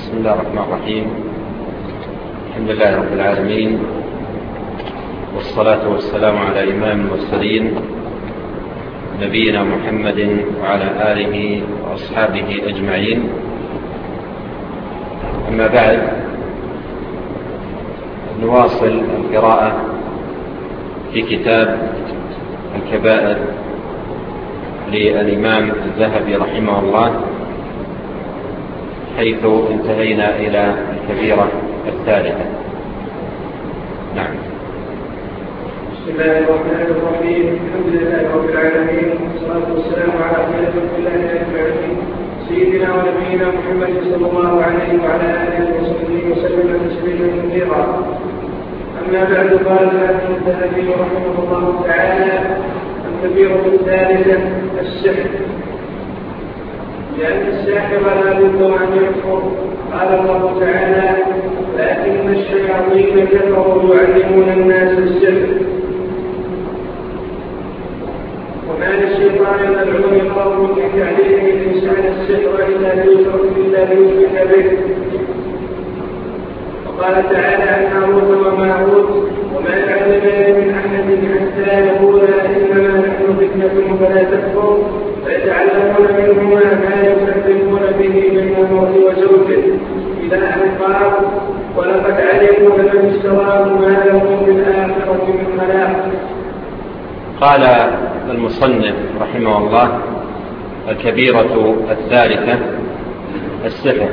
بسم الله الرحمن الرحيم. الحمد لله رب العالمين، والصلاة والسلام على إمام المرسلين نبينا محمد وعلى آله وأصحابه أجمعين. أما بعد، نواصل القراءة في كتاب الكبائر للإمام الذهبي رحمه الله، حيث انتهينا إلى الكبيرة الثالثة. نعم. بسم الله الرحمن الرحيم. الحمد لله رب العالمين، والصلاة والسلام على خير خلق الله أجمعين، سيدنا ونبينا محمد صلى الله عليه وعلى آله وصحبه وسلم تسليما كثيرا. أما بعد، قال الذهبي رحمه الله تعالى: الكبيرة الثالثة السحر، لأن الساحر لا بد أن يكفر. قال الله تعالى: لكن الشياطين كفروا يعلمون الناس السحر. وما للشيطان الملعون قول في تعليم الإنسان السحر إلا ليشرك به. وقال تعالى: هاروت وماروت وما يعلمان من أحد حتى يقولا إنما نحن فتنة فلا تكفر، فيتعلمون منهما ما يفرقون به بين المرء وزوجه، إلى أن قال: ولقد علموا لمن اشتراه ما له في الآخرة من خلاق. قال المصنف رحمه الله: الكبيرة الثالثة السحر.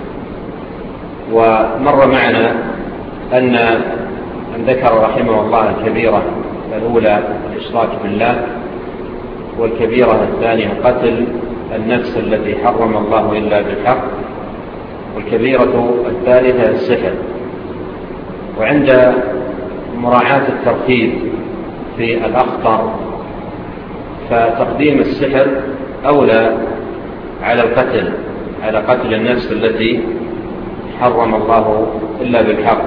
ومر معنا أن ذكر رحمه الله الكبيرة الأولى الإشراك بالله، والكبيرة الثانية قتل النفس التي حرم الله إلا بالحق، والكبيرة الثالثة السحر. وعند مراعاة الترتيب في الأخطر، فتقديم السحر أولى على القتل، على قتل النفس التي حرم الله إلا بالحق،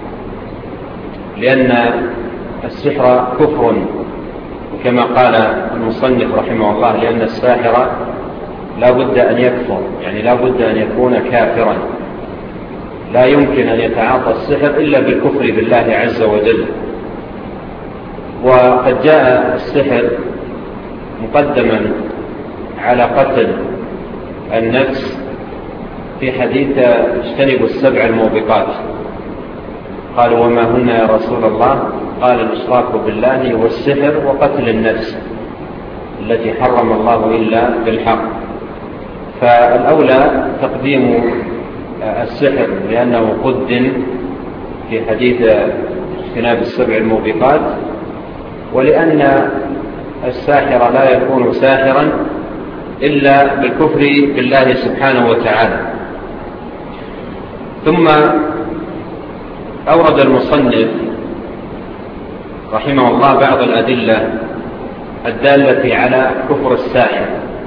لأن السحر كفر، وكما قال المصنف رحمه الله: لأن الساحر لا بد أن يكفر، يعني لا بد أن يكون كافرا، لا يمكن أن يتعاطى السحر إلا بالكفر بالله عز وجل. وقد جاء السحر مقدما على قتل النفس في حديث: اجتنبوا السبع الموبقات. قالوا: وما هن يا رسول الله؟ قال: الإشراك بالله والسحر وقتل النفس التي حرم الله إلا بالحق. فالأولى تقديم السحر لأنه قدم في حديث اجتناب السبع الموبقات، ولأن الساحر لا يكون ساحرا إلا بالكفر بالله سبحانه وتعالى. ثم أورد المصنف رحمه الله بعض الأدلة الدالة على كفر الساحر،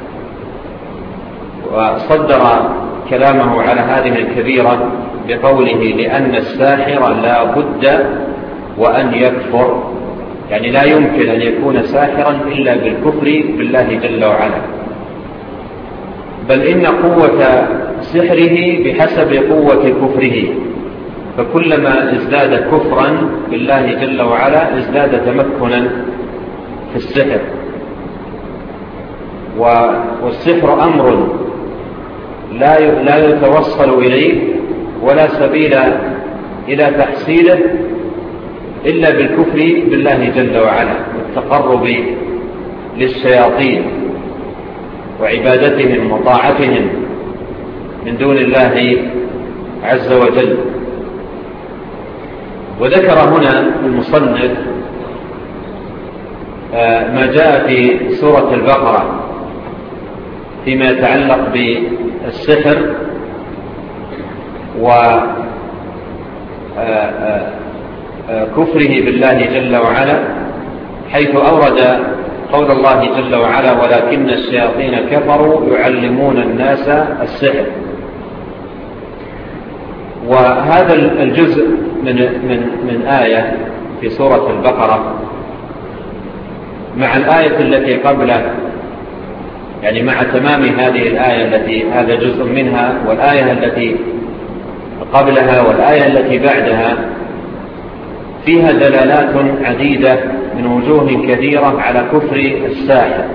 وصدر كلامه على هذه الكبيرة بقوله: لأن الساحر لا بد وأن يكفر، يعني لا يمكن أن يكون ساحرا إلا بالكفر بالله جل وعلا، بل إن قوة سحره بحسب قوة كفره، فكلما ازداد كفرا بالله جل وعلا ازداد تمكنا في السحر. والسحر أمر لا يتوصل إليه ولا سبيل إلى تحصيله إلا بالكفر بالله جل وعلا، والتقرب للشياطين وعبادتهم وطاعتهم من دون الله عز وجل. وذكر هنا المصنف ما جاء في سورة البقرة فيما يتعلق بالسحر وكفره بالله جل وعلا، حيث أورد قول الله جل وعلا: ولكن الشياطين كفروا يعلمون الناس السحر. وهذا الجزء من آية في سورة البقرة مع الآية التي قبله، يعني مع تمام هذه الآية التي هذا جزء منها، والآية التي قبلها والآية التي بعدها فيها دلالات عديدة من وجوه كثيرة على كفر الساحر،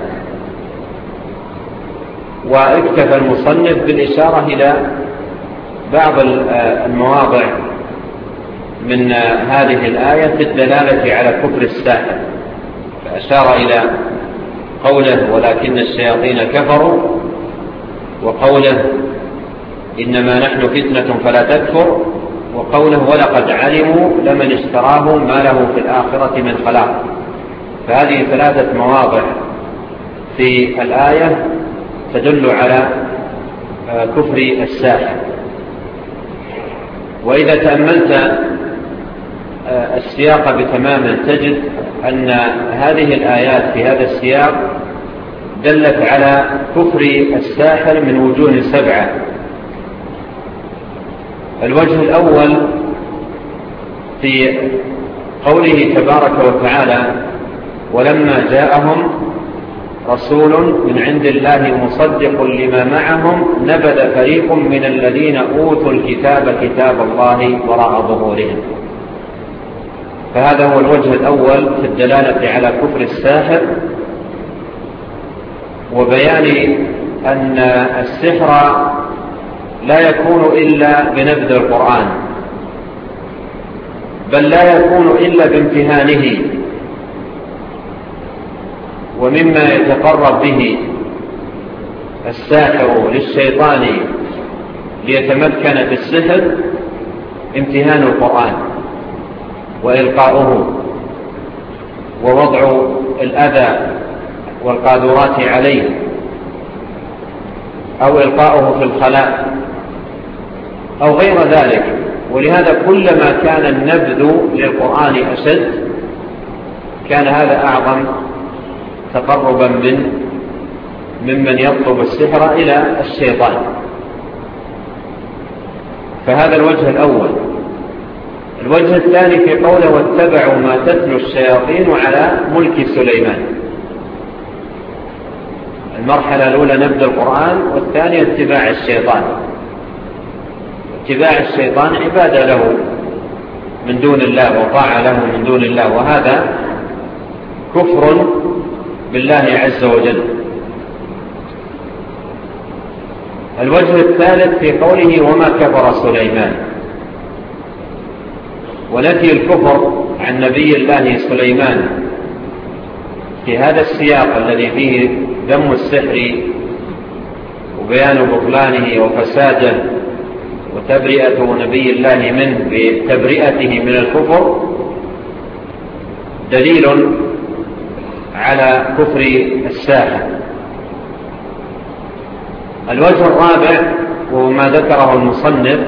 واكتفى المصنف بالإشارة إلى بعض المواضع من هذه الآية في الدلالة على كفر الساحر، فأشار إلى قوله ولكن الشياطين كفروا، وقوله إنما نحن فتنة فلا تكفر، وقوله ولقد علموا لمن اشتراه ما له في الآخرة من خلاق. فهذه ثلاثة مواضع في الآية تدل على كفر الساحر. وإذا تأملت السياق بتمام تجد أن هذه الآيات في هذا السياق دلت على كفر الساحر من وجوه 7. الوجه الأول في قوله تبارك وتعالى ولما جاءهم رسول من عند الله مصدق لما معهم نبذ فريق من الذين أوتوا الكتاب كتاب الله وراء ظهورهم. فهذا هو الوجه الأول في الدلالة على كفر الساحر، وبيان أن السحر لا يكون إلا بنبذ القرآن، بل لا يكون إلا بامتهانه. ومما يتقرب به الساحر للشيطان ليتمكن في السحر امتهان القرآن وإلقاؤه ووضع الأذى والقادرات عليه أو إلقاؤه في الخلاء أو غير ذلك. ولهذا كلما كان النبذ للقرآن أشد كان هذا أعظم تقربا ممن يطلب السحر إلى الشيطان. فهذا الوجه الأول. الوجه الثاني في قوله واتبعوا ما تتلو الشياطين على ملك سليمان. المرحلة الأولى نبذ القرآن، والثانية اتباع الشيطان. اتباع الشيطان عبادة له من دون الله وطاعة له من دون الله، وهذا كفر بالله عز وجل. الوجه الثالث في قوله وما كفر سليمان، ونفي الكفر عن نبي الله سليمان في هذا السياق الذي فيه ذم السحر وبيان بطلانه وفساده وتبرئة نبي الله منه بتبرئته من الكفر دليل على كفر الساحر. الوجه الرابع وهو ما ذكره المصنف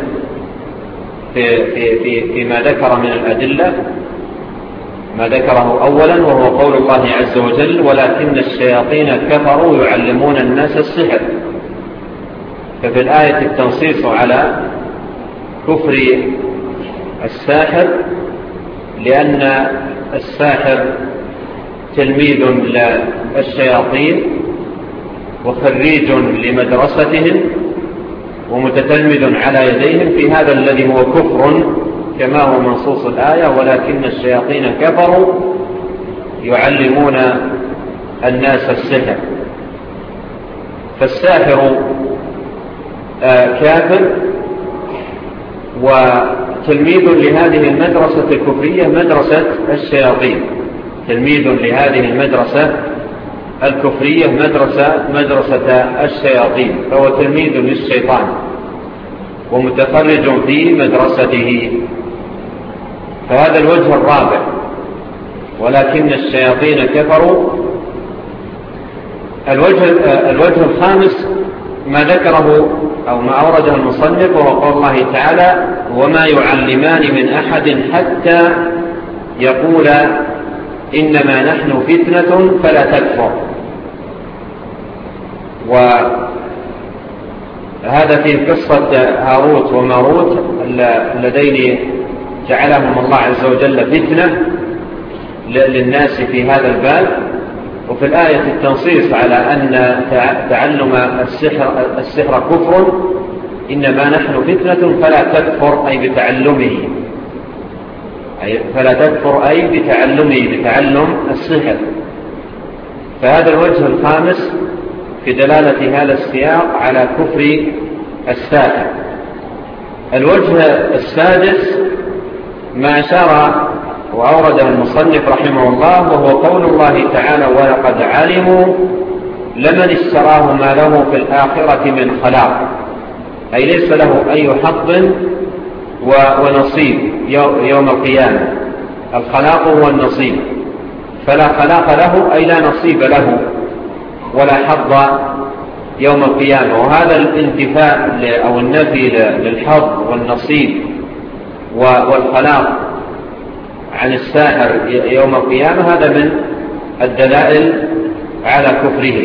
فيما ذكر من الأدلة، ما ذكره أولا وهو قول الله عز وجل ولكن الشياطين كفروا يعلمون الناس السحر. ففي الآية التنصيص على كفر الساحر، لأن الساحر تلميذ للشياطين وخريج لمدرستهم ومتتلمذ على يديهم في هذا الذي هو كفر كما هو منصوص الآية ولكن الشياطين كفروا يعلمون الناس السحر. فالساحر كافر وتلميذ لهذه المدرسة الكفرية مدرسة الشياطين، تلميذ لهذه المدرسة الكفرية مدرسة الشياطين، فهو تلميذ للشيطان ومتخرج في مدرسته. فهذا الوجه الرابع ولكن الشياطين كفروا. الوجه الخامس ما ذكره أو ما أورده المصنف وهو قول الله تعالى وما يعلمان من أحد حتى يقول إنما نحن فتنة فلا تكفر. وهذا في قصة هاروت وماروت اللذين جعلهم الله عز وجل فتنة للناس في هذا الباب. وفي الآية التنصيص على أن تعلم السحر كفر إنما نحن فتنة فلا تكفر أي بتعلمه، فلا تكفر أي بتعلمه، بتعلم السحر. فهذا الوجه الخامس في دلالة هذا السياق على كفر الساحر. الوجه السادس ما أشار وأورده المصنف رحمه الله، وهو قول الله تعالى: ولقد علموا لمن اشتراه ما له في الآخرة من خلاق، أي ليس له أي حظ ونصيب يوم القيامة. الخلاق هو النصيب، فلا خلاق له أي لا نصيب له ولا حظ يوم القيامة. وهذا الانتفاء أو النفي للحظ والنصيب والخلاق عن الساحر يوم القيامة هذا من الدلائل على كفره.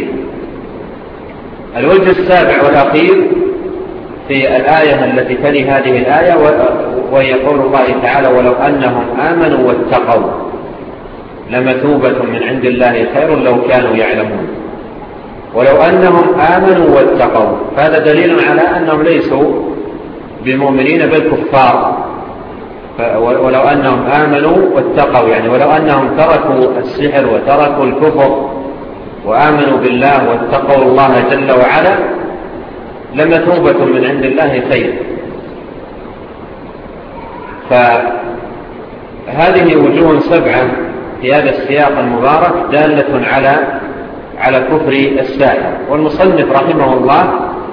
الوجه السابع والأخير في الآية التي تلي هذه الآية، وهي قول الله تعالى: ولو أنهم آمنوا واتقوا لمثوبة من عند الله خير لو كانوا يعلمون. ولو أنهم آمنوا واتقوا، فهذا دليل على أنهم ليسوا بمؤمنين بل كفار. ولو أنهم آمنوا واتقوا، يعني ولو أنهم تركوا السحر وتركوا الكفر وآمنوا بالله واتقوا الله جل وعلا لمثوبة من عند الله خير. فهذه وجوه سبعة في هذا السياق المبارك دالة على كفر الساحر. والمصنف رحمه الله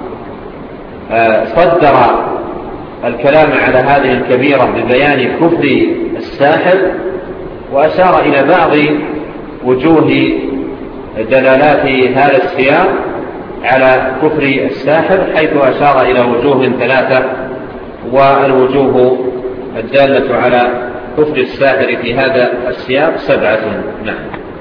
صدر الكلام على هذه الكبيرة ببيان كفر الساحر، وأشار إلى بعض وجوه دلالات هذا السياق على كفر الساحر، حيث أشار إلى وجوه ثلاثة، والوجوه الدالة على كفر الساحر في هذا السياق سبعة. نعم.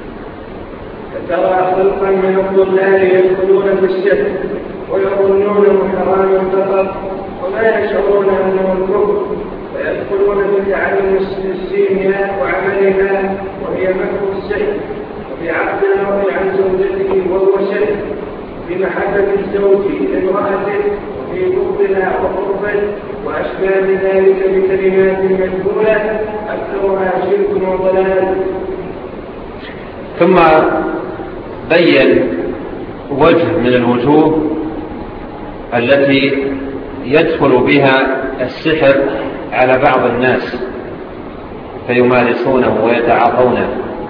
ترى خلقا من الضلال يدخلون في الشرك ويظنونه حراما فقط وما يشعرون انه الكفر، فيدخلون في تعلم السيمياء وعملها وهي مكر السحر، وفي عقد المرء عن زوجته وهو شرك، في محبة الزوج لامرأته وفي بغضها وقربه وأشباه ذلك بكلمات مجهولة أكثرها شرك وضلال. ثم بين وجه من الوجوه التي يدخل بها السحر على بعض الناس فيمارسونه ويتعاطونه.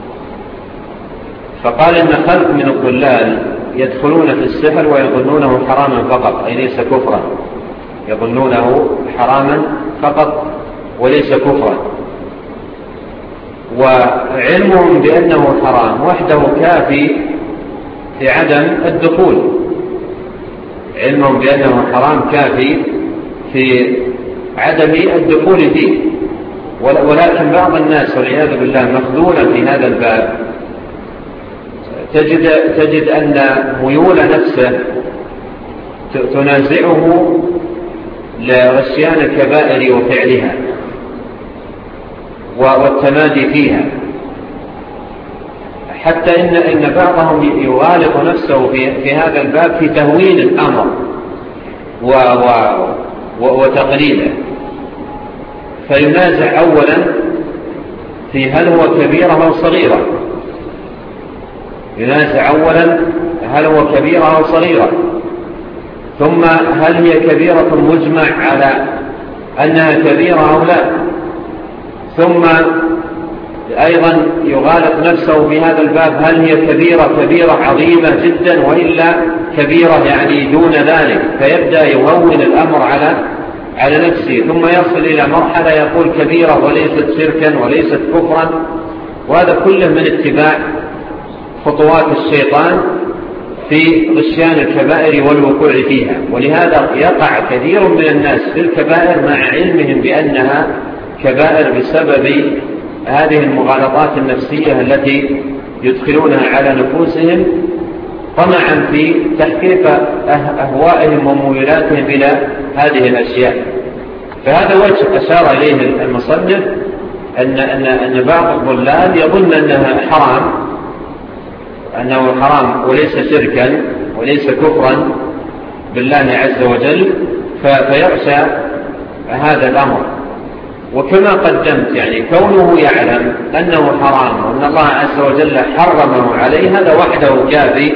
فقال إن خلق من الضلال يدخلون في السحر ويظنونه حراما فقط، أي ليس كفرا، يظنونه حراما فقط وليس كفرا، وعلمهم بأنه حرام وحده كافي في عدم الدخول. علمهم بأنه حرام كافي في عدم الدخول فيه. ولكن بعض الناس والعياذ بالله مخذولا في هذا الباب، تجد أن ميول نفسه تنازعه لغشيان الكبائر وفعلها والتمادي فيها، حتى إن بعضهم يغالط نفسه في هذا الباب في تهوين الأمر وتقليله، فينازع أولا في هل هو كبيرة أو صغيرة، ينازع أولا هل هو كبيرة أو صغيرة، ثم هل هي كبيرة مجمع على أنها كبيرة أو لا، ثم أيضا يغالط نفسه في هذا الباب هل هي كبيرة عظيمة جدا وإلا كبيرة يعني دون ذلك، فيبدأ يهون الأمر على نفسه، ثم يصل إلى مرحلة يقول كبيرة وليست شركا وليست كفرا. وهذا كله من اتباع خطوات الشيطان في غشيان الكبائر والوقوع فيها. ولهذا يقع كثير من الناس في الكبائر مع علمهم بأنها كبائر بسبب هذه المغالطات النفسية التي يدخلونها على نفوسهم طمعا في تحقيق أهوائهم وميولاتهم إلى هذه الأشياء. فهذا وجه أشار إليه المصنف أن بعض الضلال يظن أنه حرام وليس شركا وليس كفرا بالله عز وجل، فيخشى هذا الأمر. وكما قدمت يعني كونه يعلم أنه حرام وأن الله عز وجل حرمه عليه، هذا وحده كافي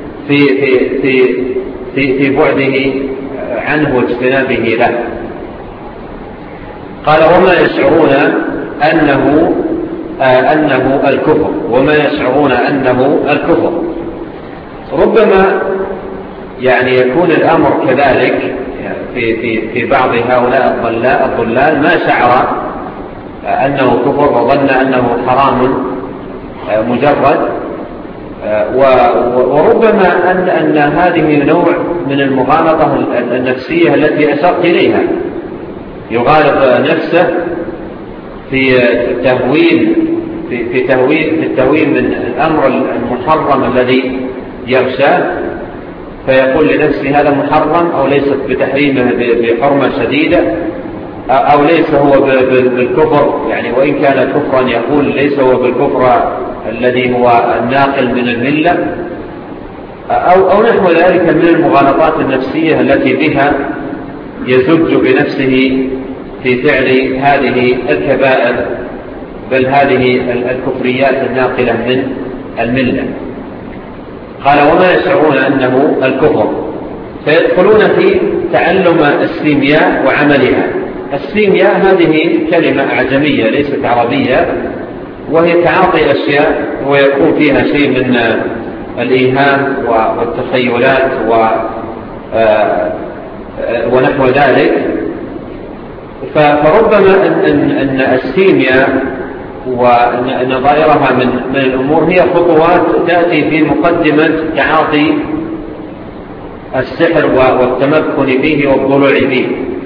في بعده عنه واجتنابه له. قال وما يشعرون أنه الكفر، وما يشعرون أنه الكفر. ربما يعني يكون الأمر كذلك في بعض هؤلاء الضلال ما شعر أنه كفر وظن أنه حرام مجرد، وربما أن هذه نوع من المغالطة النفسية التي أشرت إليها، يغالط نفسه في التهويل من الأمر المحرم الذي يغشاه، فيقول لنفسه هذا محرم أو ليس بتحريمه بحرمة شديدة، أو ليس هو بالكفر، يعني وإن كان كفرا يقول ليس هو بالكفر الذي هو الناقل من الملة، أو نحو ذلك من المغالطات النفسية التي بها يزج بنفسه في فعل هذه الكبائر، بل هذه الكفريات الناقلة من الملة. قال وما يشعرون أنه الكفر، فيدخلون في تعلم السيمياء وعملها. السيمياء هذه كلمة أعجمية ليست عربية، وهي تعاطي أشياء ويكون فيها شيء من الإيهام والتخيلات ونحو ذلك. فربما أن السيمياء ونظائرها من الأمور هي خطوات تأتي في مقدمة تعاطي السحر والتمكن فيه والضلوع فيه،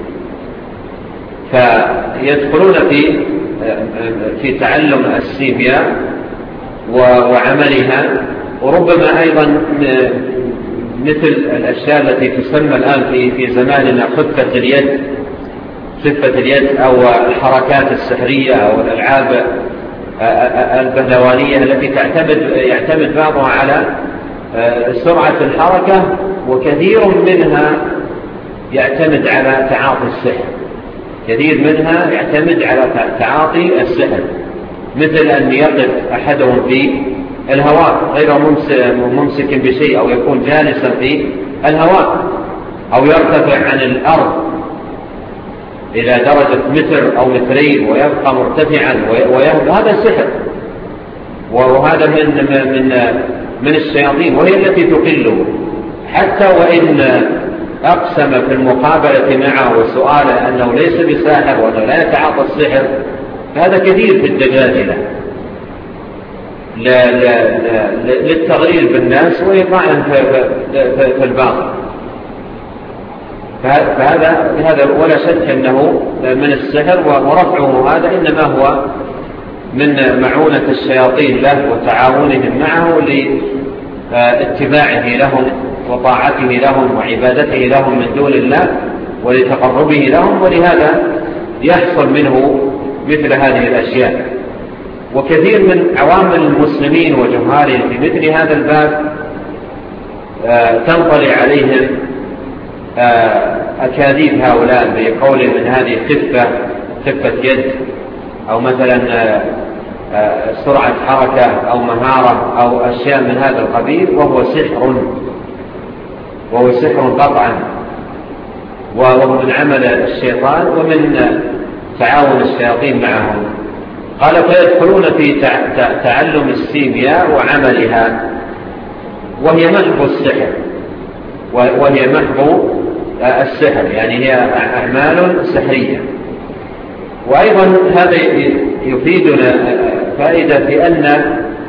فيدخلون في تعلم السيمياء وعملها، وربما أيضا مثل الأشياء التي تسمى الآن في زماننا خفة اليد أو الحركات السحرية أو الألعاب البهلوانية التي يعتمد بعضها على سرعة الحركة، وكثير منها يعتمد على تعاطي السحر. كثير منها يعتمد على تعاطي السحر، مثل أن يقف أحدهم في الهواء غير ممسك بشيء، أو يكون جالسا في الهواء، أو يرتفع عن الأرض إلى درجة متر أو مترين ويبقى مرتفعا هذا سحر، وهذا من الشياطين، وهي التي تقله. حتى وإن أقسم في المقابلة معه وسؤاله أنه ليس بساحر وأنه لا يتعاطى السحر، هذا كثير في الدجاجلة للتغرير بالناس وإيقاعهم في الباطل. فهذا ولا شك أنه من السحر، ورفعه هذا إنما هو من معونة الشياطين له وتعاونهم معه لاتباعه لهم وطاعته لهم وعبادته لهم من دون الله ولتقربه لهم، ولهذا يحصل منه مثل هذه الأشياء. وكثير من عوام المسلمين وجمهورهم في مثل هذا الباب تنطلع عليهم أكاذيب هؤلاء بقول من هذه خفة يد، أو مثلا سرعة حركة أو مهارة أو أشياء من هذا القبيل، وهو سحر قطعا، وهو من عمل الشيطان ومن تعاون الشياطين معهم. قال فيدخلون في تعلم السيمياء وعملها، وهي محض السحر، وهي محض السحر، يعني هي أعمال سحرية. وأيضا هذا يفيدنا فائدة في أن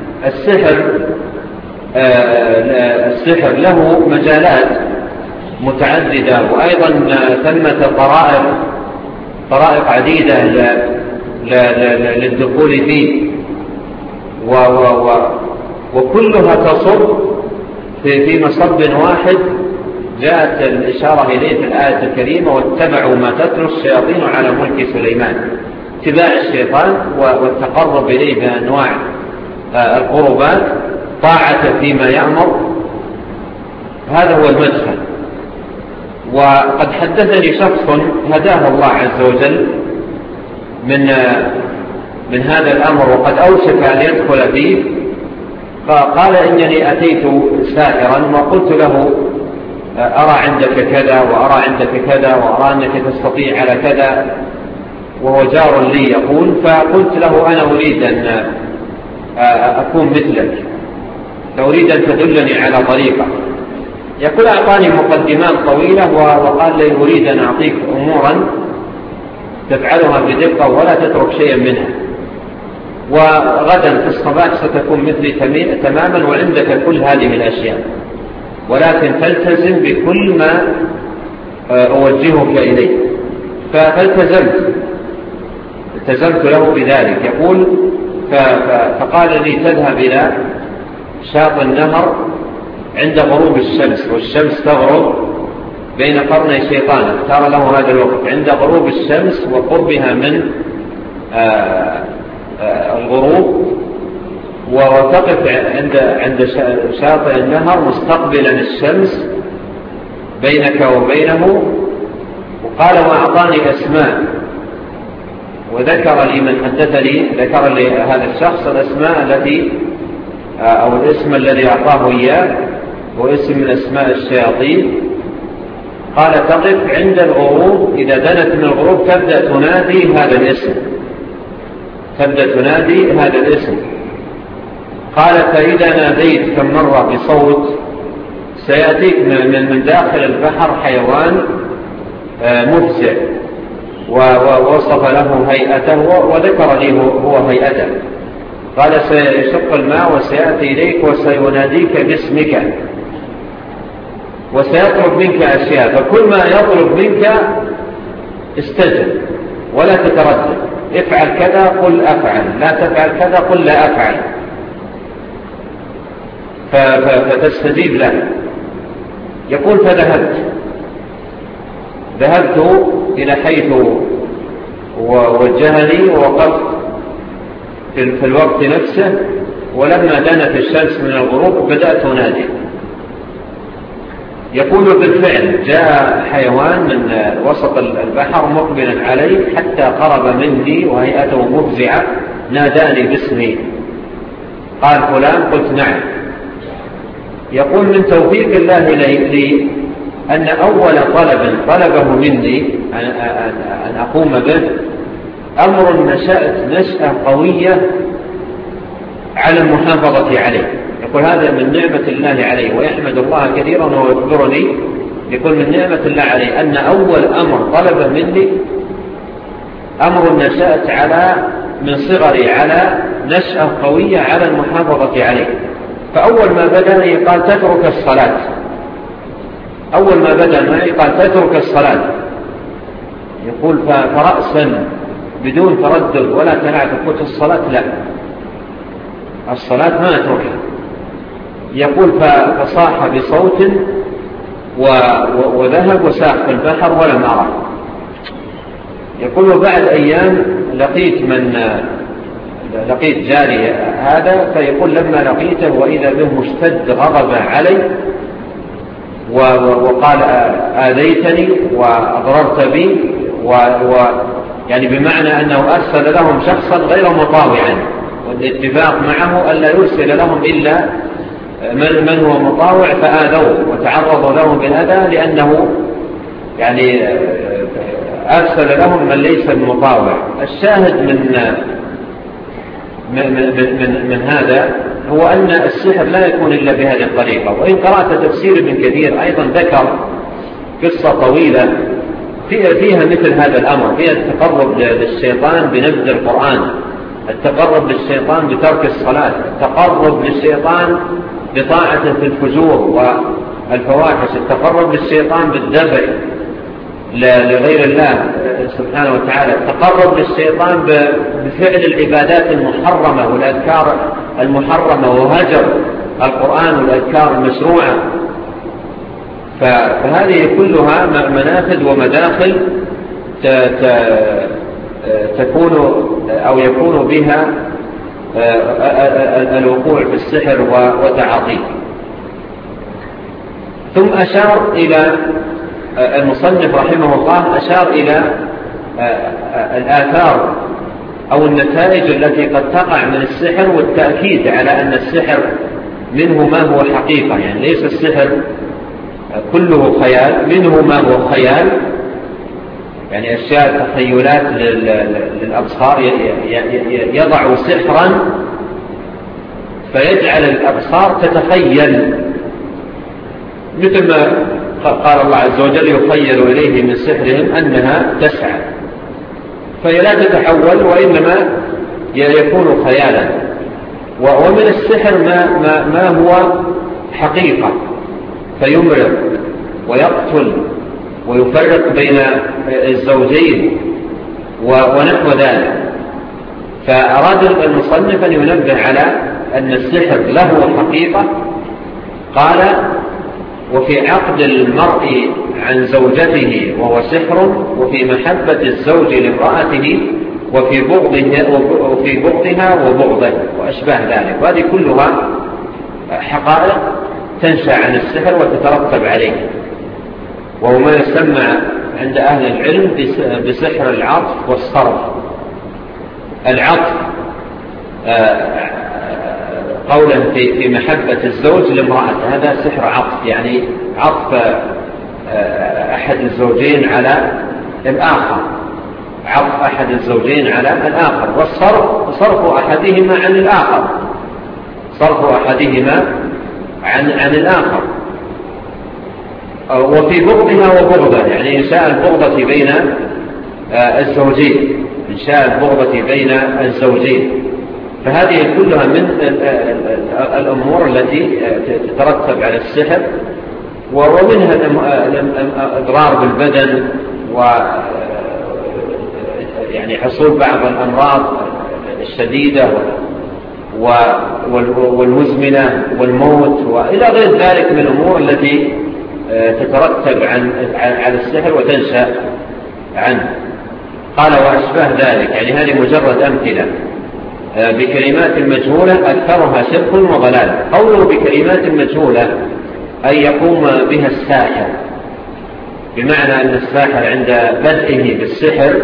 السحر له مجالات متعددة، وأيضا ثمة طرائق عديدة للدخول فيه، وكلها تصب في مصب واحد جاءت الإشارة إليه في الآية الكريمة: واتبعوا ما تتلو الشياطين على ملك سليمان. اتباع الشيطان والتقرب إليه بأنواع القربات، طاعة فيما يأمر، هذا هو المدخل. وقد حدثني شخص هداه الله عز وجل من هذا الأمر وقد أوشك أن يدخل فيه، فقال إنني أتيت سائرا وقلت له أرى عندك كذا وأرى عندك كذا وأرى أنك تستطيع على كذا، وهو جار لي يقول، فقلت له أنا أريد أن أكون مثلك، فأريد أن تدلني على طريقة. يقول أعطاني مقدمات طويلة وقال لي أريد أن أعطيك أمورا تفعلها بدقة ولا تترك شيئا منها، وغدا في الصباح ستكون مثلي تماما وعندك كل هذه الأشياء، ولكن تلتزم بكل ما أوجهك إليه. فالتزمت له بذلك. يقول فقال لي تذهب إلى شاطئ النهر عند غروب الشمس، والشمس تغرب بين قرني شيطان، اختار له هذا الوقت عند غروب الشمس وقربها من الغروب، وتقف عند شاطئ النهر مستقبلا الشمس بينك وبينه. وقال وأعطاني أسماء، وذكر لي من حدثني، ذكر لي هذا الشخص الأسماء التي أو الاسم الذي أعطاه إياه، واسم من أسماء الشياطين. قال تقف عند الغروب، إذا دنت من الغروب تبدأ تنادي هذا الاسم. قال فإذا ناديت كم مرة بصوت سيأتيك من داخل البحر حيوان مفزع، ووصف له هيئته وذكر لي هو هيئته. قال سيشق الماء وسيأتي إليك وسيناديك باسمك وسيطلب منك أشياء، فكل ما يطلب منك استجب ولا تتردد، افعل كذا قل أفعل، لا تفعل كذا قل لا أفعل، فتستجيب له. يقول ذهبت إلى حيث ووجهني ووقفت في الوقت نفسه، ولما دنت الشمس من الغروب بدأت أنادي. يقول بالفعل جاء حيوان من وسط البحر مقبلا علي حتى قرب مني وهيئته مفزعة، ناداني باسمي، قال فلان، قلت نعم. يقول من توفيق الله لي أن أول طلبه مني أن أقوم به أمر نشأت نشأة قوية على المحافظة عليه. يقول هذا من نعمة الله عليه، ويحمد الله كثيرا ويخبرني، يقول من نعمة الله عليه أن أول أمر طلبه مني أمر نشأت من صغري على نشأة قوية على المحافظة عليه. فأول ما بدأ قال تترك الصلاة، أول ما بدأ معي قال تترك الصلاة. يقول فرأسا بدون تردد ولا تناعت قلت الصلاة لا، الصلاة ما أتركها. يقول فصاح بصوت وذهب وساق في البحر ولم أرى. يقول وبعد أيام لقيت جاري هذا، فيقول لما لقيته وإذا به مشتد غضب علي وقال آذيتني وأضررت بي، يعني بمعنى أنه أرسل لهم شخصا غير مطاوعا، والاتفاق معه ألا يرسل لهم إلا من هو مطاوع، فآذوه وتعرضوا لهم بالأذى لأنه يعني أرسل لهم من ليس المطاوع. الشاهد من هذا هو أن السحر لا يكون إلا بهذه الطريقة. وإن قرأت تفسير ابن كثير أيضا ذكر قصة طويلة فيها مثل هذا الأمر، فيها التقرب للشيطان بنبذ القرآن، التقرب للشيطان بترك الصلاة، التقرب للشيطان بطاعته في الفجور والفواحش، التقرب للشيطان بالذبح لغير الله سبحانه وتعالى، التقرب للشيطان بفعل العبادات المحرمة والأذكار المحرمة وهجر القرآن والأذكار المشروعة. فهذه كلها منافذ ومداخل يكون بها الوقوع في السحر وتعاطيه. ثم أشار إلى المصنف رحمه الله أشار إلى الآثار أو النتائج التي قد تقع من السحر، والتأكيد على أن السحر منه ما هو حقيقة، يعني ليس السحر كله خيال، منه ما هو خيال، يعني أشياء تخيلات للأبصار، يضع سحرا فيجعل الأبصار تتخيل، مثل ما قال الله عز وجل يخيل إليه من سحرهم أنها تسعى، فهي لا تتحول وإنما يكون خيالا. ومن السحر ما هو حقيقة فيمرض ويقتل ويفرق بين الزوجين ونحو ذلك. فأراد المصنف أن ينبه على أن السحر له حقيقة. قال: وفي عقد المرء عن زوجته وهو سحر، وفي محبة الزوج لامرأته، وفي بغضها وبغضه وأشباه ذلك. وهذه كلها حقائق تنشأ عن السحر وتترتب عليه، وهو ما يسمى عند أهل العلم بسحر العطف والصرف. العطف قولا في محبة الزوج لامرأته، هذا سحر عطف، يعني عطف أحد الزوجين على الآخر، عطف أحد الزوجين على الآخر. والصرف صرف أحدهما عن الآخر، صرف أحدهما عن الآخر. وفي بغضها وبغضه، يعني إنشاء البغضة بين الزوجين، إنشاء البغضة بين الزوجين. فهذه كلها من الأمور التي تترتب على السحر، ومنها الإضرار بالبدن، يعني حصول بعض الأمراض الشديدة والمزمنة والموت وإلى غير ذلك من الأمور التي تترتب على السحر وتنشأ عنه. قال: وأشباه ذلك، يعني هذه مجرد أمثلة بكلمات مجهولة أكثرها شرك وضلال. قوله بكلمات مجهولة أي يقوم بها الساحر، بمعنى أن الساحر عند بدئه بالسحر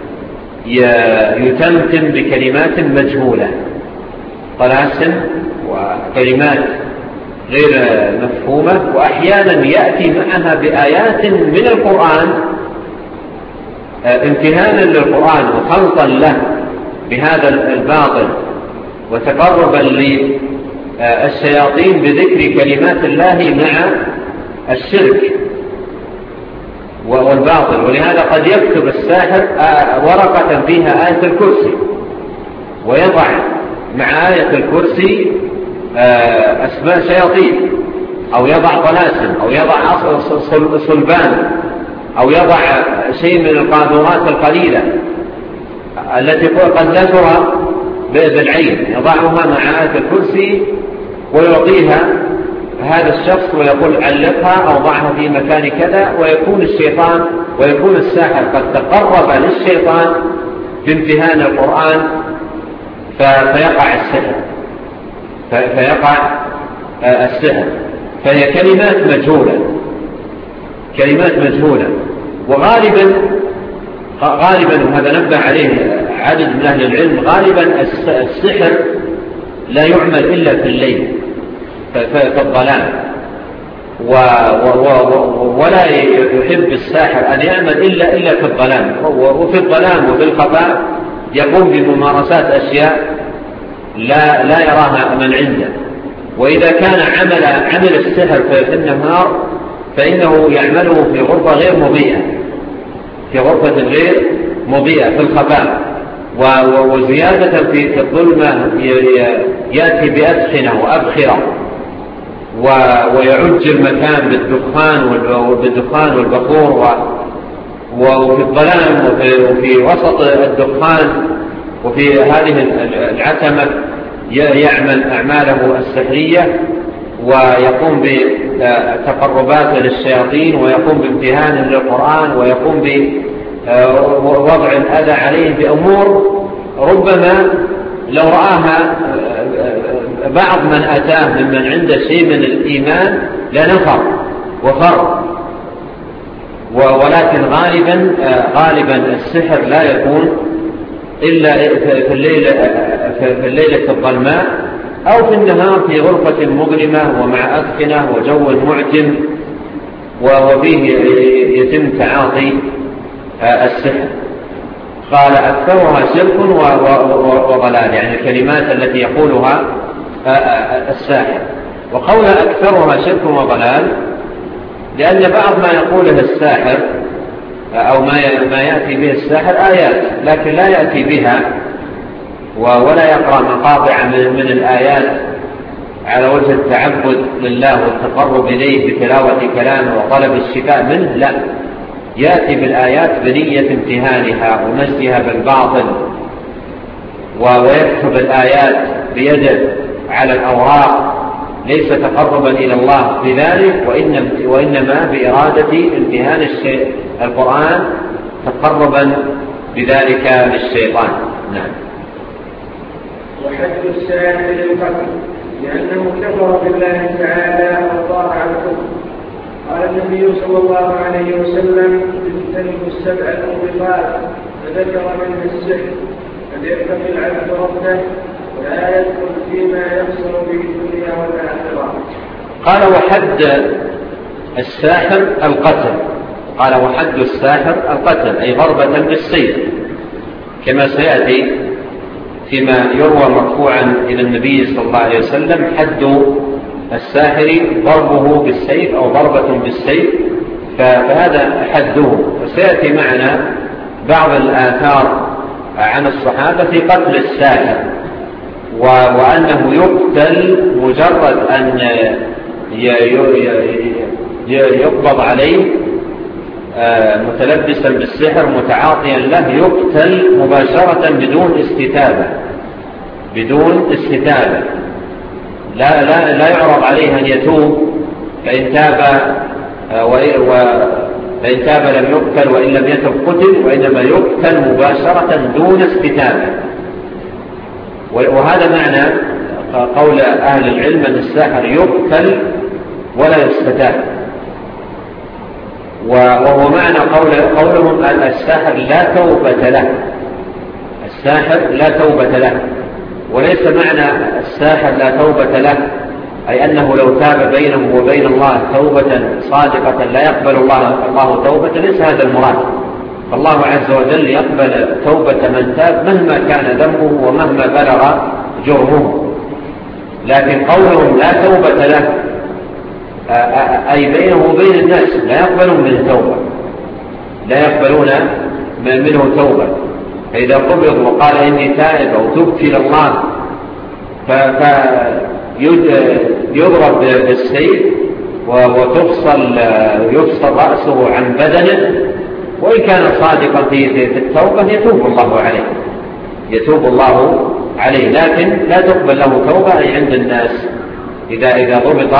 يتمتم بكلمات مجهولة، طلاسم وكلمات غير مفهومة، وأحيانا يأتي معها بآيات من القرآن امتهانا للقرآن وخلطا له بهذا الباطل، وتقربا للشياطين بذكر كلمات الله مع الشرك والباطل. ولهذا قد يكتب الساحر ورقة فيها آية الكرسي، ويضع مع آية الكرسي أسماء شياطين، أو يضع طلاسم، أو يضع صلبان، أو يضع شيء من القاذورات القليلة التي قد لا ترى بالعين، يضعها مع آية الكرسي ويعطيها هذا الشخص ويقول علقها أو ضعها في مكان كذا، ويكون الساحر قد تقرب للشيطان بامتهان القرآن فيقع السحر. فهي كلمات مجهولة. وغالبا وهذا نبه عليه عدد من أهل العلم، غالبا السحر لا يعمل إلا في الليل في الظلام، ولا يحب الساحر أن يعمل إلا في الظلام، وفي الظلام وفي الخفاء يقوم بممارسات أشياء لا يراها من عنده. وإذا كان عمل السحر في النهار فإنه يعمله في غرفة غير مضيئة في الخفاء، وزيادة في الظلمة يأتي بأدخنة وأبخرة ويعج المكان بالدخان والبخور، وفي الظلام وفي وسط الدخان وفي هذه العتمة يعمل أعماله السحرية، ويقوم بتقربات للشياطين، ويقوم بامتهان للقرآن، ويقوم بوضع الأذى عليه بأمور ربما لو رآها بعض من أتاه ممن عنده شيء من الإيمان لنفر وفر. ولكن غالبا السحر لا يكون إلا في الليلة الظلماء أو في النهار في غرفة مظلمة ومع أدخنة وجو معجم وفيه يتم تعاطي السحر. قال أكثرها شرك وضلال، يعني الكلمات التي يقولها الساحر. وقول أكثرها شرك وضلال لأن بعض ما يقوله الساحر أو ما يأتي به الساحر آيات، لكن لا يأتي بها ولا يقرأ مقاطع من الآيات على وجه التعبد لله والتقرب إليه بتلاوة كلامه وطلب الشفاء منه، لا، يأتي بالآيات بنية امتهانها ومسها بالباطل، ويكتب الآيات بيده على الأوراق ليس تقربا إلى الله بذلك، وإنما بإرادة امتهان القرآن تقربا بذلك للشيطان. نعم. وحد الساحر للقتل لأنه كفر بالله تعالى وطاع الكفر. قال النبي صلى الله عليه وسلم: اجتنبوا السبع الموبقات، فذكر منها السحر، فليتق العبد ربه ولا يدخل فيما يخسر به الدنيا والآخرة. قال وحد الساحر القتل. قال وحد الساحر القتل، أي ضربة بالسيف، كما سيأتي فيما يروى مرفوعا إلى النبي صلى الله عليه وسلم: حد الساحر ضربه بالسيف أو ضربة بالسيف، فهذا حده. وسيأتي معنا بعض الآثار عن الصحابة في قتل الساحر، وأنه يقتل مجرد أن يقبض عليه متلبسا بالسحر متعاطيا له، يقتل مباشرة بدون استتابة. لا يعرض عليه أن يتوب، فإن تاب لم يقتل، وإن لم يتب قتل، وإنما يقتل مباشرة دون استتابة. وهذا معنى قول أهل العلم أن الساحر يقتل ولا يستتاب، وهو معنى قولهم أن الساحر لا توبة له. الساحر لا توبة له، وليس معنى الساحر لا توبة له أي أنه لو تاب بينه وبين الله توبة صادقة لا يقبل الله توبة، ليس هذا المراد. فالله عز وجل يقبل توبة من تاب مهما كان ذنبه ومهما بلغ جرمه. لكن قولهم لا توبة له أي بينه وبين الناس لا يقبلون منه توبة. فإذا قبض وقال إني تائب أو تبت إلى الله فيضرب بالسيف ويفصل رأسه عن بدنه، وإن كان صادقا في التوبة يتوب الله عليه، لكن لا تقبل له توبة أي عند الناس إذا ضبط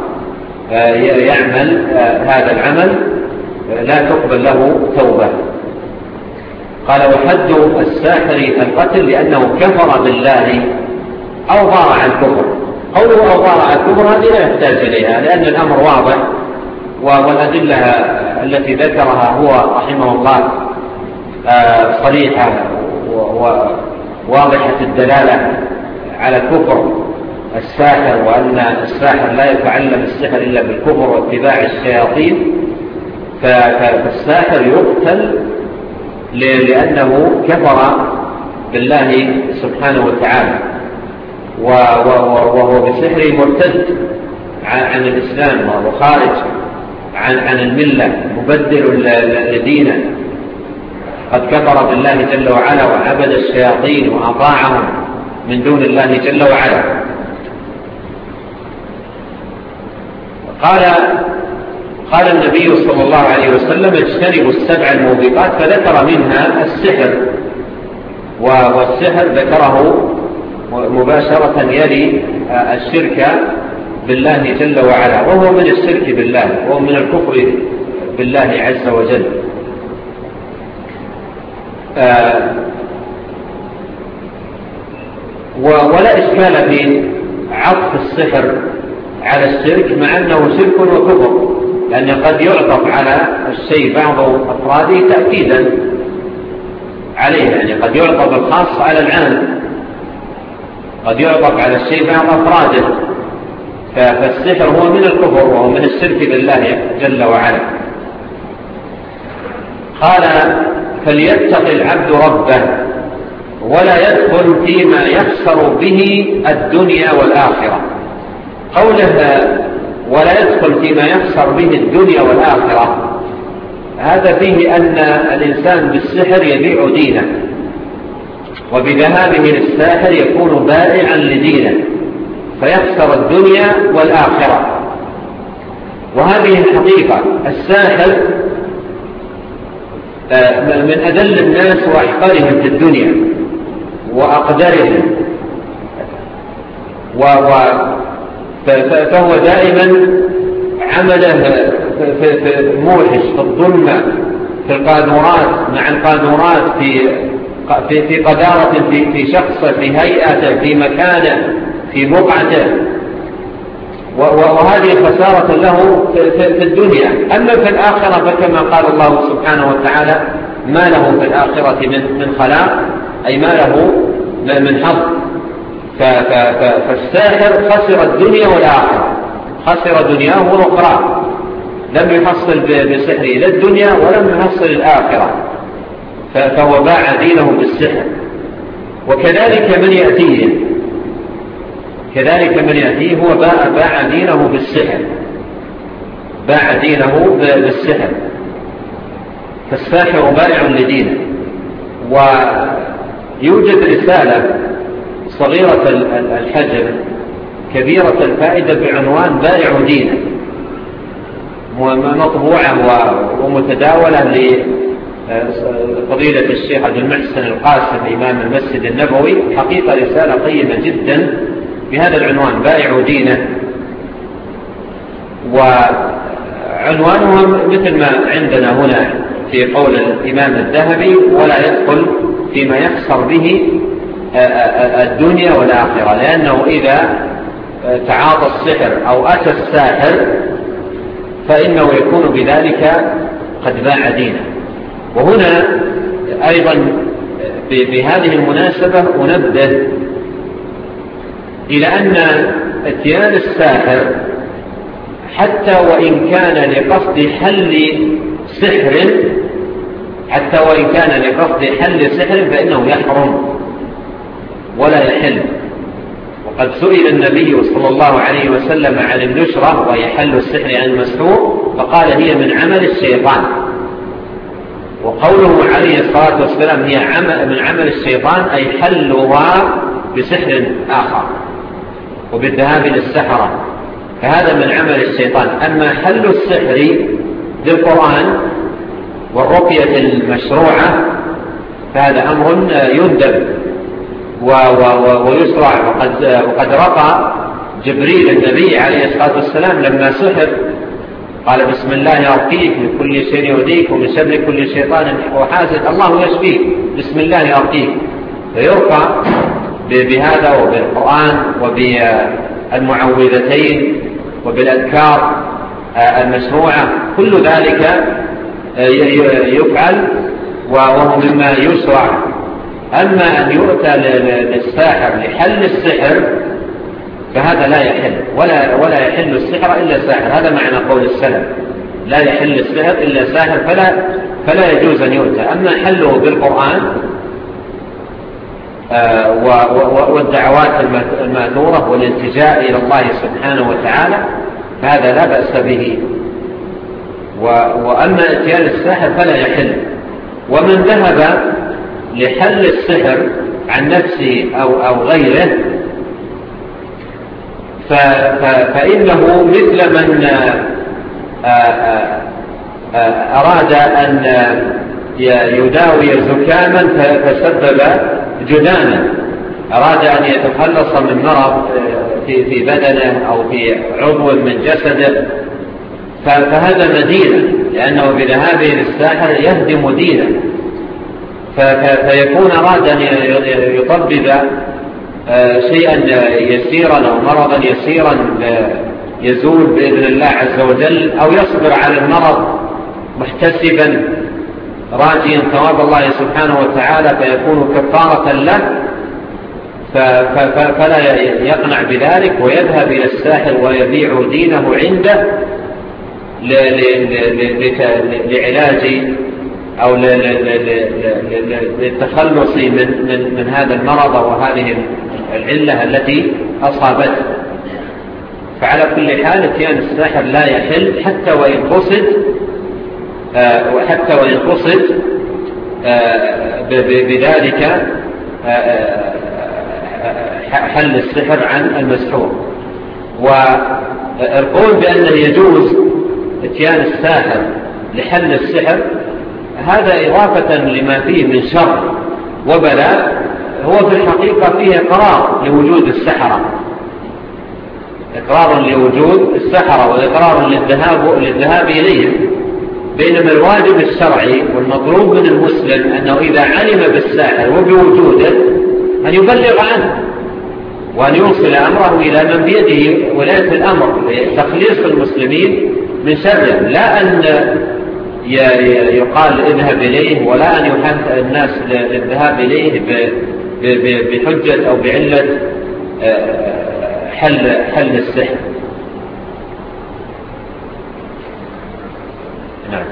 يعمل هذا العمل لا تقبل له توبة. قال وحد الساحر القتل لأنه كفر بالله أو ضارع الكفر. قوله أو ضارع الكفر هذه لا يحتاج إليها، لأن الأمر واضح، والأدلة التي ذكرها هو رحمه الله صريحة وواضحة الدلالة على كفر الساحر، وأن الساحر لا يتعلم السحر إلا بالكفر واتباع الشياطين. فالساحر يقتل لأنه كفر بالله سبحانه وتعالى، وهو بسحره مرتد عن الإسلام وخارج عن الملة، مبدل لدينه، قد كفر بالله جل وعلا وعبد الشياطين وأطاعهم من دون الله جل وعلا. قال النبي صلى الله عليه وسلم اجتنبوا السبع الموبقات، فذكر منها السحر، والسحر ذكره مباشرة يلي الشرك بالله جل وعلا، وهو من الشرك بالله، وهو من الكفر بالله عز وجل. ولا إشكال في عطف السحر على الشرك، مع أنه شرك وكفر، لأن قد يعطف على الشيء بعض أفراده تأكيدا عليه، يعني قد يعطف الخاص على العام، قد يعطف على الشيء بعض أفراده. فالسحر هو من الكفر وهو من الشرك بالله جل وعلا. قال فليتق العبد ربه ولا يدخل فيما يخسر به الدنيا والآخرة. قوله ولا يدخل فيما يخسر به الدنيا والآخرة هذا فيه أن الإنسان بالسحر يبيع دينه، وبذهابه للساحر يكون بائعا لدينه فيخسر الدنيا والآخرة. وهذه الحقيقة. الساحر من أذل الناس وأحقرهم في الدنيا وأقدرهم، فهو دائما عمله موحش في الظلمة، في القاذورات مع القاذورات، في قدارة في شخصه، في هيئته، في مكانه، في بقعته، وهذه خسارة له في الدنيا. أما في الآخرة فكما قال الله سبحانه وتعالى ما له في الآخرة من خلاق، أي ما له من حظ. فالساحر خسر الدنيا والآخرة، خسر دنياه وأخرى، لم يحصل بسحره لا الدنيا ولم يحصل الآخرة، فهو باع دينه بالسحر. وكذلك من يأتيه هو باع دينه بالسحر، باع دينه بالسحر. فالساحر بائع لدينه. ويوجد رسالة صغيرة الحجم كبيرة الفائدة بعنوان بائع دينه، مطبوعة ومتداولة لفضيلة الشيخ عبد المحسن القاسم إمام المسجد النبوي. حقيقة رسالة قيمة جدا بهذا العنوان بائع دينه. وعنوانها مثل ما عندنا هنا في قول الإمام الذهبي ولا يدخل فيما يخسر به الدنيا والآخرة، لأنه إذا تعاطى السحر أو أتى الساحر فإنه يكون بذلك قد باع دينه. وهنا أيضا بهذه المناسبة أنبه إلى أن اتيان الساحر حتى وإن كان لقصد حل سحر فإنه يحرم ولا يحل. وقد سئل النبي صلى الله عليه وسلم عن النشرة ويحل السحر عن المسحور فقال هي من عمل الشيطان. وقوله عليه الصلاة والسلام هي من عمل الشيطان أي حلها بسحر آخر وبالذهاب للسحرة، فهذا من عمل الشيطان. أما حل السحر بالقرآن والرقية المشروعة فهذا أمر يندب ويسرع. وقد رقى جبريل النبي عليه الصلاة والسلام لما سحر قال بسم الله أرقيك من كل شيء يؤذيك ومن شر كل شيطان وحاسد الله يشفيك، بسم الله أرقيك. فيرقى بهذا وبالقرآن وبالمعوذتين وبالأذكار المشروعة، كل ذلك يفعل وهو مما يشرع. أما أن يؤتى للساحر لحل السحر فهذا لا يحل، ولا يحل السحر إلا ساحر. هذا معنى قول السلف لا يحل السحر إلا ساحر، فلا يجوز أن يؤتى. أما حله بالقرآن والدعوات الماثورة والالتجاء إلى الله سبحانه وتعالى فهذا لا بأس به. وأما اتيان الساحر فلا يحل. ومن ذهب لحل السحر عن نفسه أو غيره فإنه مثل من أراد أن يداوي زكاما فسبب جنانا، أراد أن يتخلص من مرض في بدنه أو في عضو من جسده، فهذا مدينة، لأنه بذهابه للساحر يهدم دينه، فيكون أراد أن يطبب شيئا يسيرا أو مرضا يسيرا يزول بإذن الله عز وجل، أو يصبر على المرض محتسبا راجيا ثواب الله سبحانه وتعالى فيكون كفارة له، فلا يقنع بذلك ويذهب إلى الساحر ويبيع دينه عنده لعلاج أو للتخلص من هذا المرض أو هذه العلة التي أصابته. فعلى كل حال اتيان الساحر لا يحل حتى وإن قصد بذلك حل السحر عن المسحور. والقول بأنه يجوز اتيان الساحر لحل السحر هذا إضافة لما فيه من شر وبلاء، هو في الحقيقة فيه إقرار لوجود السحرة، إقرار لوجود السحرة وإقرار للذهاب إليهم. بينما الواجب الشرعي والمطلوب من المسلم أنه إذا علم بالساحر وبوجوده أن يبلغ عنه وأن يوصل أمره إلى من بيده ولاية الأمر لتخليص المسلمين من شره، لا أن يقال اذهب إليه، ولا أن يحث الناس للذهاب إليه بحجة أو بعلة حل السحر. نعم.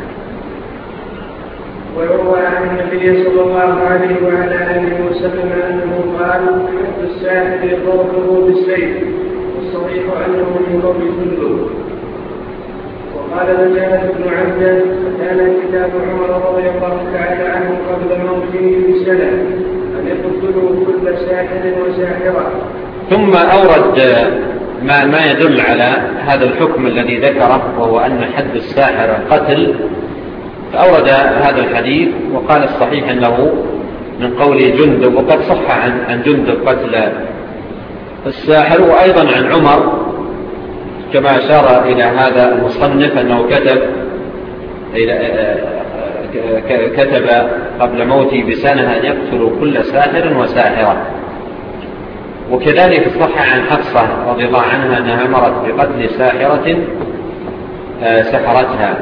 ويروى عن النبي صلى الله عليه وعلى آله وسلم أنه قال: حد الساحر ضربه بالسيف، والصحيح أنه من ضرب جندب. وقال نجاة بن عبده: كان كتاب عمر رضي الله تعالى عنه قبل موته بسنة أن يقتلوا كل ساحر وساحرة. ثم أورد ما يدل على هذا الحكم الذي ذكره، وهو أن حد الساحر القتل، فأورد هذا الحديث وقال الصحيح أنه من قول جندب، وقد صح عن جندب قتل الساحر، وأيضا عن عمر كما أشار إلى هذا المصنف أنه كتب قبل موته بسنة أن يقتل كل ساحر وساحرة. وكذلك صح عن حفصة رضي الله عنها أنها أمرت بقتل ساحرة سحرتها.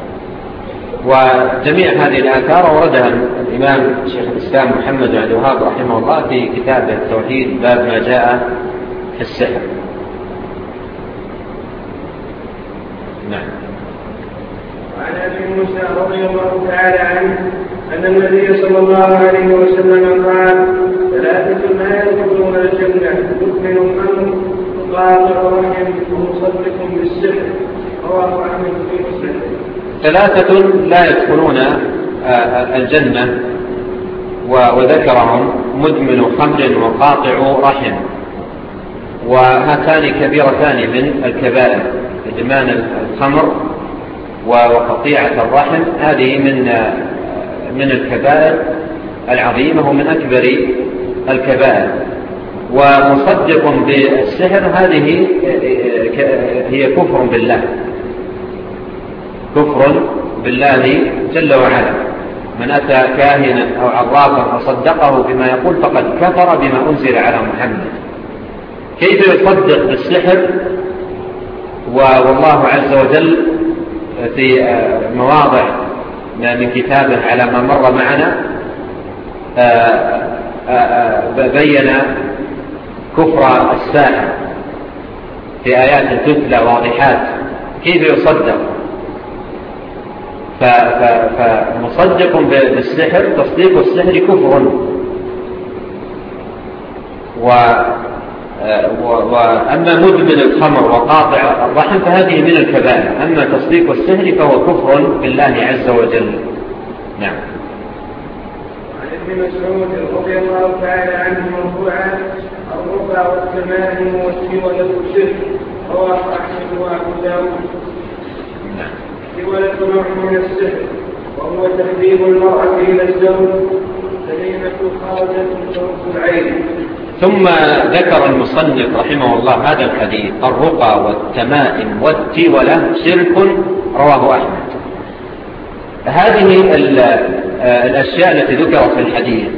وجميع هذه الآثار وردها الإمام شيخ الإسلام محمد بن عبد الوهاب رحمه الله في كتابه التوحيد، باب ما جاء في السحر. نعم. وعن أبي موسى رضي الله تعالى عنه أن النبي صلى الله عليه وسلم قال: ثلاثة لا يدخلون الجنة: مؤمن أمر قاطع رحم ومصدق بالسحر. رواه أحمد في مسلم. ثلاثة لا يدخلون الجنة وذكرهم مدمن خمر وقاطع رحم، وهاتان كبيرتان من الكبائر، إدمان الخمر وقطيعة الرحم، هذه من الكبائر العظيمة ومن أكبر الكبائر. ومصدق بالسحر هذه هي كفر بالله، كفر بالله جل وعلا. من أتى كاهنا أو عرافا فصدقه بما يقول فقد كفر بما أنزل على محمد. كيف يصدق بالسحر؟ والله عز وجل في مواضع من كتابه على ما مر معنا بين كفر الساحر في آيات تتلى واضحات كيف يصدق. فمصدق بالسحر، تصديق السحر كفر. وأما مدمن الخمر وقاطع الرحم فهذه من الكبائر. أما تصديق السحر فهو كفر بالله عز وجل. نعم. عن ابن مسعود رضي الله تعالى عنه مرفوعا: الرقى والتمائم والتولة شرك. رواه أحمد وأبو داود. التولة نوع من السحر، وهو تحبيب المرأة إلى الزوج، سليمة خرجت ترك العين. ثم ذكر المصنف رحمه الله هذا الحديث: الرقى والتمائم والتولة شرك. رواه أحمد. هذه الأشياء التي ذكرت في الحديث،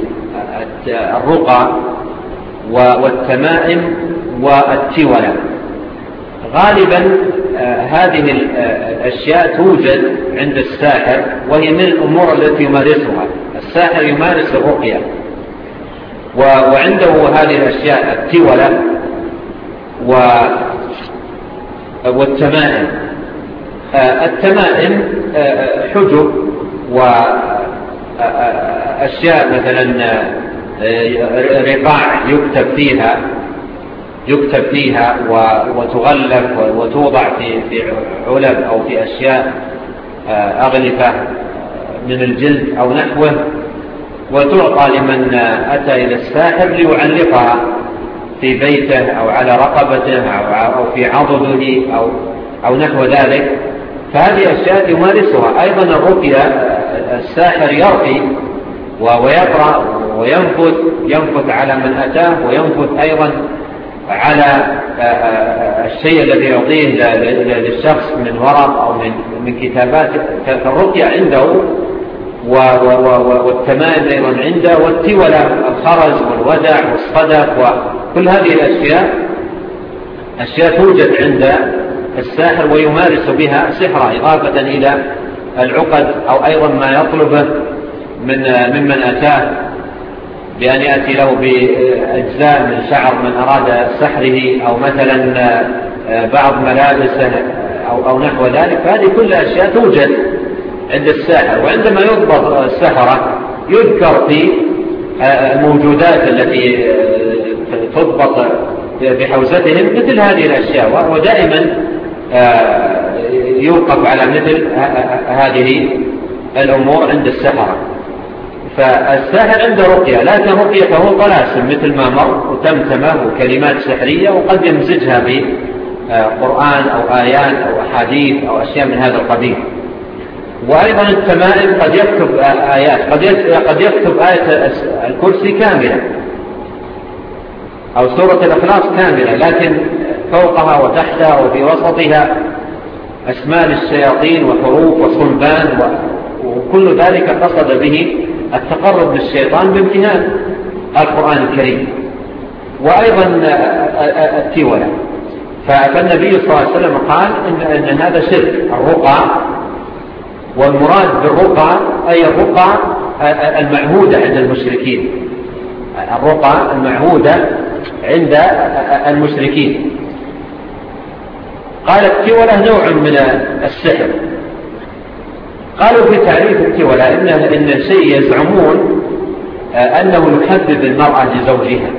الرقى والتمائم والتولة، غالبا هذه الأشياء توجد عند الساحر، وهي من الأمور التي يمارسها الساحر، يمارس الرقية، وعنده هذه الأشياء التولة والتمائم. التمائم حجب وأشياء مثلا رقاع يكتب فيها وتغلف وتوضع في علب أو في أشياء أغلفة من الجلد أو نحوه، وتعطى لمن أتى إلى الساحر ليعلقها في بيته أو على رقبته أو في عضده أو نحو ذلك. فهذه أشياء يمارسها. أيضا الرقية الساحر يرقي ويقرأ وينفث على من أتاه، وينفث أيضا على الشيء الذي يعطيه للشخص من ورق أو من كتابات. فالرقية عنده والتمائم أيضا عنده، والتولة الخرز والودع والصدف وكل هذه الأشياء توجد عند الساحر ويمارس بها سحرا، إضافة إلى العقد أو أيضا ما يطلبه ممن أتاه، بأن يأتي له بأجزاء من شعر من أراد سحره، أو مثلا بعض ملابسه أو نحو ذلك. فهذه كل أشياء توجد عند الساحر. وعندما يضبط السحرة يذكر في الموجودات التي تضبط بحوزتهم مثل هذه الأشياء، ودائما يوقف على مثل هذه الأمور عند السحرة. فالساحر عنده رقية، لكن رقيته طلاسم مثل ما مر، وتمتمة وكلمات سحرية، وقد يمزجها بقرآن أو آيات أو أحاديث أو أشياء من هذا القبيل. وأيضا التمائم قد يكتب آيات، قد يكتب آية الكرسي كاملة أو سورة الإخلاص كاملة، لكن فوقها وتحتها وفي وسطها أسماء للشياطين وحروف وصلبان، وكل ذلك قصد به التقرب للشيطان بامتهان القرآن الكريم. وأيضا التولة، فالنبي صلى الله عليه وسلم قال إن هذا شرك الرقى، والمراد بالرقى أي الرقى المعهودة عند المشركين، الرقى المعهودة عند المشركين. قال التولة نوع من السحر. قالوا في تعريف التولة إن شيء يزعمون أنه يحبب المرأة لزوجها،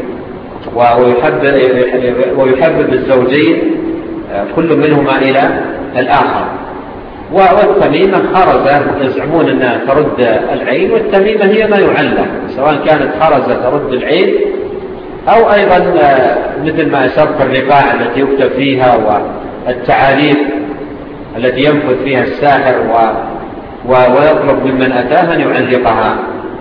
ويحبب الزوجين كل منهما إلى الآخر. والتميمة خرزة يزعمون أنها ترد العين، والتميمة هي ما يعلق، سواء كانت خرزة ترد العين أو أيضا مثل ما أشرت الرقاع التي يكتب فيها، والتعاليق التي ينفذ فيها الساحر ويطلب ممن أتاه أن يعلقها.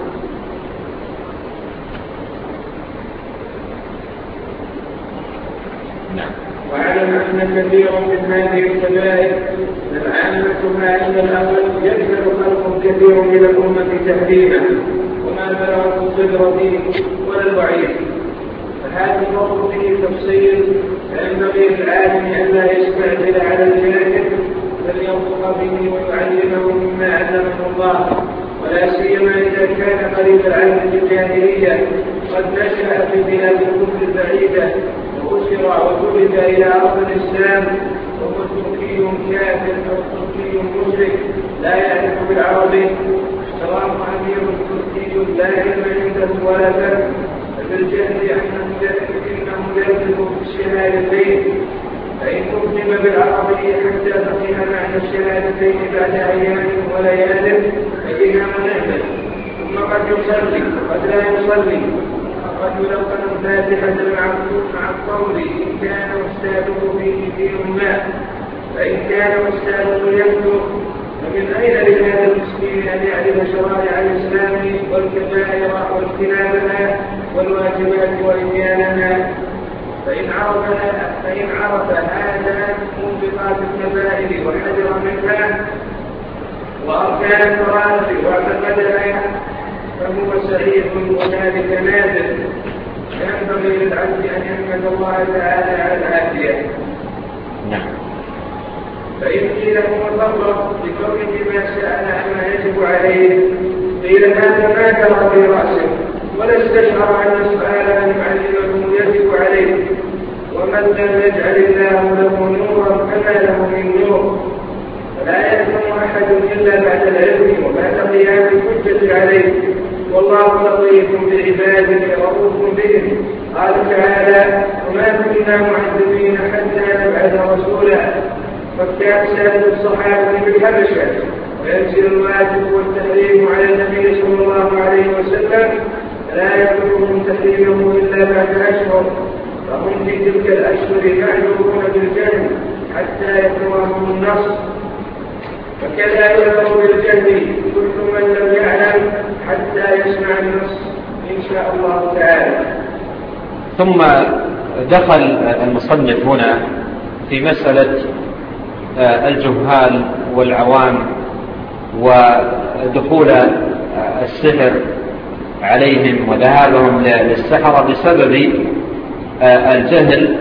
واعلم ان كثيرا من هذه الكبائر لعامتها ان الاول يجهل خلق كثير من الامه تهديدا، وما بلغه الصدر فيه ولا الوعيد. فهذا الفرق فيه تفصيل، فينبغي للعالم ان لا يستعجل على الجاهل، بل ينطق به ويعلمه مما علمه الله، ولا سيما اذا كان قريب العهد بالجاهليه قد نشا في بلاد الكفر البعيده وأسر وترك إلى أرض الإسلام، وهو تركي كافر أو تركي مشرك لا يعرف بالعربي، سواء أمير تركي لا علم عنده ولا فهم، فبالجهل إنه يكذب بالشهادتين، فإن أكذب بالعربي حتى فهم معنى الشهادتين بعد أيام وليال فإنها نعمة، ثم قد يصلي وقد لا يصلي، قد يلقن الفاتحة مع القول إن كان أستاذه فيه كثير ما، فإن كان أستاذه يكتب، فمن أين لهذا المسكين أن يعرف شرائع الإسلام والكبائر واجتنابها والواجبات وإتيانها؟ فإن عرف هذا موبقات الكبائر وحذر منها وأركان الفرائض واعتقدها فهو سعيد، وذلك نادر. ينبغي للعبد أن يحمد الله تعالى على العافية. فإن قيل هو فرق بقوله ما سأل عما يجب عليه قيل هذا ما جرى في رأسه ولا استشعر أن السؤال أن يعلمه يجب عليه، ومن لم يجعل الله له نورا فما له من نور، فلا يفهم أحد إلا بعد العلم وبعد قيام الحجة عليه، والله لطيف بعباده رؤوف بهم. قال تعالى وما كنا معذبين حتى نبعث رسولا، فكان سائر الصحابة بالحبشة وينزل الواجب والتحريم على النبي صلى الله عليه وسلم فلا يبلغهم تحريمه إلا بعد أشهر، فهم في تلك الأشهر معذورون بالجهل حتى يتوهم النص، فكذا يؤمر بالجهل كل من لم يعلم حتى يسمع النص إن شاء الله تعالى. ثم دخل المصنف هنا في مسألة الجهال والعوام ودخول السحر عليهم وذهابهم للسحرة بسبب الجهل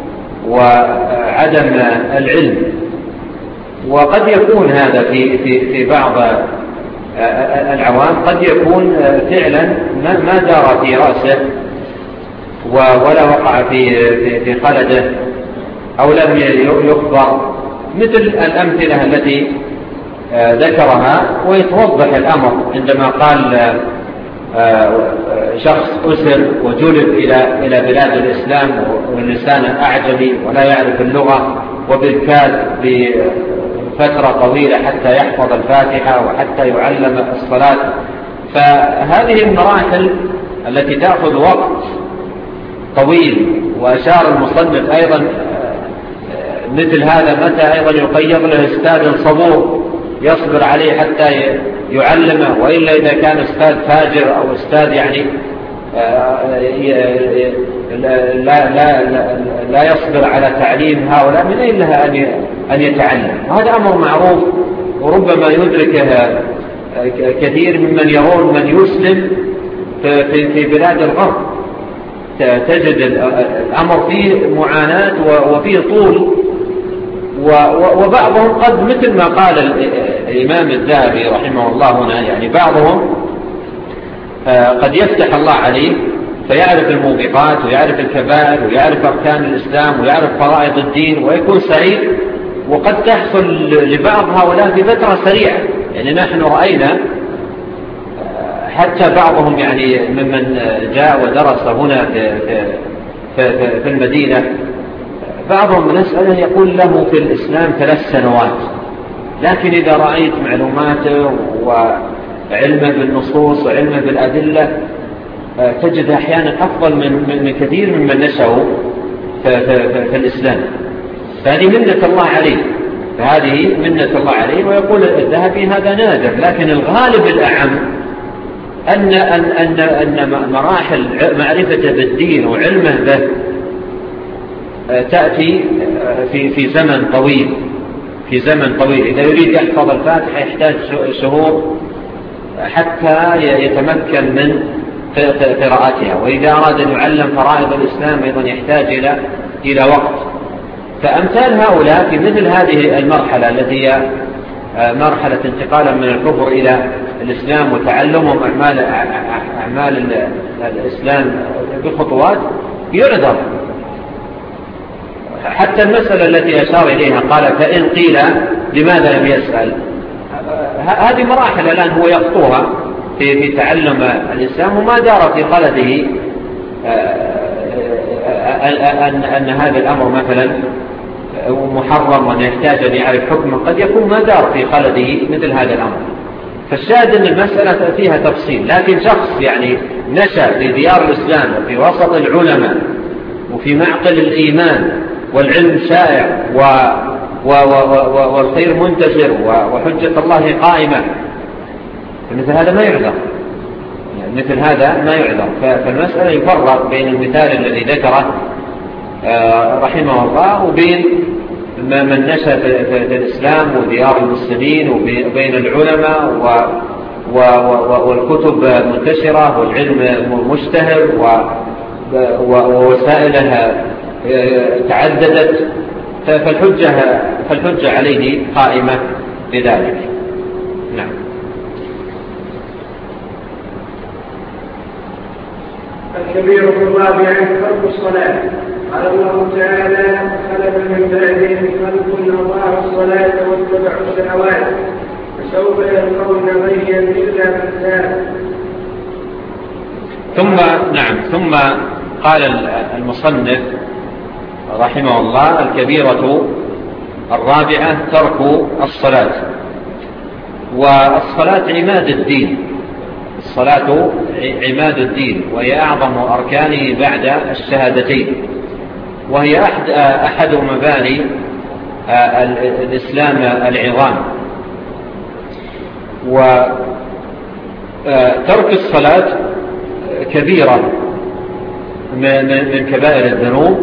وعدم العلم. وقد يكون هذا في بعض العوام، قد يكون فعلا ما دار في رأسه ولا وقع في خلده أو لم يخبر، مثل الأمثلة التي ذكرها، ويتوضح الأمر عندما قال شخص أسر وجلب إلى بلاد الإسلام واللسان أعجمي ولا يعرف اللغة، وبالكاد بفترة طويلة حتى يحفظ الفاتحة وحتى يعلم الصلاة. فهذه المراحل التي تأخذ وقت طويل، وأشار المصنف أيضا مثل هذا متى أيضا يقيض له أستاذ صبور يصبر عليه حتى يعلمه، وإلا إذا كان أستاذ فاجر أو أستاذ يعني لا يصبر على تعليم هؤلاء، من أين لها أن يتعلم؟ وهذا أمر معروف، وربما يدركه كثير ممن يرون من يسلم في بلاد الغرب، تجد الأمر فيه معاناة وفيه طول، وبعضهم قد مثل ما قال الإمام الذهبي رحمه الله هنا، يعني بعضهم قد يفتح الله عليه فيعرف الموبقات ويعرف الكبائر ويعرف أركان الإسلام ويعرف فرائض الدين ويكون سعيد، وقد تحصل لبعض هؤلاء في فترة سريعة. يعني نحن رأينا حتى بعضهم يعني ممن جاء ودرس هنا في المدينة، بعضهم نسأله يقول له في الإسلام 3 سنوات، لكن إذا رأيت معلوماته وعلمه بالنصوص وعلمه بالأدلة تجد أحيانا أفضل من كثير ممن نشأوا في الإسلام. فهذه منة الله عليه، فهذه منة الله عليه. ويقول الذهبي هذا نادر، لكن الغالب الأعم أن مراحل معرفته بالدين وعلمه به تأتي في زمن طويل، في زمن طويل. إذا يريد يحفظ الفاتحة يحتاج شهور حتى يتمكن من قراءتها، وإذا أراد أن يعلم فرائض الإسلام أيضا يحتاج إلى وقت. فأمثال هؤلاء في مثل هذه المرحلة التي هي مرحلة انتقالا من الكفر إلى الإسلام وتعلمهم أعمال الإسلام بخطوات يعذر. حتى المسألة التي أشار إليها قال فإن قيل لماذا لم يسأل، هذه مراحل الآن هو يخطوها في تعلم الإسلام، وما دار في قلبه أن هذا الأمر مثلا محرم وأن يحتاج أن يعرف حكمه، قد يكون ما دار في قلبه مثل هذا الأمر. فالشاهد أن المسألة فيها تفصيل، لكن شخص يعني نشأ في ديار الإسلام وفي وسط العلماء وفي معقل الإيمان والعلم شائع والخير منتشر وحجة الله قائمة، فمثل هذا ما يعذر، يعني مثل هذا ما يعذر. فالمسألة يفرق بين المثال الذي ذكره رحمه الله وبين من نشأ في الإسلام وديار المسلمين وبين العلماء والكتب منتشرة والعلم مشتهر ووسائلها تعددت، فالحجة عليه قائمة بذلك. نعم. الكبيرة الرابعة ترك الصلاة. قال الله تعالى: خلف من بعدهم خلف أضاعوا الصلاة واتبعوا الشهوات فسوف يلقون غيا إلا من تاب. ثم قال المصنف رحمه الله: الكبيرة الرابعة ترك الصلاة. والصلاة عماد الدين، الصلاة عماد الدين، وهي أعظم أركانه بعد الشهادتين، وهي أحد مباني الإسلام العظام. وترك الصلاة كبيرة من كبائر الذنوب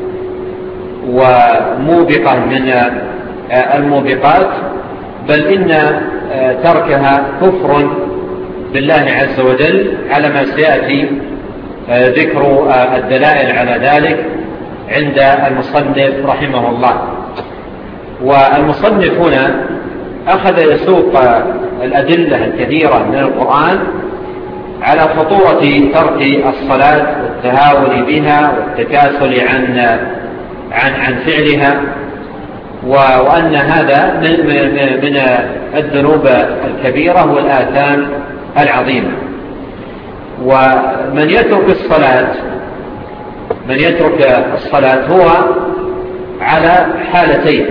وموبقة من الموبقات، بل إن تركها كفر بالله عز وجل، على ما سيأتي ذكر الدلائل على ذلك عند المصنف رحمه الله. والمصنف هنا أخذ يسوق الأدلة الكثيرة من القرآن على خطورة ترك الصلاة والتهاون بها والتكاسل عن فعلها، وأن هذا من الذنوب الكبيرة والآثام العظيمة. ومن يترك الصلاة هو على حالتين: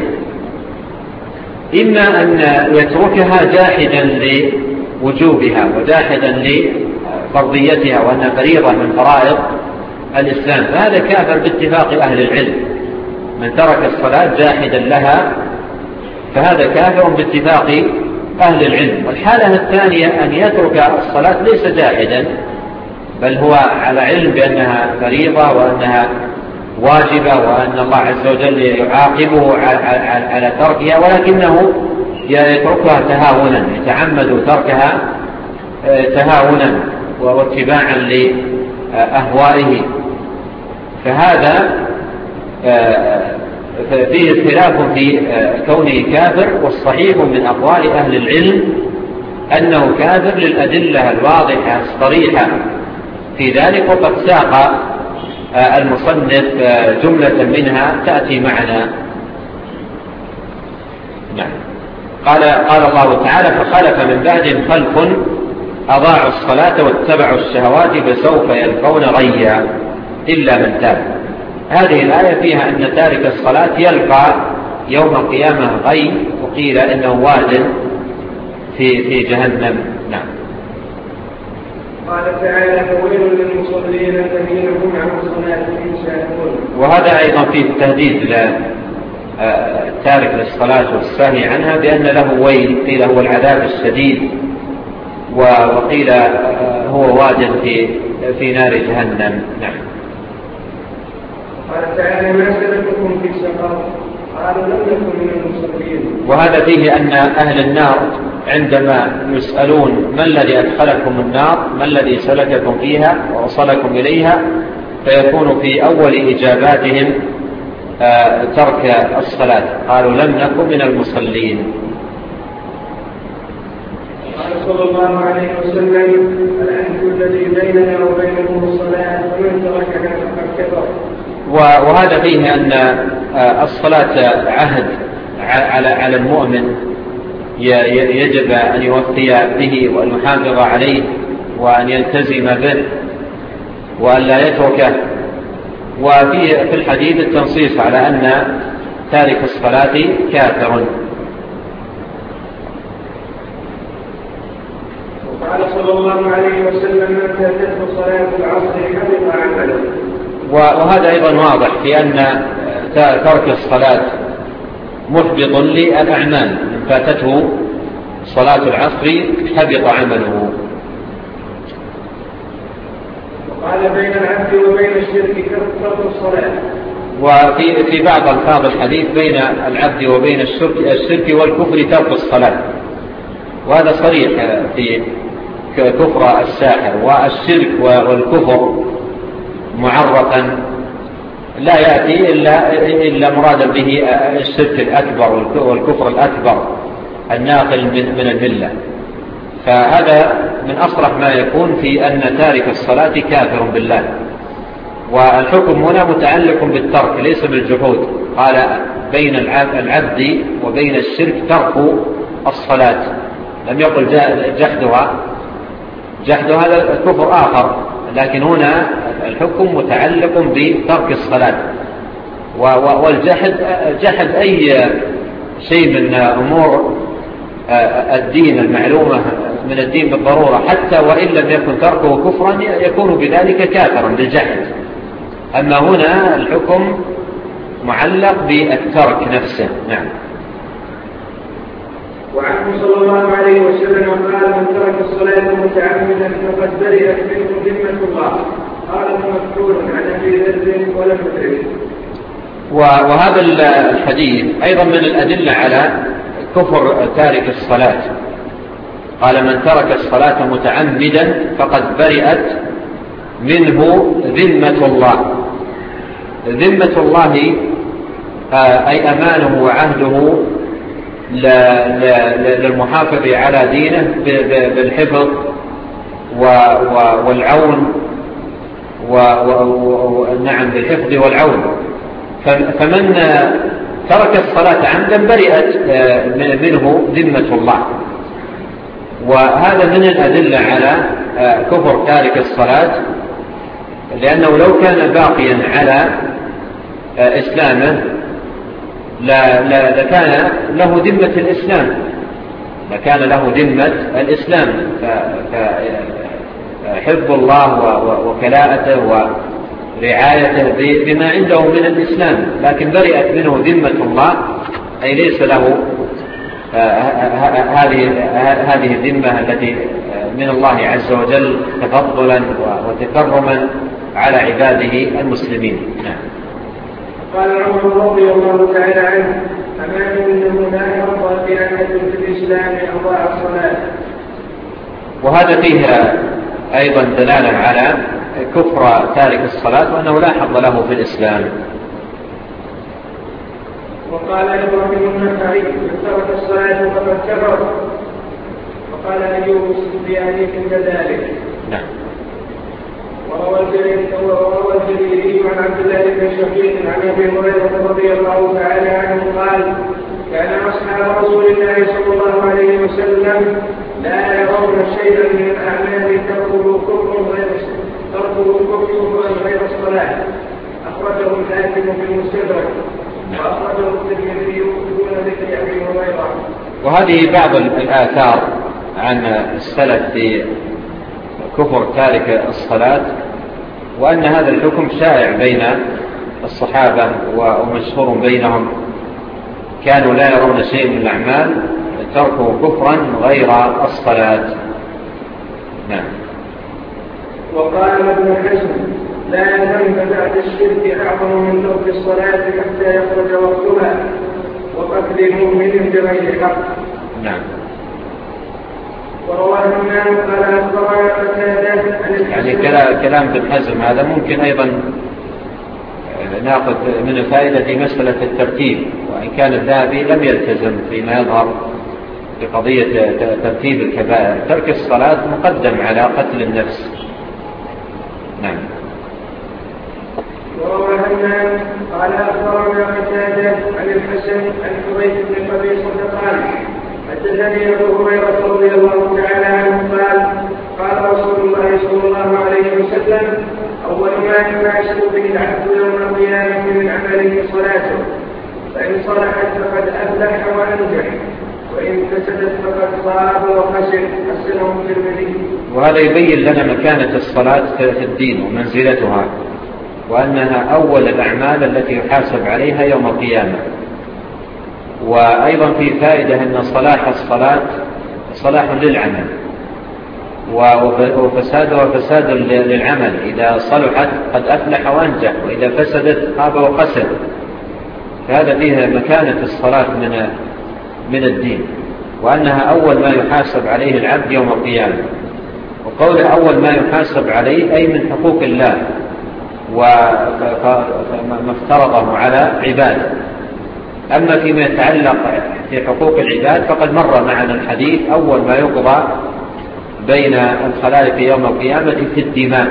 إما أن يتركها جاحدا لوجوبها وجاحدا لفرضيتها وأنها فريضة من فرائض الإسلام، فهذا كافر باتفاق أهل العلم. من ترك الصلاة جاحدا لها فهذا كافر باتفاق أهل العلم. والحالة الثانية أن يترك الصلاة ليس جاحدا، بل هو على علم بأنها فريضة وأنها واجبة وأن الله عز وجل يعاقبه على تركها، ولكنه يتركها تهاونا، يتعمد تركها تهاونا واتباعا لأهوائه، فهذا فيه اختلاف في كونه كافر. والصحيح من أقوال أهل العلم أنه كافر للأدلة الواضحة الصريحة في ذلك، وقد ساق المصنف جملة منها تأتي معنا. نعم. قال الله تعالى: فخلف من بعدهم خلف أضاعوا الصلاة واتبعوا الشهوات فسوف يلقون غيا إلا من تاب. هذه الآية فيها أن تارك الصلاة يلقى يوم القيامة غي، وقيل إنه واد في جهنم. نعم. قال تعالى: فويل للمصلين الذين هم عن صلاتهم ساهون. وهذا أيضا فيه تهديد تارك للصلاة والساهي عنها بأن له ويل، قيل هو العذاب الشديد، وقيل هو واد في نار جهنم. نعم. قال تعالى: ما سلككم في سقر؟ قالوا لم نكن من المصلين. وهذا فيه أن أهل النار عندما يسألون: ما الذي أدخلكم النار؟ ما الذي سلككم فيها ووصلكم إليها؟ فيكون في أول إجاباتهم ترك الصلاة، قالوا لم نكن من المصلين. قال صلى الله عليه وسلم: العهد الذي بيننا وبينهم الصلاة ومن تركها فقد كفر. وهذا فيه أن الصلاة عهد على المؤمن يجب أن يوفي به وأن يحافظ عليه وأن يلتزم به وأن لا يتركه. وفي الحديث التنصيص على أن تارك الصلاة كافر. وقال صلى الله عليه وسلم: من فاتته صلاة العصر حبط عمله. وهذا أيضا واضح في أن ترك الصلاة محبط للأعمال. من فاتته صلاة العصر حبط عمله. وقال: بين العبد وبين الشرك ترك الصلاة. وفي بعض ألفاظ الحديث: بين العبد وبين الشرك والكفر ترك الصلاة. وهذا صريح في كفر الساحر، والشرك والكفر معرفا لا يأتي إلا مرادا به الشرك الأكبر والكفر الأكبر الناقل من الملة. فهذا من أصرح ما يكون في أن تارك الصلاة كافر بالله. والحكم هنا متعلق بالترك ليس بالجحود. قال بين العبد وبين الشرك ترك الصلاة، لم يقل جحدها هذا كفر آخر، لكن هنا الحكم متعلق بترك الصلاة. والجحد جحد أي شيء من أمور الدين المعلومة من الدين بالضرورة، حتى وإن لم يكن تركه كفرا يكون بذلك كافرا بالجحد. أما هنا الحكم معلق بالترك نفسه. نعم. وعنه صلى الله عليه وسلم قال: من ترك الصلاة متعمدا فقد برئت منه ذمة الله. قال مفتون عن أبي ذر ولم يدرك. وهذا الحديث أيضا من الأدلة على كفر تارك الصلاة. قال: من ترك الصلاة متعمدا فقد برئت منه ذمة الله. ذمة الله أي أمانه وعهده للمحافظ على دينه بالحفظ والعون نعم بالحفظ والعون. فمن ترك الصلاة عمدا برئت منه ذمة الله. وهذا من الأدلة على كفر تارك الصلاة، لأنه لو كان باقيا على إسلامه لكان له ذمة الإسلام، لكان له ذمة الإسلام. فحفظ الله وكلاءته ورعايته بما عنده من الإسلام، لكن برئت منه ذمة الله، أي ليس له هذه الذمة التي من الله عز وجل تفضلا وتكرما على عباده المسلمين. نعم. قال عمر رضي الله تعالى عنه: أمان أنه لا يرضى بأحد في الإسلام أضاع الصلاة. وهذا فيه أيضا دلالة على كفر تارك الصلاة، وأنه لا حظ له في الإسلام. وقال إبراهيم النخعي: من ترك الصلاة فقد كفر. وقال أيوب السفياني كذلك. نعم. وروى الجريري عن عبد الله بن شقيق عن ابي هريره رضي الله تعالى عنه قال: كان اصحاب رسول الله صلى الله عليه وسلم لا يرون شيئا من الاعمال تركه كفر غير الصلاه. اخرجه الحاكم في المستدرك واخرجه الترمذي دون ذكر ابي هريره. وهذه بعض الاثار عن السلف في كفر تارك الصلاة، وأن هذا الحكم شائع بين الصحابة ومشهور بينهم. كانوا لا يرون شيء من الأعمال تركوا كفرا غير الصلاة. نعم. وقال ابن حزم: لا ذنب بعد الشرك أعظم من ترك الصلاة حتى يخرج وقتها وقتل المؤمن بغير حق. نعم. ورواه الإمام قال: أخبرنا قتادة يعني كلام ابن حزم هذا ممكن أيضا ناخذ منه فائدة في مسألة الترتيب، وإن كان الذهبي لم يلتزم فيما يظهر بقضية ترتيب الكبائر. ترك الصلاة مقدم على قتل النفس. نعم. ورواه الإمام قال: أخبرنا قتادة عن الحسن عن حذيفة بن قبيصة قال: حدثني أبو هريرة رضي الله تعالى عنه قال رسول الله صلى الله عليه وسلم: أول ما يحاسب به العبد يوم القيامة من عمله صلاته، فإن صلحت فقد أفلح وأنجح، وإن فسدت فقد خاب وخسر. حسنه الترمذي. وهذا يبين لنا مكانة الصلاة في الدين ومنزلتها، وأنها أول الأعمال التي يحاسب عليها يوم القيامة. وأيضا في فائدة أن صلاح الصلاة صلاح للعمل، وفسادها فساد للعمل. إذا صلحت قد أفلح وأنجح، وإذا فسدت خاب وخسر. فهذا فيها مكانة الصلاة من الدين، وأنها أول ما يحاسب عليه العبد يوم القيامة. وقول أول ما يحاسب عليه أي من حقوق الله، وما افترضه على عباده. أما فيما يتعلق في حقوق العباد فقد مر معنا الحديث أول ما يقضى بين الخلائق يوم القيامة في الدماء،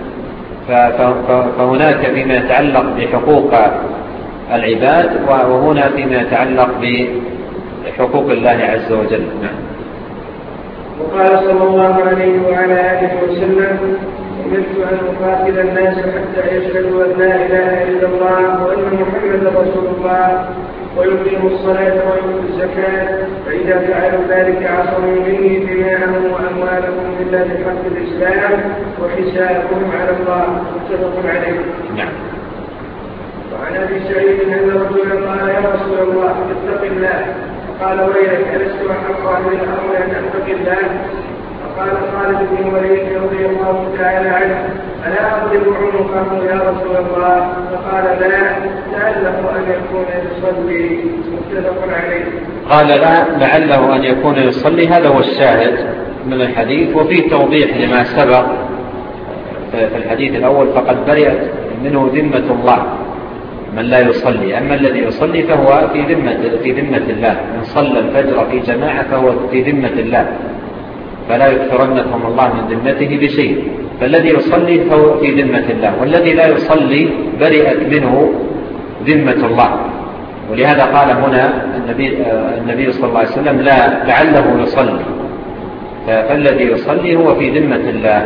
فهناك فيما يتعلق بحقوق العباد، وهنا فيما يتعلق بحقوق الله عز وجل. نعم. وقال صلى الله عليه وعلى آله وسلم: أمرت أن أقاتل الناس حتى يشهدوا أن لا إله إلا الله وأن محمدا رسول الله ويقيموا الصلاة ويؤتوا الزكاة، فإذا فعلوا ذلك عصموا مني دماءهم وأموالهم إلا بحق الإسلام وحسابهم على الله. متفق عليه. نعم. وعن أبي سعيد أن رجلا قال: يا رسول الله اتق الله. فقال: ويلك ألست أحق أهل الأرض أن أتق الله؟ فقال خالد بن الوليد رضي الله تعالى عنه: ألا أضرب عنقه يا رسول الله؟ فقال: لا، لعله أن يكون يصلي. متفق عليه. قال: لا، لعله أن يكون يصلي. هذا هو الشاهد من الحديث، وفيه توضيح لما سبق في الحديث الأول: فقد برئت منه ذمة الله من لا يصلي. أما الذي يصلي فهو في ذمة الله، من صلى الفجر في جماعة فهو في ذمة الله، فلا يكفرنكم الله من ذمته بشيء. فالذي يصلي فهو في ذمة الله، والذي لا يصلي برئت منه ذمة الله. ولهذا قال هنا النبي صلى الله عليه وسلم: لا، لعله يصلي. فالذي يصلي هو في ذمة الله.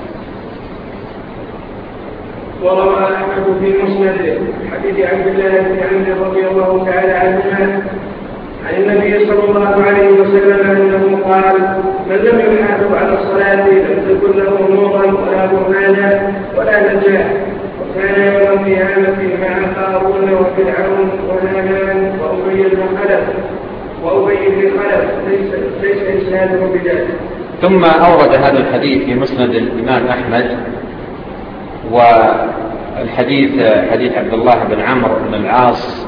وروى أحمد في مسنده حديث عبد الله بن عمرو رضي الله تعالى عنهما عن النبي صلى الله عليه وسلم أنه قال: من لم يحافظ على الصلاة لم تكن له نورا ولا برهانا ولا نجاة. وكان يوم القيامة مع قارون وفرعون وهامان وأبي بن خلف ليس إسناده بذلك. ثم أورد هذا الحديث في مسند الإمام أحمد، والحديث حديث عبد الله بن عمرو بن العاص،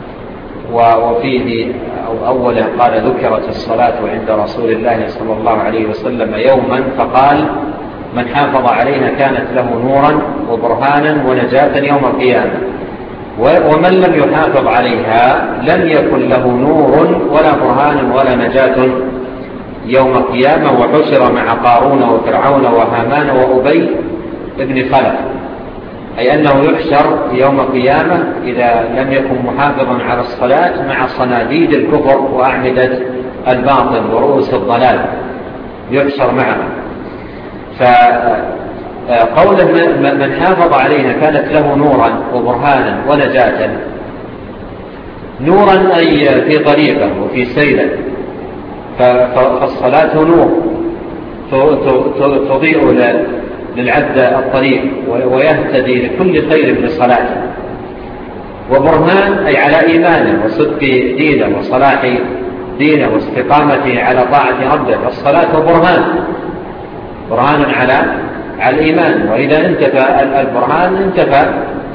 وفيه أولا قال: ذكرت الصلاة عند رسول الله صلى الله عليه وسلم يوما فقال: من حافظ عليها كانت له نورا وبرهانا ونجاة يوم القيامة، ومن لم يحافظ عليها لم يكن له نور ولا برهان ولا نجاة يوم القيامة. وحشر مع قارون وفرعون وهامان وأبي ابن خلف، أي أنه يحشر يوم القيامة إذا لم يكن محافظا على الصلاة مع صناديد الكفر وأعمدة الباطل ورؤوس الضلال، يحشر معها. فقوله من حافظ عليها كانت له نورا وبرهانا ونجاة، نورا أي في طريقه وفي سيره، فالصلاة نور تضيء للعبد الطريق ويهتدي لكل خير بصلاته. وبرهان أي على إيمانه وصدق دينه وصلاح دينه واستقامته على طاعة ربه. الصلاة برهان على الإيمان، وإذا انتفى البرهان انتفى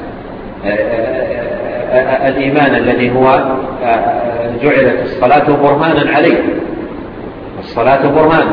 الإيمان الذي هو جعلت الصلاة برهانا عليه. الصلاة برهان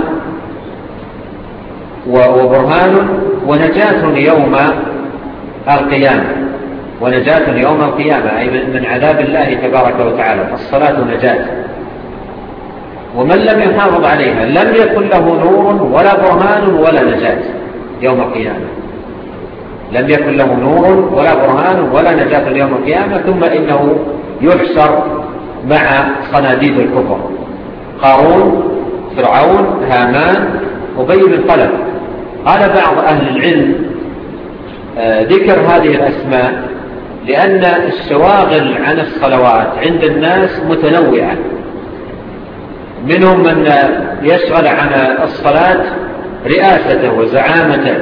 وبرهان ونجاة يوم القيامة، ونجاة يوم القيامة أي من عذاب الله تبارك وتعالى. الصلاة نجاة، ومن لم يحافظ عليها لم يكن له نور ولا برهان ولا نجاة يوم القيامة. لم يكن له نور ولا برهان ولا نجاة يوم القيامة. ثم إنه يحشر مع صناديد الكفر: قارون، فرعون، هامان، أبي بن خلف. قال بعض أهل العلم ذكر هذه الأسماء لأن الشواغل عن الصلوات عند الناس متنوعة. منهم من يشغل عن الصلاة رئاسته وزعامته،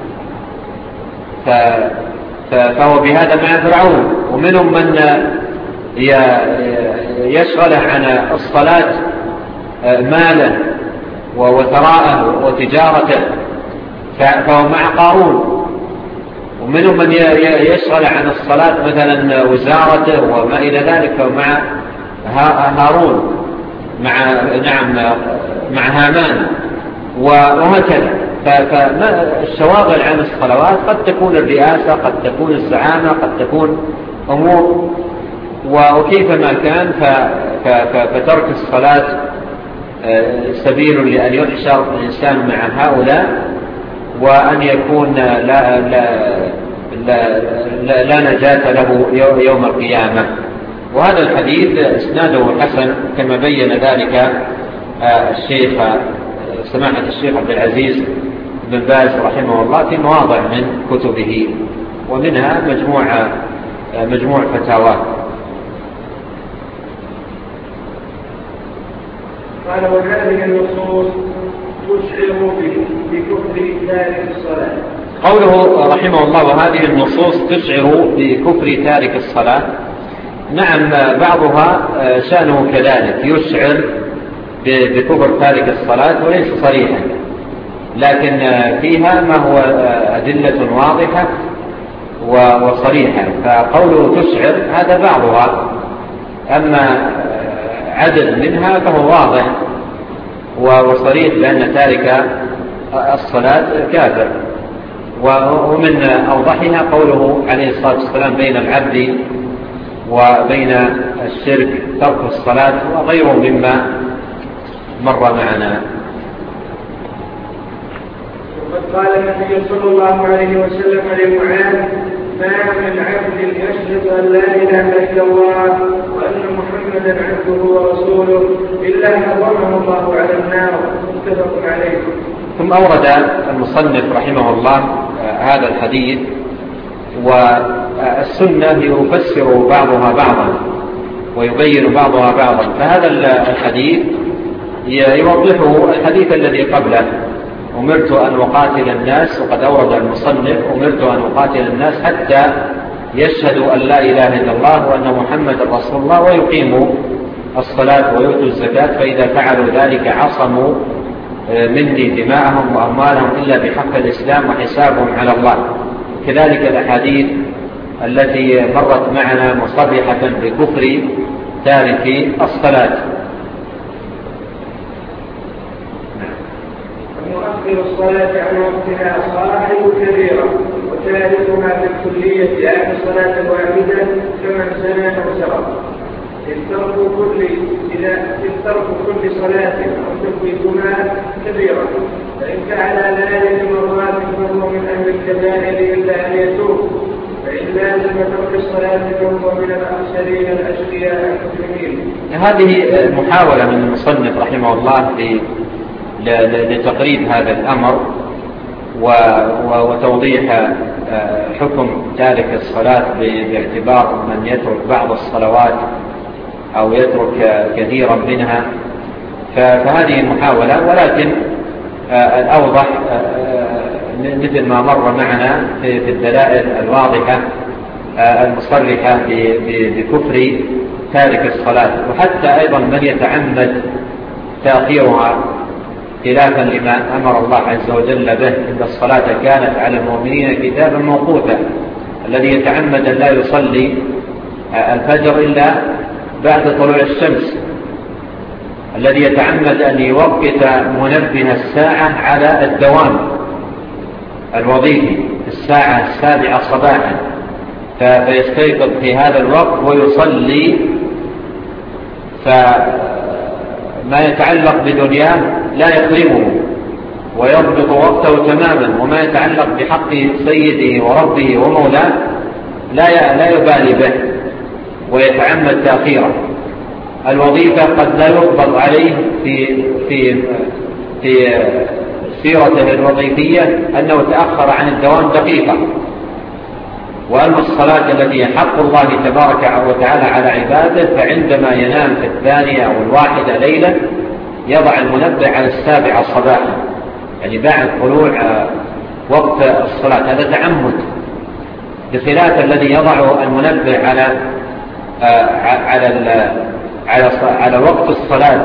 فهو بهذا مع فرعون. ومنهم من يشغل عن الصلاة ماله وثراءه وتجارته، فهو مع قارون. ومنهم من يشغل عن الصلاة مثلا وزارته وما إلى ذلك، فهو مع هارون، مع هامان، وهكذا. فالشواغل عن الصلوات قد تكون الرئاسة، قد تكون الزعامة، قد تكون أمور، وكيفما كان فترك الصلاة سبيل لأن يحشر الإنسان مع هؤلاء، وأن يكون لا نجاة له يوم القيامة. وهذا الحديث اسناده حسن كما بين ذلك سماحة الشيخ عبد العزيز بن باز رحمه الله في مواضع من كتبه، ومنها مجموع فتاواه. قال وهذه النصوص تشعر بكفر تارك الصلاة. قوله رحمه الله وهذه النصوص تشعر بكفر تارك الصلاة، نعم بعضها شأنه كذلك يشعر بكفر تارك الصلاة وليس صريحا، لكن فيها ما هو أدلة واضحة وصريحة، فقوله تشعر هذا بعضها، أما عدد منها فهو واضح وصريح بأن تارك الصلاة كافر. ومن أوضحها قوله عليه الصلاة والسلام بين العبد وبين الشرك ترك الصلاة وغيره مما مر معنا. وقد قال النبي صلى الله عليه وسلم لمعاذ ما من عبد يشهد أن لا إله إلا الله وأن محمدا عبده ورسوله إلا حرمه الله على النار، متفق عليه. ثم أورد المصنف رحمه الله هذا الحديث، والسنة يفسر بعضها بعضا ويبين بعضها بعضا، فهذا الحديث يوضحه الحديث الذي قبله أمرت أن أقاتل الناس، وقد أورد المصنف أمرت أن أقاتل الناس حتى يشهدوا أن لا إله إلا الله وأن محمد رسول الله ويقيموا الصلاة ويؤتوا الزكاة، فإذا فعلوا ذلك عصموا مني دماءهم وأموالهم إلا بحق الإسلام وحسابهم على الله. كذلك الأحاديث التي مرت معنا مصرحة بكفر تارك الصلاة. مؤخر الصلاة عن وقتها صاحب كبيرة وتاركها بالكلية عن صلاة واحدة كمن زنى أو سرق. إذ ترك كل صلاة أو تفويتها كبيرة، فإن فعل ذلك مرات فهو من أهل الكبائر إلا أن يتوب، فإن لازم ترك الصلاة فهو من الأخسرين الأشقياء المسلمين. هذه محاولة من المصنف رحمه الله لتقريب هذا الأمر وتوضيح حكم تارك الصلاة باعتبار من يترك بعض الصلوات أو يترك كثيرا منها، فهذه محاولة، ولكن الأوضح مثل ما مر معنا في الدلائل الواضحة المصرحة بكفر تارك الصلاة، وحتى أيضا من يتعمد تأخيرها خلافا لما أمر الله عز وجل به إن الصلاة كانت على المؤمنين كتابا موقوتا، الذي يتعمد أن لا يصلي الفجر إلا بعد طلوع الشمس، الذي يتعمد أن يوقت منبه الساعة على الدوام الوظيفي في الساعة 7 صباحا فيستيقظ في هذا الوقت ويصلي، فما يتعلق بدنياه لا يخرمه ويضبط وقته تماما، وما يتعلق بحق سيده وربه ومولاه لا يبالي به ويتعمد تأخيره. الوظيفة قد لا يقبض عليه في سيرته الوظيفية أنه تأخر عن الدوام دقيقة، وأما الصلاة التي حق الله تبارك وتعالى على عباده فعندما ينام في 2 أو 1 ليلة يضع المنبه على 7 صباحا، يعني بعد طلوع وقت الصلاة، هذا تعمد، بخلاف الذي يضع المنبه على وقت الصلاة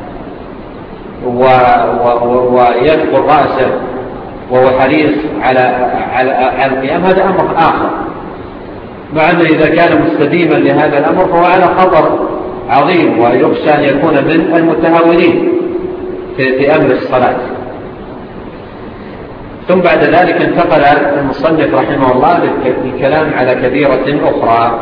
ويدخل رأسه وهو حريص على القيام، هذا أمر آخر، مع أنه إذا كان مستديما لهذا الأمر فهو على خطر عظيم ويخشى أن يكون من المتهاونين في أمر الصلاة. ثم بعد ذلك انتقل المصنف رحمه الله للكلام على كبيرة أخرى.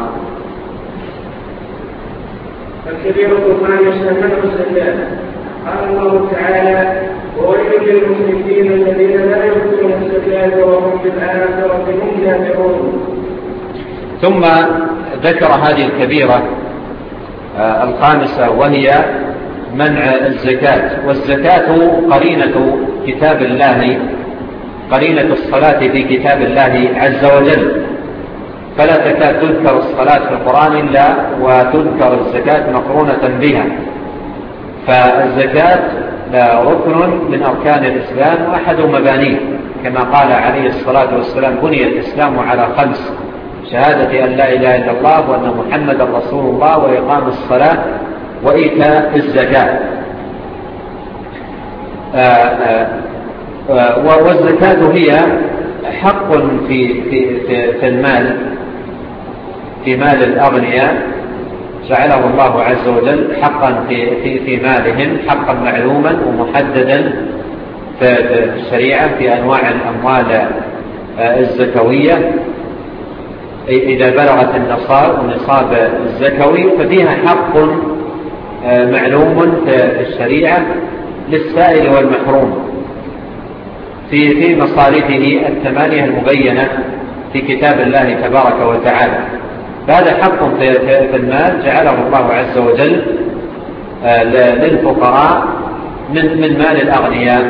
الكبيرة الخامسة منع الزكاة. قال الله تعالى: وويل للمشركين الذين لا يؤتون الزكاة وهم بالآخرة هم كافرون. ثم ذكر هذه الكبيرة الخامسة وهي منع الزكاة. والزكاة قرينة كتاب الله، قرينة الصلاة في كتاب الله عز وجل، فلا تكاد تذكر الصلاة في القرآن إلا وتذكر الزكاة مقرونة بها. فالزكاة ركن من أركان الإسلام وأحد مبانيه، كما قال عليه الصلاة والسلام: بني الإسلام على 5: شهادة أن لا إله إلا الله وأن محمدا رسول الله وإقام الصلاة وإيتاء الزكاة. والزكاة هي حق في المال، في مال الأغنياء، جعله الله عز وجل حقا في مالهم، حقا معلوما ومحددا في الشريعة في أنواع الأموال الزكوية. إذا بلغت النصاب الزكوي ففيها حق معلوم في الشريعة للسائل والمحروم في مصارفه 8 المبينة في كتاب الله تبارك وتعالى. فهذا حق في المال جعله الله عز وجل للفقراء من مال الأغنياء،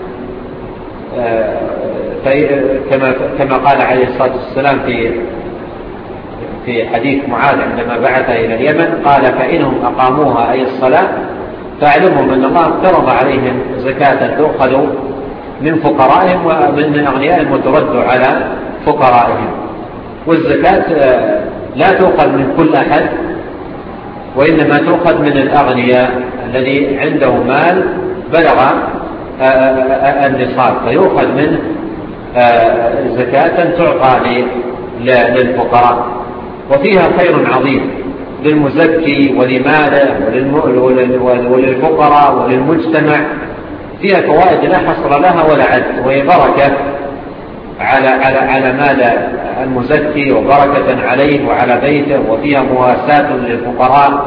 كما قال عليه الصلاة والسلام في حديث معاذ عندما بعث إلى اليمن، قال: فإنهم أقاموها أي الصلاة فاعلمهم أن الله افترض عليهم زكاة تؤخذ من فقرائهم ومن أغنيائهم وترد على فقرائهم. والزكاة لا تؤخذ من كل أحد، وإنما تؤخذ من الأغنياء الذي عنده مال بلغ النصاب، فيؤخذ منه زكاة تعطى للفقراء. وفيها خير عظيم للمزكي ولماله وللفقراء وللمجتمع، فيها فوائد لا حصر لها ولا عد، وهي بركة على مال المزكي وبركة عليه وعلى بيته، وفيها مواساة للفقراء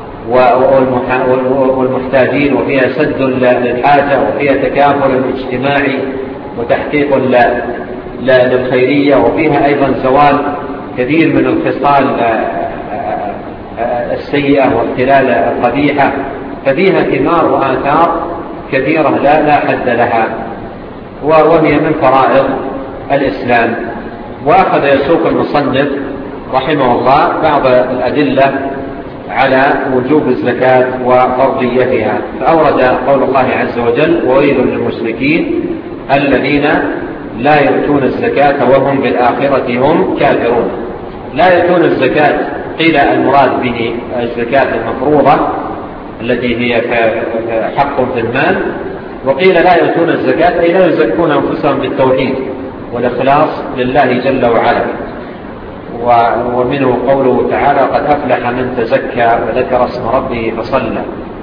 والمحتاجين، وفيها سد للحاجة، وفيها تكافل اجتماعي وتحقيق للخيرية، وفيها أيضا زوال كثير من الخصال السيئة واختلال القبيحة. ففيها ثمار وآثار كثيرة لا حد لها، وهي من فرائض الإسلام. وأخذ يسوق المصنف رحمه الله بعض الأدلة على وجوب الزكاة وفرضيتها، فأورد قول الله عز وجل: وويل للمشركين الذين لا يؤتون الزكاة وهم بالآخرة هم كافرون. لا يؤتون الزكاة، قيل المراد به الزكاة المفروضة التي هي حق في المال، وقيل لا يؤتون الزكاة أي لا يزكون أنفسهم بالتوحيد والإخلاص لله جل وعلا. ومنه قوله تعالى: قد أفلح من تزكى وذكر اسم ربه فصلى.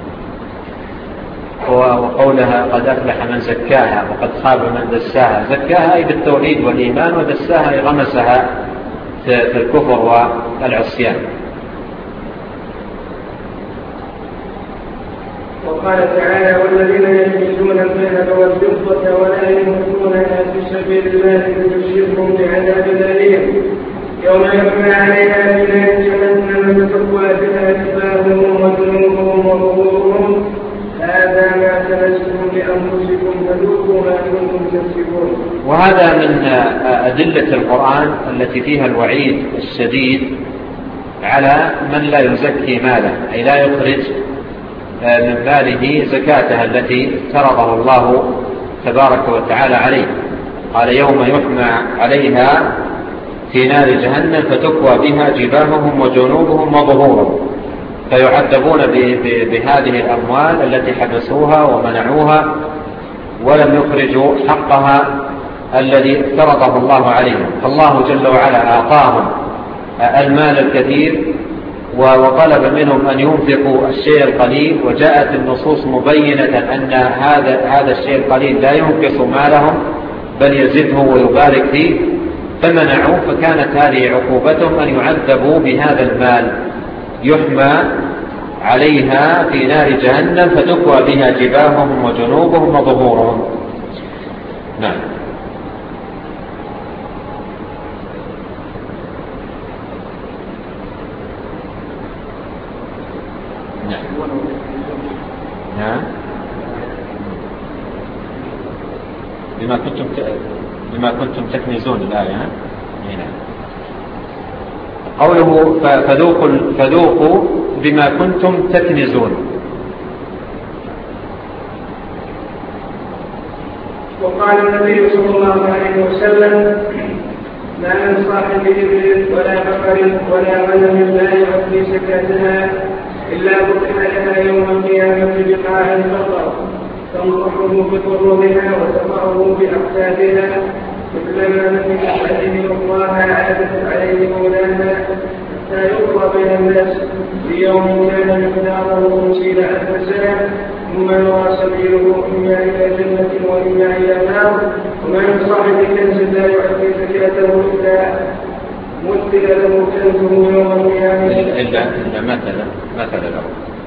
وقولها: قد أفلح من زكاها وقد خاب من دساها. زكاها أي بالتوحيد والإيمان، ودساها أي غمسها في الكفر والعصيان. وقال تعالى: والذين يلبسون الذهب والفضة ولا ينفقونها في سبيل الله فبشرهم بعذاب أليم يوم يحمى عليها في نار جهنم فتكوى بها جباههم وجنوبهم وظهورهم هذا ما كنزتم لأنفسكم فذوقوا ما كنتم تكسبون. وهذا من أدلة القرآن التي فيها الوعيد الشديد على من لا يزكي ماله، أي لا يخرج من ماله زكاتها التي فرضه الله تبارك وتعالى عليه. قال: يوم يحمى عليها في نار جهنم فتكوى بها جباههم وجنوبهم وظهورهم، فيعذبون بهذه الأموال التي حبسوها ومنعوها ولم يخرجوا حقها الذي افترضه الله عليهم. فالله جل وعلا أعطاهم المال الكثير وطلب منهم أن ينفقوا الشيء القليل، وجاءت النصوص مبينة أن هذا الشيء القليل لا ينقص مالهم، بل يزده ويبارك فيه، فمنعوا، فكانت هذه عقوبتهم أن يعذبوا بهذا المال، يحمى عليها في نار جهنم فتكوى بها جباههم وجنوبهم وظهورهم. نعم. بما كنتم تكنزون الآية. هنا قوله فذوقوا بما كنتم تكنزون. وقال النبي صلى الله عليه وسلم: ما من صاحب إبل ولا بقر ولا غنم لا يؤدي زكاتها إلا فتح لها يوم القيامة بقاع البقر تنضحه بقربها وتقعه بأقتابها، كلما نفذ عليه الله عادت عليه مولانا حتى يقضى بين الناس في يوم كان مقداره 50,000 سنة، ثم يرى سبيله إما إلى جنة وإما إلى نار. وما من صاحب كنز لا يؤدي زكاته إلا مثل له كنزه يوم القيامة إلا مثل له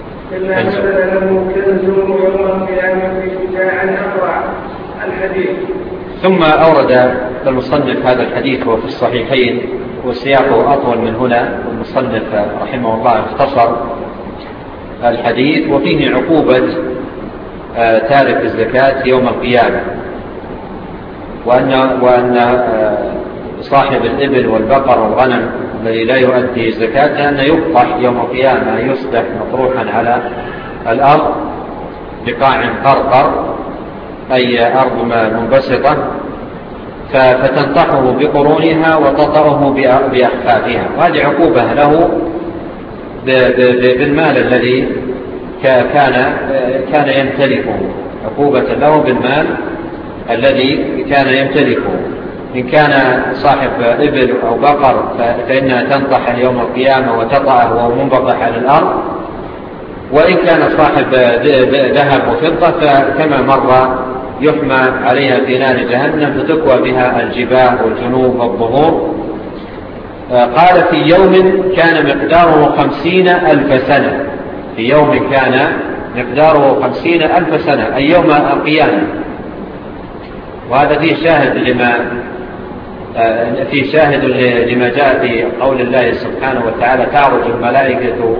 كنزه يوم القيامة شجاعا أقرع. الحديث. ثم أورد المصنف هذا الحديث وفي الصحيحين، وسياقه أطول من هنا، والمصنف رحمه الله اختصر الحديث، وفيه عقوبة تارك الزكاة يوم القيامة، وأن صاحب الإبل والبقر والغنم الذي لا يؤدي الزكاة أن يفضح يوم القيامة، يصبح مطروحا على الأرض بقاع قرقر، أي أرض منبسطة، فتنطحه بقرونها وتطأه بأحفافها. وهذه عقوبة له بالمال الذي كان يمتلكه، عقوبة له بالمال الذي كان يمتلكه. إن كان صاحب إبل أو بقر فإنها تنطح يوم القيامة وتطأه وهو منبطح على الأرض، وإن كان صاحب ذهب وفضة فكما مر يحمى عليها في نار جهنم فتكوى بها الجباه والجنوب والظهور. قال: في يوم كان مقداره 50,000 سنة، في يوم كان مقداره 50,000 سنة، أي يوم القيامة. وهذا فيه شاهد لما جاء في قول الله سبحانه وتعالى: تعرج الملائكة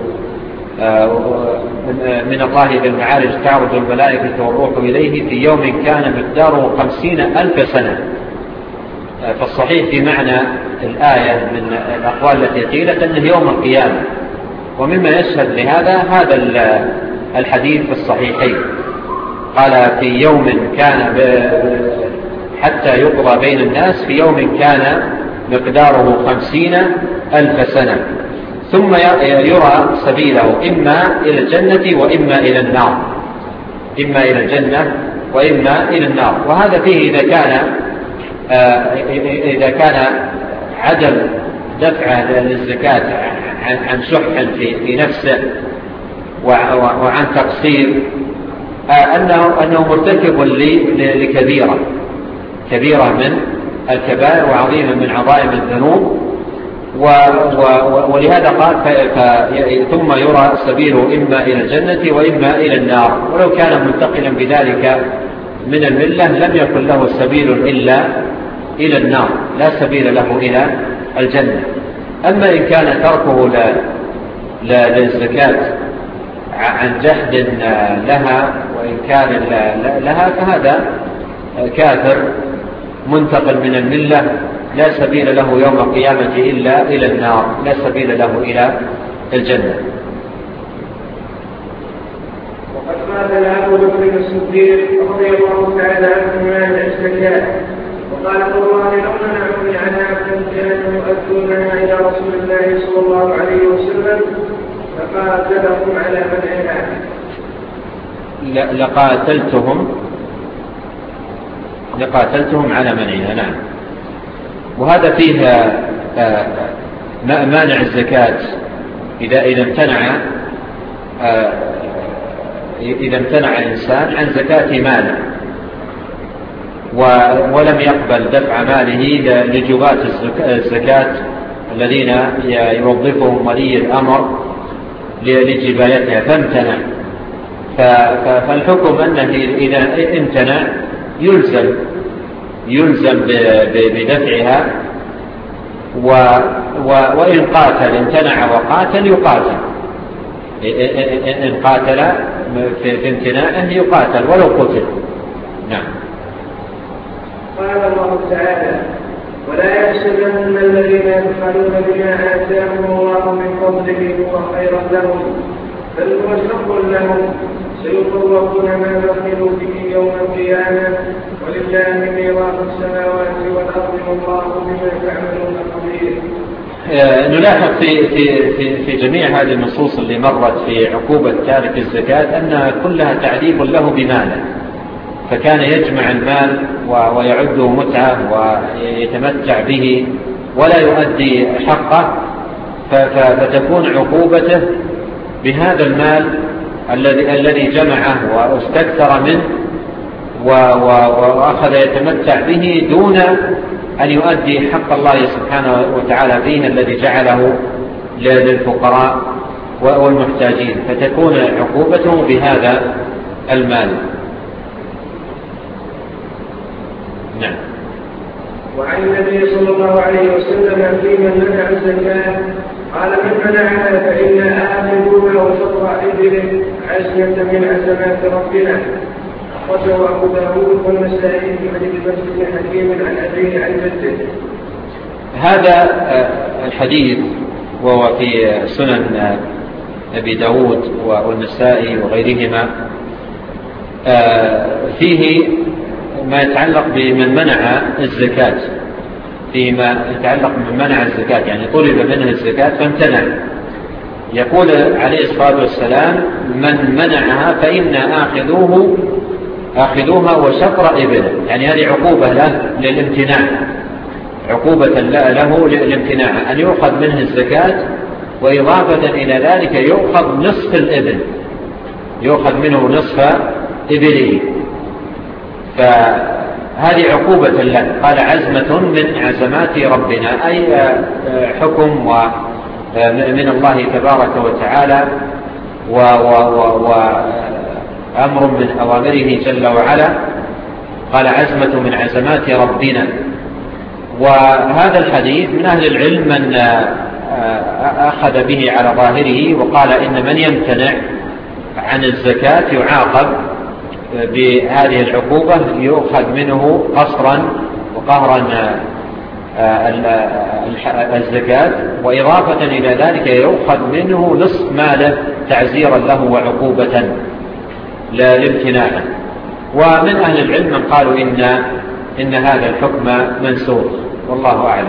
من الله بالمعارج، تعرج الملائكة والروح إليه في يوم كان مقداره 50,000 سنة. فالصحيح في معنى الآية من الأقوال التي قيلت أنه يوم القيامة، ومما يشهد لهذا هذا الحديث في الصحيحين. قال: في يوم كان حتى يقضى بين الناس، في يوم كان مقداره 50,000 سنة، ثم يرى سبيله إما إلى الجنة وإما إلى النار، إما إلى الجنة وإما إلى النار. وهذا فيه إذا كان عدم دفع للزكاة عن شح في نفسه وعن تقصير، أنه مرتكب كبيرة من الكبائر وعظيمة من عظائم الذنوب. ولهذا قال: ثم يرى سبيله إما إلى الجنة وإما إلى النار. ولو كان منتقلا بذلك من الملة لم يكن له سبيل إلا إلى النار، لا سبيل له إلى الجنة. أما إن كان تركه للزكاة عن جحد لها وإن كان لها فهذا كافر منتقل من الملة، لا سبيل له يوم القيامة إلا إلى النار، لا سبيل له إلى الجنة. وقد قال أبو بكر الصديق رضي الله تعالى عنه عن الزكاة، وقال: والله لو منعوني عن عبد كانوا يؤدونها إلى رسول الله صلى الله عليه وسلم لقاتلهم على منعها. لقاتلتهم على منعها. نعم. وهذا فيه مانع الزكاة إذا امتنع إنسان عن زكاة ماله، ولم يقبل دفع ماله لجباة الزكاة الذين يوظفهم ولي الأمر لجبايتها فامتنع. فالحكم أنه إذا امتنع يلزم بدفعها، وإن قاتل امتنع وقاتل يقاتل، إن قاتل في امتناعه يقاتل ولو قتل. نعم. قال الله تعالى: ولا يحسبن الذين يبخلون بما آتاهم الله من فضله هو خيرا لهم بل هو شر لهم سيطوقون ما بخلوا به يوم القيامة ولله ميراث السماوات والأرض والله بما تعملون خبير. نلاحظ في جميع هذه النصوص اللي مرت في عقوبة تارك الزكاة أنها كلها تعذيب له بماله، فكان يجمع المال ويعده متعة ويتمتع به ولا يؤدي حقه، فتكون عقوبته بهذا المال الذي جمعه واستكثر منه وأخذ يتمتع به دون أن يؤدي حق الله سبحانه وتعالى فيه الذي جعله للفقراء والمحتاجين، فتكون عقوبته بهذا المال. نعم. وعن النبي صلى الله عليه وسلم في من منع الزكاة قال: من منعها فإنا آخذوها وشطر إبل عزمة من عزمات ربنا. أخرجه أبو داود والنسائي في حديث بن حكيم عن أبيه عن جده. هذا الحديث وهو في سنن أبي داود والنسائي وغيرهما فيه ما يتعلق بمن منع الزكاة، فيما يتعلق بمن منع الزكاة يعني طلب منه الزكاة فامتنع. يقول عليه الصلاة والسلام: من منعها فإنا آخذوها وشطر إبله، يعني هذه عقوبة له للامتناع، عقوبة له للامتناع أن يؤخذ منه الزكاة، وإضافة إلى ذلك يؤخذ نصف الإبل، يؤخذ منه نصف إبله، فهذه عقوبة له. قال: عزمة من عزمات ربنا، أي حكم من الله تبارك وتعالى وأمر من أوامره جل وعلا. قال: عزمة من عزمات ربنا. وهذا الحديث من أهل العلم من أخذ به على ظاهره وقال إن من يمتنع عن الزكاة يعاقب بهذه العقوبة، يؤخذ منه قصرا وقهرا الزكاة، وإضافة إلى ذلك يؤخذ منه نصف ماله تعزيرا له وعقوبة للامتناع. ومن أهل العلم من قالوا إن هذا الحكم منسوخ، والله أعلم.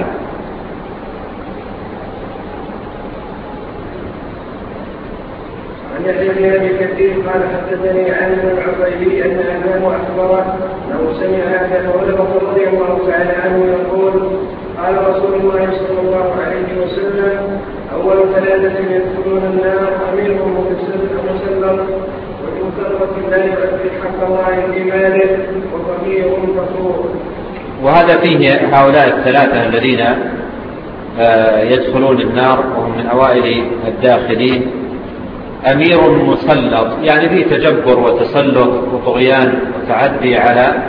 عن يحيى بن ابي كثير قال: حدثني عن العبيدي ان اباه اخبره انه سمع ابا هريره رضي الله تعالى عنه يقول: قال رسول الله صلى الله عليه وسلم: اول ثلاثه يدخلون النار اميرهم مسلط وذو ثروه لا يؤدي حق الله في ماله وفقير فخور. وهذا فيه هؤلاء الثلاثه الذين يدخلون النار وهم من اوائل الداخلين: أمير مسلط، يعني فيه تجبر وتسلط وطغيان وتعدي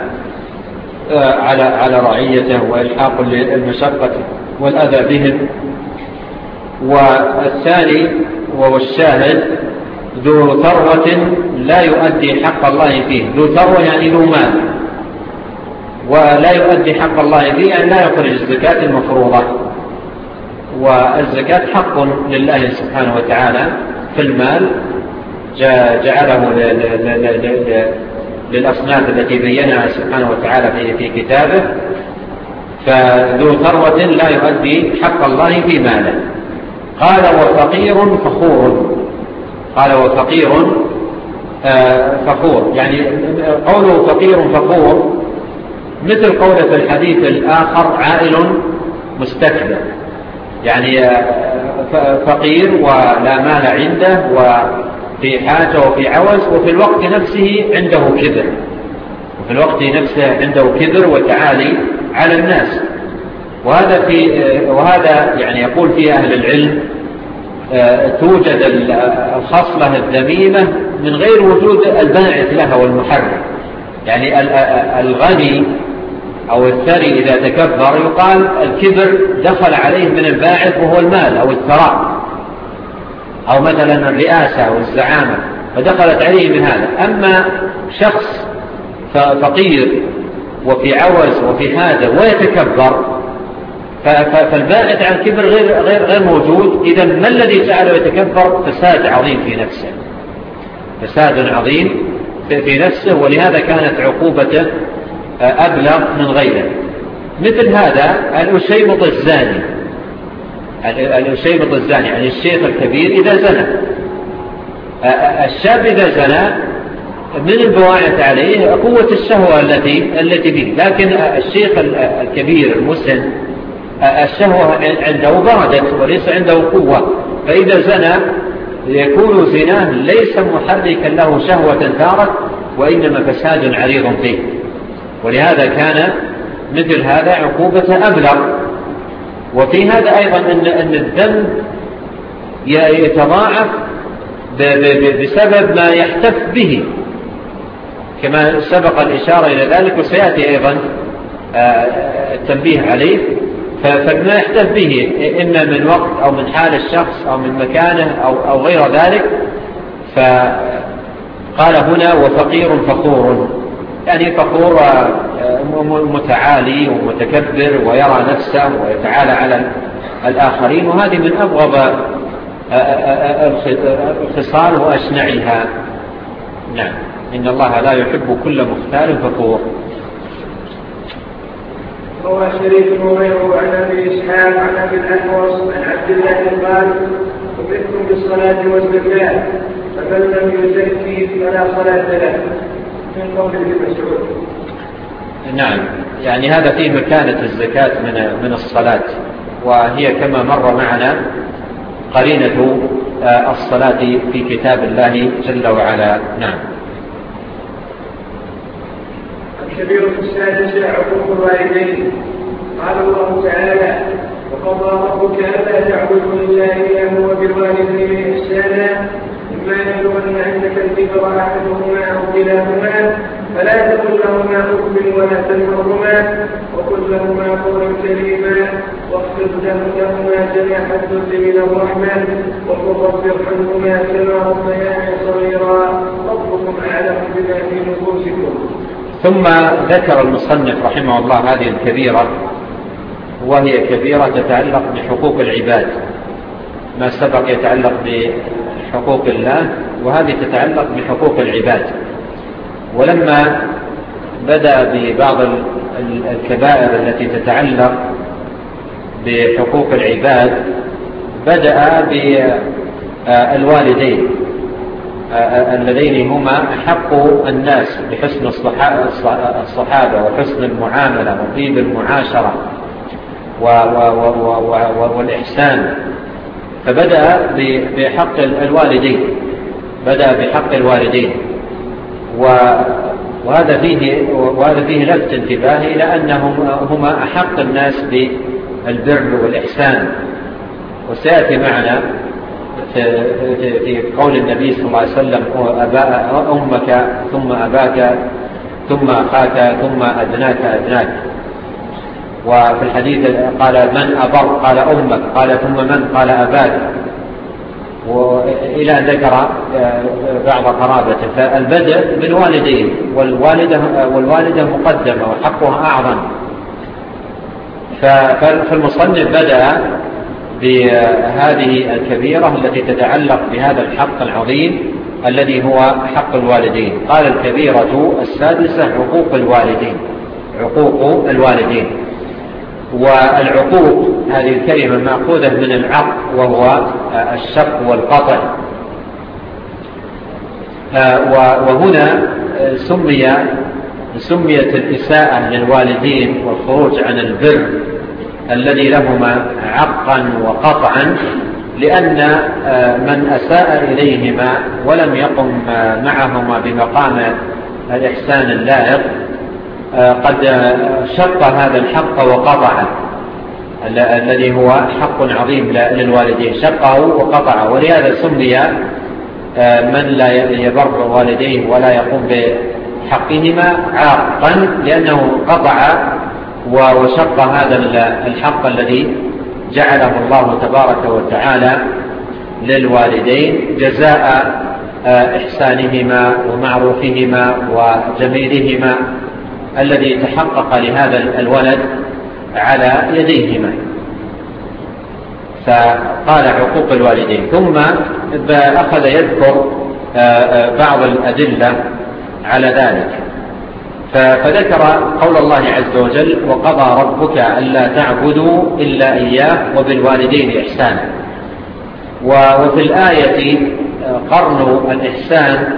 على رعيته وإلحاق المشقة والأذى بهم. والثاني وهو الشاهد: ذو ثروة لا يؤدي حق الله فيه. ذو ثروة يعني ذو مال ولا يؤدي حق الله فيه، يعني لا يخرج الزكاة المفروضة. والزكاة حق لله سبحانه وتعالى في المال، جعله للأصناف التي بينها سبحانه وتعالى في كتابه. فذو ثروة لا يؤدي حق الله في ماله. قال: وفقير فخور. قال: وفقير فخور، يعني قوله فقير فخور مثل قوله في الحديث الآخر: عائل مستكبر، يعني فقير ولا مال عنده وفي حاجة وفي عوز، وفي الوقت نفسه عنده كبر، وفي الوقت نفسه عنده كبر وتعالي على الناس. وهذا يعني يقول فيه أهل العلم توجد الخصلة الذميمة من غير وجود الباعث لها والمحرك. يعني الغني أو الثري إذا تكبر يقال الكبر دخل عليه من الباعث وهو المال أو الثراء أو مثلا الرئاسة أو الزعامة فدخلت عليه من هذا. أما شخص فقير وفي عوز وفي حاجة ويتكبر فالباعث عن الكبر غير موجود. إذا ما الذي جعله يتكبر؟ فساد عظيم في نفسه، فساد عظيم في نفسه، ولهذا كانت عقوبته أبلغ من غيره. مثل هذا الأشيمط الزاني، يعني الشيخ الكبير إذا زنى. الشاب إذا زنى من البواعث عليه قوة الشهوة التي فيه، لكن الشيخ الكبير المسن الشهوة عنده بردت وليس عنده قوة، فإذا زنى يكون زناه ليس محركا له شهوة ثارت، وإنما فساد عريض فيه. ولهذا كان مثل هذا عقوبة أبلغ. وفي هذا أيضا أن الذنب يتضاعف بسبب ما يحتف به، كما سبق الإشارة إلى ذلك وسيأتي أيضا التنبيه عليه. فما يحتف به إما من وقت أو من حال الشخص أو من مكانه أو غير ذلك. فقال هنا وفقير فخور، يعني فخور متعالي ومتكبر ويرى نفسه ويتعالى على الآخرين، وهذه من أبغض الخصال وأشنعها. نعم، إن الله لا يحب كل مختال فخور. روى شريك وغيره عن ابي اسحاق عن ابي الاحوص عن عبد الله قال امرتم بالصلاه والزكاه فمن لم يزكي فلا صلاه له، من قول ابن مسعود. نعم، يعني هذا فيه مكانة الزكاة من الصلاة، وهي كما مر معنا قرينة الصلاة في كتاب الله جل وعلا. نعم. الكبيرة السادسة عقوق الوالدين. قال الله تعالى وقضى ربك ألا تعبدوا إلا إياه وبالوالدين إحسانا إما يبلغن عندك الكبر أحدهما أو كلاهما فلا تقل لهما أف ولا تنهرهما وقل لهما قولا كريما واخفض لهما جناح الذل من الرحمة وقل رب ارحمهما كما ربياني صغيرا ربكم أعلم بما في نفوسكم. ثم ذكر المصنف رحمه الله هذه الكبيرة، وهي كبيرة تتعلق بحقوق العباد، ما سبق يتعلق بحقوق الله، وهذه تتعلق بحقوق العباد. ولما بدأ ببعض الكبائر التي تتعلق بحقوق العباد بدأ بالوالدين اللذين هما أحق الناس بحسن الصحابة وحسن المعاملة وطيب المعاشرة والإحسان. فبدأ بحق الوالدين، وهذا فيه لفت انتباه إلى أنهم هما أحق الناس بالبر والإحسان. وسيأتي معنا في قول النبي صلى الله عليه وسلم أمك ثم أباك ثم أخاك ثم أدناك. وفي الحديث قال من أبر؟ قال أمك. قال ثم من؟ قال أباك، وإلى أن ذكر بعض قرابته. فالبدء بالوالدين، والوالدة مقدمة وحقها أعظم. فالمصنف بدأ بهذه الكبيرة التي تتعلق بهذا الحق العظيم الذي هو حق الوالدين. قال الكبيرة السادسة عقوق الوالدين. والعقوق هذه الكلمة مأخوذة من العق وهو الشق والقطع. وهنا سميت الإساءة للوالدين والخروج عن البر الذي لهما عقا وقطعا، لأن من أساء إليهما ولم يقم معهما بمقام الإحسان اللائق قد شق هذا الحق وقطعه، الذي هو حق عظيم للوالدين، شقه وقطعه. ولهذا سمي من لا يبر والديه ولا يقوم بحقهما عاقا، لأنه قطع وشق هذا الحق الذي جعله الله تبارك وتعالى للوالدين جزاء إحسانهما ومعروفهما وجميلهما الذي تحقق لهذا الولد على يديهما. فقال عقوق الوالدين، ثم أخذ يذكر بعض الأدلة على ذلك، فذكر قول الله عز وجل: وقضى ربك ألا تعبدوا إلا إياه وبالوالدين إحسانا. وفي الآية قرن الإحسان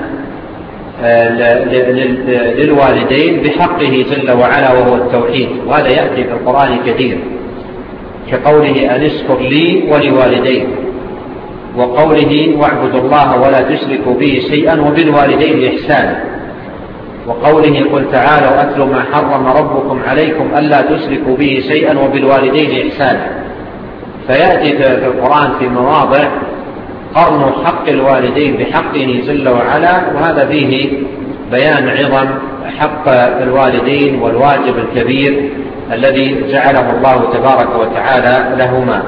للوالدين بحقه جل وعلا وهو التوحيد، وهذا يأتي في القرآن كثير، كقوله: أن اشكر لي ولوالديك، وقوله: واعبدوا الله ولا تشركوا به شيئا وبالوالدين إحسانا، وقوله: قل تعالوا أتل ما حرم ربكم عليكم ألا تشركوا به شيئا وبالوالدين إحسانا. فيأتي في القرآن في مواضع قرن حق الوالدين بحقه جل وعلا، وهذا فيه بيان عظم حق الوالدين والواجب الكبير الذي جعله الله تبارك وتعالى لهما.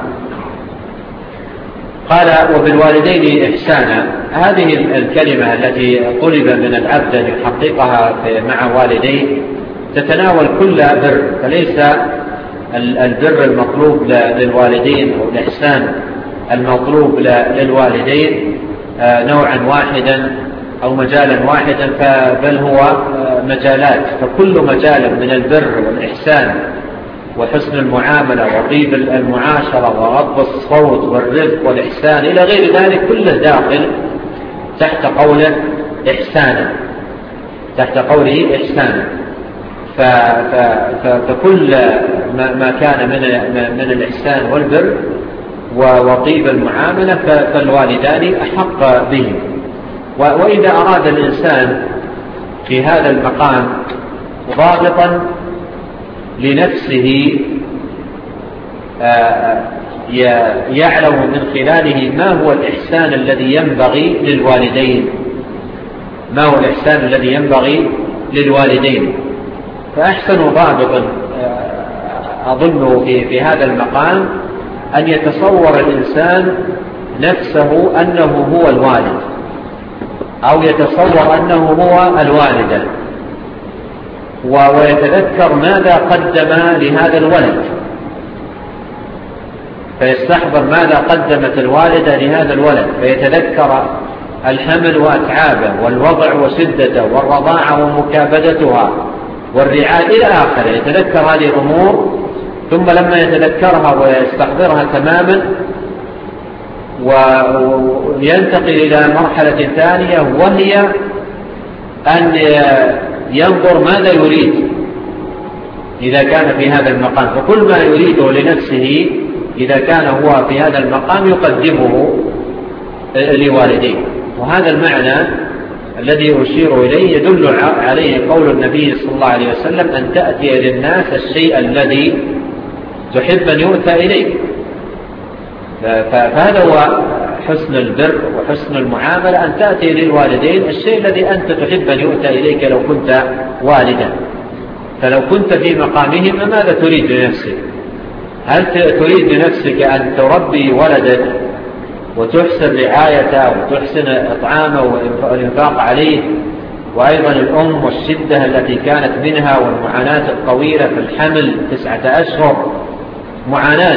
قال: وبالوالدين إحسانا. هذه الكلمة التي طلب من العبد أن يحققها مع والديه تتناول كل بر، فليس البر المطلوب للوالدين أو الإحسان المطلوب للوالدين نوعا واحدا أو مجالا واحدا، بل هو مجالات، فكل مجال من البر والإحسان وحسن المعاملة وطيب المعاشرة وغض الصوت والرفق والإحسان إلى غير ذلك كله داخل تحت قوله إحسانا، تحت قوله إحسانا. فكل ما كان من الإحسان والبر وطيب المعاملة فالوالدان أحق به. وإذا أراد الإنسان في هذا المقام ضابطا لنفسه يعلم من خلاله ما هو الإحسان الذي ينبغي للوالدين، ما هو الإحسان الذي ينبغي للوالدين، فأحسن ضابط أظن في هذا المقام أن يتصور الإنسان نفسه أنه هو الوالد، أو يتصور أنه هو الوالدة، ويتذكر ماذا قدم لهذا الولد، فيستحضر ماذا قدمت الوالدة لهذا الولد، فيتذكر الحمل وأتعابه والوضع وشدته والرضاعة ومكابدتها والرعاية إلى آخره، يتذكر هذه الأمور. ثم لما يتذكرها ويستحضرها تماما وينتقل إلى مرحلة ثانية، وهي أن ينظر ماذا يريد إذا كان في هذا المقام، فكل ما يريده لنفسه إذا كان هو في هذا المقام يقدمه لوالديه. وهذا المعنى الذي أشير إليه يدل عليه قول النبي صلى الله عليه وسلم: أن تأتي للناس الشيء الذي تحب أن يؤتى إليك. فهذا هو حسن البر وحسن المعاملة، أن تأتي للوالدين الشيء الذي أنت تحب أن يؤتى إليك لو كنت والدا. فلو كنت في مقامهم ماذا تريد لنفسك؟ هل تريد لنفسك أن تربي ولدك وتحسن رعايته وتحسن إطعامه والإنفاق عليه، وأيضا الأم والشدة التي كانت منها والمعاناة الطويلة في الحمل 9 أشهر، معاناة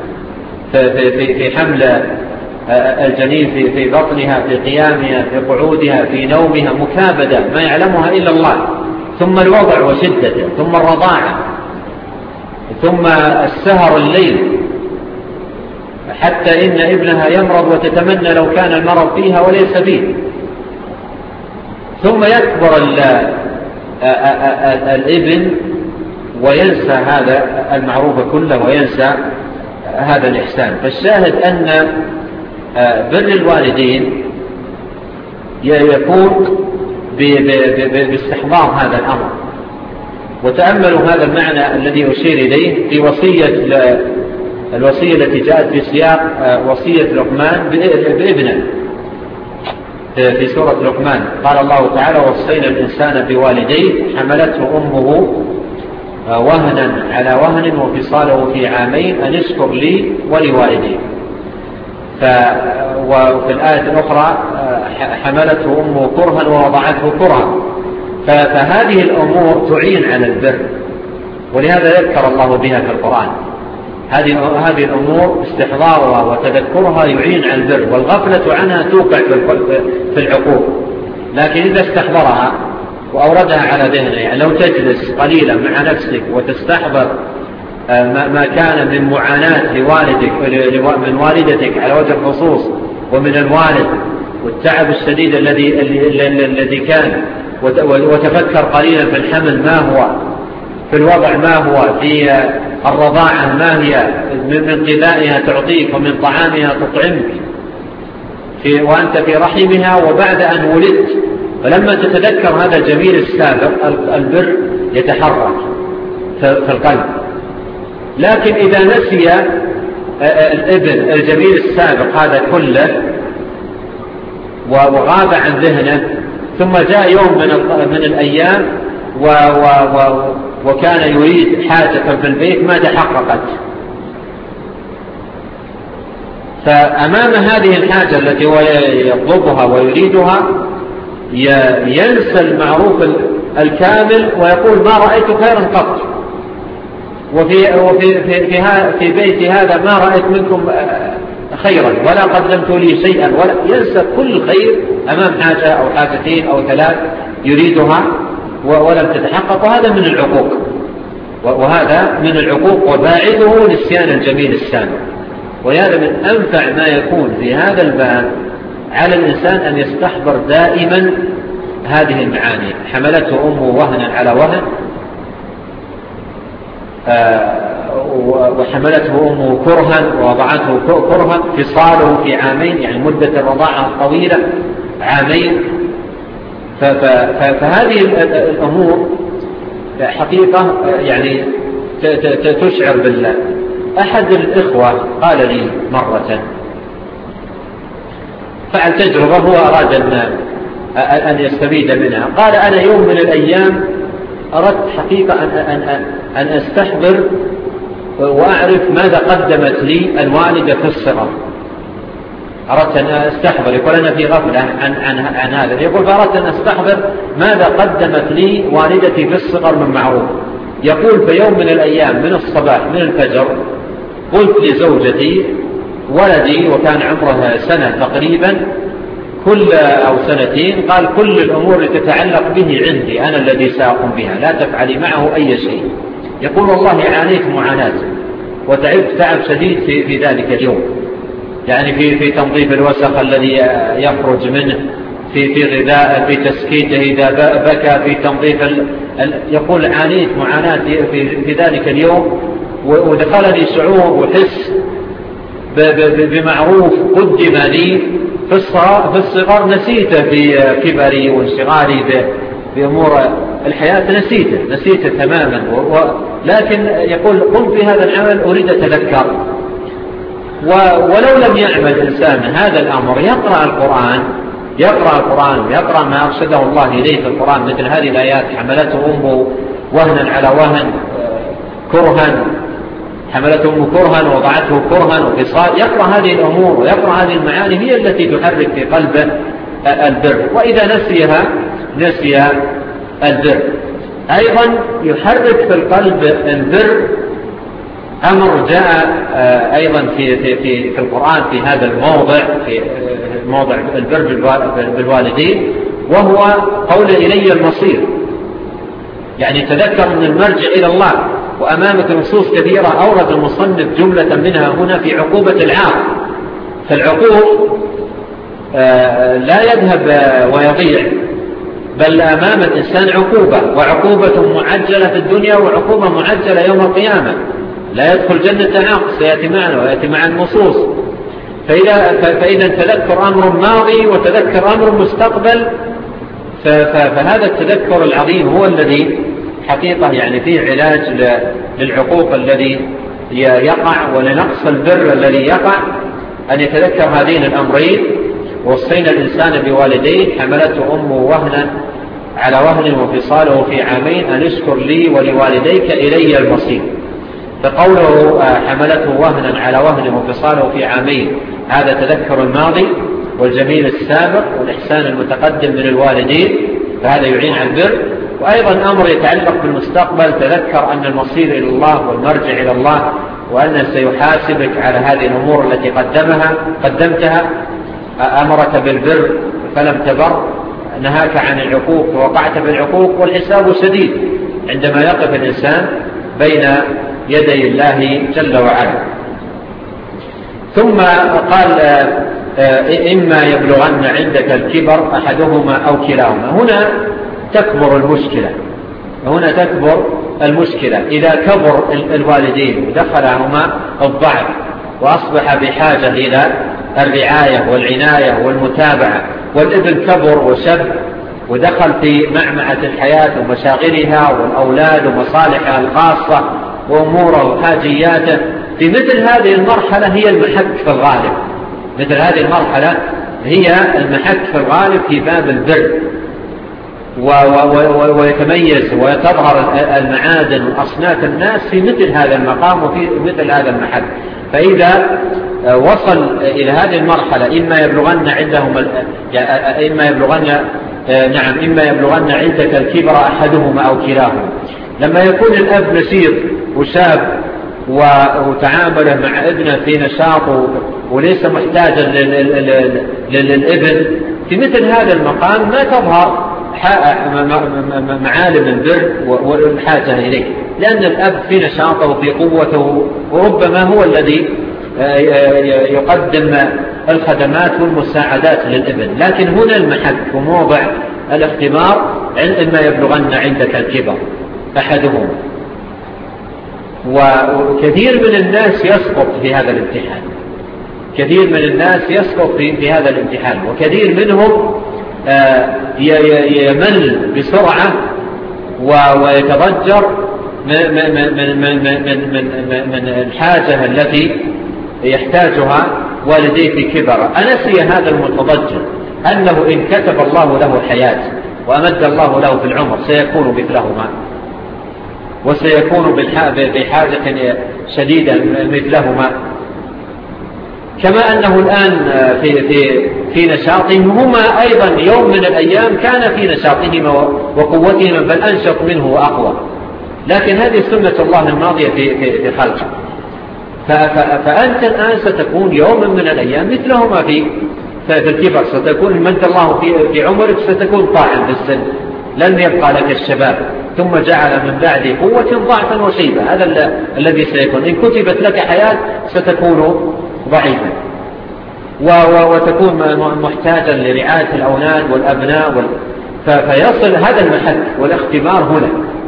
في حمل الجنين في بطنها، في قيامها، في قعودها، في نومها، مكابدة ما يعلمها إلا الله، ثم الوضع وشدته، ثم الرضاعة، ثم السهر الليل، حتى إن ابنها يمرض وتتمنى لو كان المرض فيها وليس فيه، ثم يكبر الابن وينسى هذا المعروف كله وينسى هذا الإحسان. فالشاهد أن بر الوالدين يكون باستحضار هذا الأمر، وتأملوا هذا المعنى الذي أشير إليه في الوصية التي جاءت في سياق وصية لقمان بابنه في سورة لقمان. قال الله تعالى: وصينا الإنسان بوالديه حملته أمه وهنا على وهن وفصاله في عامين أن اشكر لي ولوالديه. وفي الآية الأخرى: حملته أمه كرها ووضعته كرها. فهذه الأمور تعين على البر، ولهذا يذكر الله بها في القرآن. هذه الأمور استحضارها وتذكرها يعين على البر، والغفلة عنها توقع في العقوق. لكن إذا استحضرها وأوردها على ذهنه، يعني لو تجلس قليلا مع نفسك وتستحضر ما كان من معاناة من والدتك على وجه الخصوص، ومن الوالد والتعب الشديد الذي كان، وتفكر قليلا في الحمل ما هو، في الوضع ما هو، في الرضاعة ما هي، من غذائها تعطيك ومن طعامها تطعمك، وأنت في رحمها وبعد أن ولدت. فلما تتذكر هذا الجميل السابق البر يتحرك في القلب. لكن إذا نسي الابن الجميل السابق هذا كله وغاب عن ذهنه، ثم جاء يوم من الأيام وكان يريد حاجة في البيت ما تحققت، فأمام هذه الحاجة التي هو يطلبها ويريدها ينسى المعروف الكامل ويقول: ما رأيت خيرا قط، في بيتي هذا ما رأيت منكم خيرا ولا قدمت لي شيئا، ولا ينسى كل خير أمام حاجة أو حاجتين أو ثلاث يريدها ولم تتحقق. وهذا من العقوق، وباعثه نسيان الجميل السابق. وهذا من أنفع ما يكون في هذا الباب على الإنسان أن يستحضر دائما هذه المعاني: حملته أمه وهنا على وهن، وحملته أمه كرها ووضعته كرها، فصاله في عامين، يعني مدة الرضاعة الطويلة عامين. فهذه الأمور حقيقة يعني تشعر بالله. أحد الإخوة قال لي مرة، فعل تجربة هو أراد أن يستفيد منها. قال: أنا يوم من الأيام أردت حقيقة أن أستحضر وأعرف ماذا قدمت لي الوالدة في الصغر. أردت أن أستحضر، يقول أنا في غفلة عن هذا، يقول فأردت أن أستحضر ماذا قدمت لي والدتي في الصغر من معروف. يقول: في يوم من الأيام من الصباح من الفجر قلت لزوجتي: ولدي وكان عمره سنة تقريبا أو سنتين، قال: كل الأمور التي تتعلق به عندي أنا الذي سأقوم بها، لا تفعلي معه أي شيء. يقول: والله عانيت معاناة وتعبت تعب شديد في ذلك اليوم، يعني في تنظيف الوسخ الذي يخرج منه، في غذاء، في تسكيته إذا بكى، في تنظيف يقول: عانيت معاناة في ذلك اليوم، ودخلني شعور وحس بمعروف قدم لي في الصغر نسيته في كبري وانشغالي بأمور الحياة، نسيته تماما. لكن يقول: قم في هذا العمل أريد أتذكر. ولو لم يعمل إنسان هذا الأمر يقرأ القرآن ويقرأ ما أرشده الله إليه في القرآن، مثل هذه الآيات: حملته أمه وهنا على وهن كرها، حملته أمه كرها ووضعته كرها وفصال. يقرأ هذه الأمور ويقرأ هذه المعاني، هي التي تحرك في قلبه البر. وإذا نسي البر أيضا يحرك في القلب البر. أمر جاء أيضا في القرآن في هذا الموضع، في موضع البر بالوالدين، وهو قول: إلي المصير. يعني تذكر من المرجع إلى الله. وأمامك نصوص كثيرة أورد المصنف جملة منها هنا في عقوبة العاق. فالعقوق لا يذهب ويضيع، بل أمام الإنسان عقوبة، وعقوبة معجلة في الدنيا وعقوبة معجلة يوم القيامة. لا يدخل جنة عاق، سيأتي معنا ويأتي مع النصوص. فإذا تذكر أمر ماضي وتذكر أمر مستقبل، فهذا التذكر العظيم هو الذي حقيقة يعني فيه علاج للعقوق الذي يقع ولنقص البر الذي يقع، أن يتذكر هذين الأمرين. وصينا الإنسان بوالديه حملته أمه وهنا على وهن وفصاله في عامين أن اشكر لي ولوالديك إلي المصير. فقوله حملته وهنا على وهن وفصاله في عامين هذا تذكر الماضي والجميل السابق والإحسان المتقدم من الوالدين، فهذا يعين على البر. وأيضا أمر يتعلق بالمستقبل، تذكر أن المصير إلى الله والمرجع إلى الله، وأنه سيحاسبك على هذه الأمور التي قدمتها. أمرك بالبر فلم تبر، نهاك عن العقوق ووقعت بالعقوق، والحساب شديد عندما يقف الإنسان بين يدي الله جل وعلا. ثم قال إما يبلغن عندك الكبر أحدهما أو كلاهما. هنا تكبر المشكلة إذا كبر الوالدين ودخلهما الضعف وأصبح بحاجة إلى الرعاية والعناية والمتابعة، والابن كبر وشب ودخل في معمعة الحياة ومشاغلها والأولاد ومصالحها الخاصة وأموره وحاجياته، في مثل هذه المرحلة هي المحك في الغالب. مثل هذه المرحلة هي المحك في الغالب في باب البر، ويتميز وتظهر المعادن وأصناف الناس في مثل هذا المقام وفي مثل هذا المحك. فإذا وصل إلى هذه المرحلة إما يبلغن عندك الكبر أحدهما أو كلاهما. لما يكون الأب نشيط وشاب وتعامله مع ابنه في نشاط وليس محتاجا للابن، في مثل هذا المقام ما تظهر معالم البر والحاجة إليه، لأن الأب في نشاطه وفي قوته وربما هو الذي يقدم الخدمات والمساعدات للابن. لكن هنا المحك وموضع الاختبار عندما يبلغن عندك الكبر أحدهم. وكثير من الناس يسقط في هذا الامتحان، وكثير منهم يمل بسرعة ويتضجر من الحاجة التي يحتاجها والديه في كبره. أنسي هذا المتضجر أنه إن كتب الله له حياة وأمد الله له في العمر سيكون مثلهما، وسيكون بحاجة شديدة مثلهما، كما أنه الآن في نشاطهم هما أيضا يوم من الأيام كان في نشاطهما وقوتهما بل أنشط منه وأقوى. لكن هذه سنة الله الماضية في خلقه. فأنت الآن ستكون يوم من الأيام مثلهما في الكبر، ستكون مد الله في عمرك، ستكون طاعن في السن، لن يبقى لك الشباب، ثم جعل من بعد قوة ضعفا وشيبة. هذا الذي سيكون. إن كتبت لك حياة ستكون ضعيفا وتكون محتاجا لرعاية الأولاد والأبناء فيصل هذا المحك والاختبار هنا،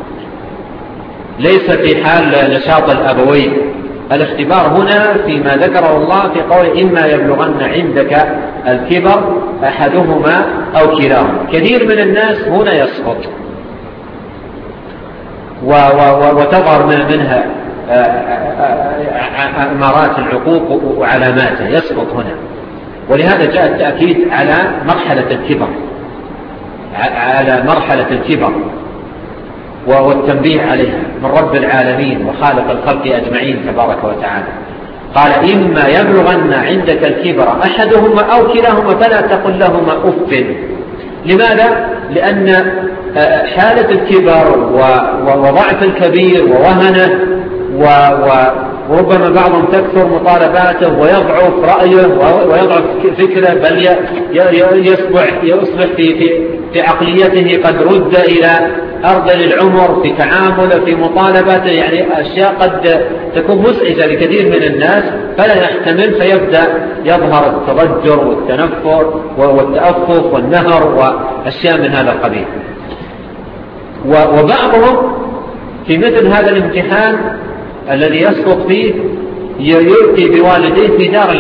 ليس في حال نشاط الأبوين. الاختبار هنا فيما ذكره الله في قول إما يبلغن عندك الكبر أحدهما أو كلاهما. كثير من الناس هنا يسقط وتظهر منها أمارات العقوق وعلاماته، يسقط هنا. ولهذا جاء التأكيد على مرحلة الكبر والتنبيه عليها من رب العالمين وخالق الخلق أجمعين تبارك وتعالى. قال إما يبلغن عندك الكبر أحدهما أو كلاهما فلا تقل لهما أف. لماذا؟ لأن حالة الكبر وضعف الكبير ووهنه وربما بعضهم تكثر مطالباته ويضعف رأيه ويضعف فكره، بل يصبح في عقليته قد رد إلى أرذل العمر في تعامله في مطالباته، يعني أشياء قد تكون مزعجة لكثير من الناس فلا يحتمل، فيبدأ يظهر التضجر والتنفر والتأفف والنهر وأشياء من هذا القبيل. وبعضهم في مثل هذا الامتحان الذي يسقط فيه يلقي بوالديه في دار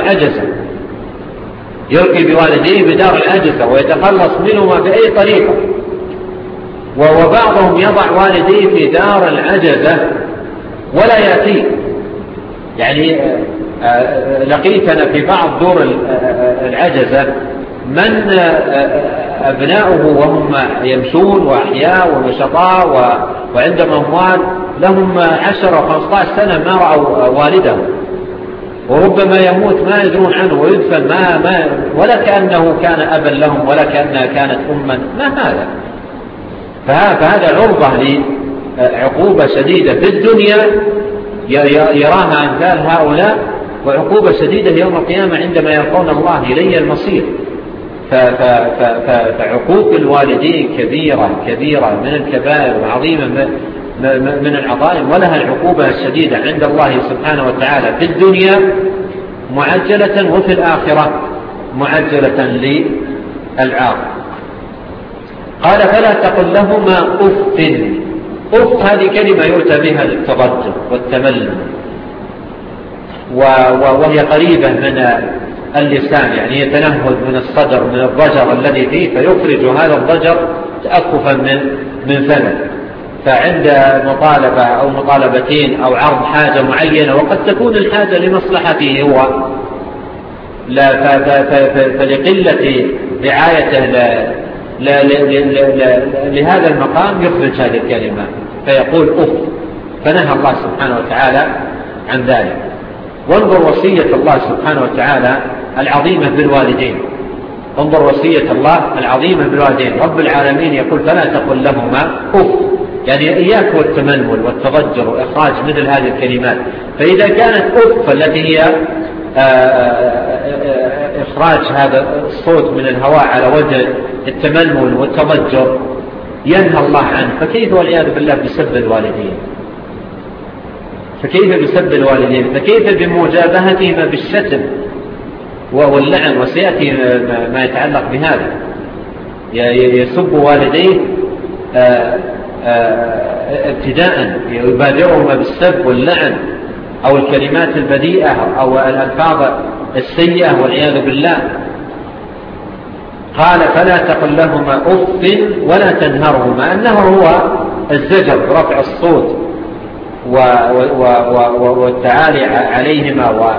العجزة، ويتخلص منهما بأي طريقة. وبعضهم يضع والديه في دار العجزة ولا يأتي. يعني لقيتنا في بعض دور العجزة من أبناؤه وهم يمشون وأحياء ونشطاء وعندهم أموال لهم 10 و15 سنة ما رأوا والده، وربما يموت ما يدرون عنه ويدفن ولا كأنه كان أبا لهم ولا كأنها كانت أما. ما هذا؟ فهذا عرضة لعقوبة شديدة في الدنيا يراها أمثال هؤلاء، وعقوبة شديدة يوم القيامة عندما يلقون الله إليه المصير. فعقوق الوالدين كبيرة من الكبائر وعظيمة من العظائم، ولها العقوبة الشديدة عند الله سبحانه وتعالى في الدنيا معجلة، وفي الآخرة معجلة للعاق. قال فلا تقل لهما أف. أف هذه كلمة يؤتى بها للتضجر والتملل، وهي قريبة من اللسان، يعني يتنهد من الصدر من الضجر الذي فيه فيخرج هذا الضجر تأكفا من فمه. فعند مطالبة أو مطالبتين أو عرض حاجة معينة وقد تكون الحاجة لمصلحته هو فلقلة رعايته لهذا المقام يخرج هذه الكلمة فيقول أف. فنهى الله سبحانه وتعالى عن ذلك. وانظر وصية الله سبحانه وتعالى العظيمة بالوالدين. انظر وصية الله العظيمة بالوالدين. رب العالمين يقول فلا تقل لهما أف، يعني إياك والتململ والتضجر وإخراج مثل هذه الكلمات. فإذا كانت أف التي هي إخراج هذا الصوت من الهواء على وجه التململ والتضجر ينهى الله عنه، فكيف والعياذ بالله بسب الوالدين؟ فكيف بسب الوالدين؟ فكيف بمجابهتهما بالشتم واللعن؟ وسيأتي ما يتعلق بهذا. يسب والديه ابتداء، يبادرهما بالسب واللعن أو الكلمات البذيئة أو الألفاظ السيئة والعياذ بالله. قال فلا تقل لهما أف ولا تنهرهما، أنه هو الزجر رفع الصوت والتعالي عليهما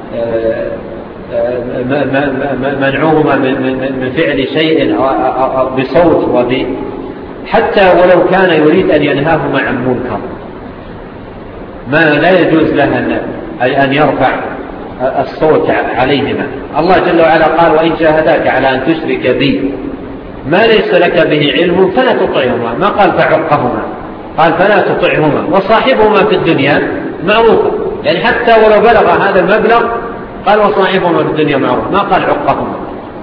ومنعوهما من فعل شيء بصوت حتى ولو كان يريد أن ينهاهما عن منكر ما لا يجوز له أن يرفع الصوت عليهما. الله جل وعلا قال وإن جاهداك على أن تشرك بي ما ليس لك به علم فلا تطعهما، ما قال فعقهما، قال فلا تطعهما وصاحبهما في الدنيا معروفا. يعني حتى ولو بلغ هذا المبلغ قال وصاحبهما في الدنيا معروفا، ما قال عقهما.